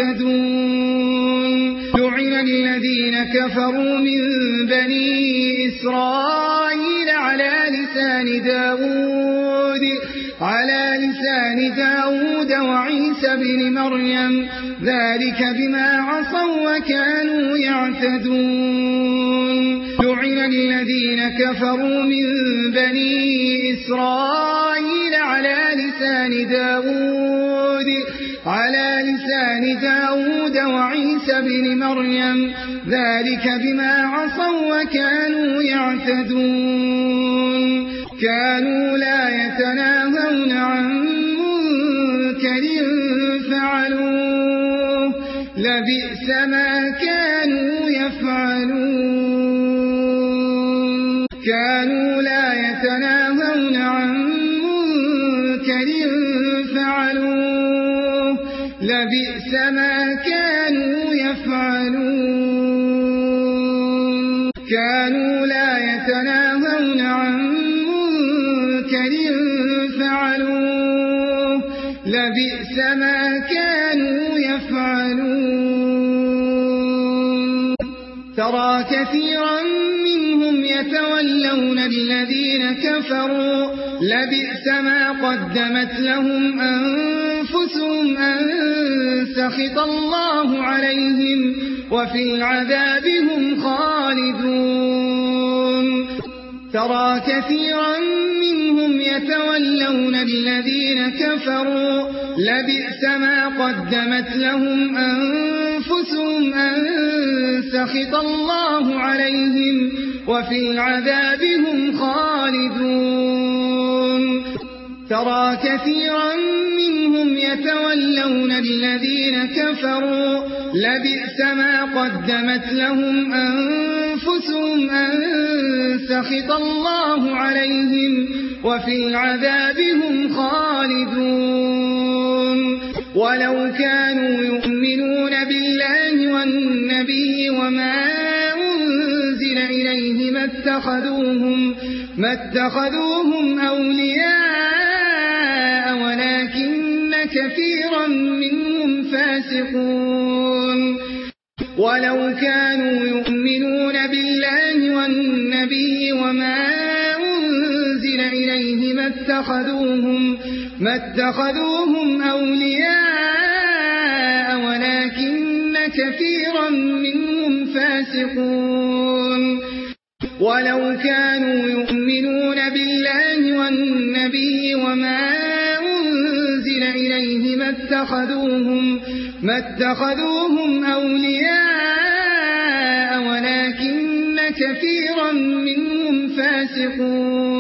يعتدون لعن الذين كفروا من بني إسرائيل على لسان داود على لسان داود وعيسى بن مريم ذلك بما عصوا وكانوا يعتدون لعن الذين كفروا من بني إسرائيل على لسان داود على لسان داود وعيسى بن مريم ذلك بما عصوا وكانوا يعتدون كانوا لا يتناهون عن منكر فعلوه لبئس ما كانوا يفعلون كانوا لا يتناهون عن منكر فعلوه لبئس ما كانوا يفعلون كانوا لا يتناهون عن منكر فعلوه لبئس ما كانوا يفعلون ترى كثيرا منهم يتولون الذين كفروا لبئس ما قدمت لهم أنفسهم أن سخط الله عليهم وفي العذاب هم خالدون ترى كثيرا منهم يتولون الذين كفروا لبئس ما قدمت لهم أنفسهم أن سخط الله عليهم وفي العذاب هم خالدون ترى كثيرا منهم يتولون الذين كفروا لبئس ما قدمت لهم أنفسهم أن سخط الله عليهم وفي العذاب هم خالدون ولو كانوا يؤمنون بالله والنبي وما أنزل إليه ما اتخذوهم, ما اتخذوهم أولياء ولكن كثيرا منهم فاسقون ولو كانوا يؤمنون بالله والنبي وما أنزل إليه ما اتخذوهم, ما اتخذوهم أولياء ولكن كثيرا منهم فاسقون ولو كانوا يؤمنون بالله والنبي وما أنزل إليه ما اتخذوهم, ما اتخذوهم أولياء ولكن كثيرا منهم فاسقون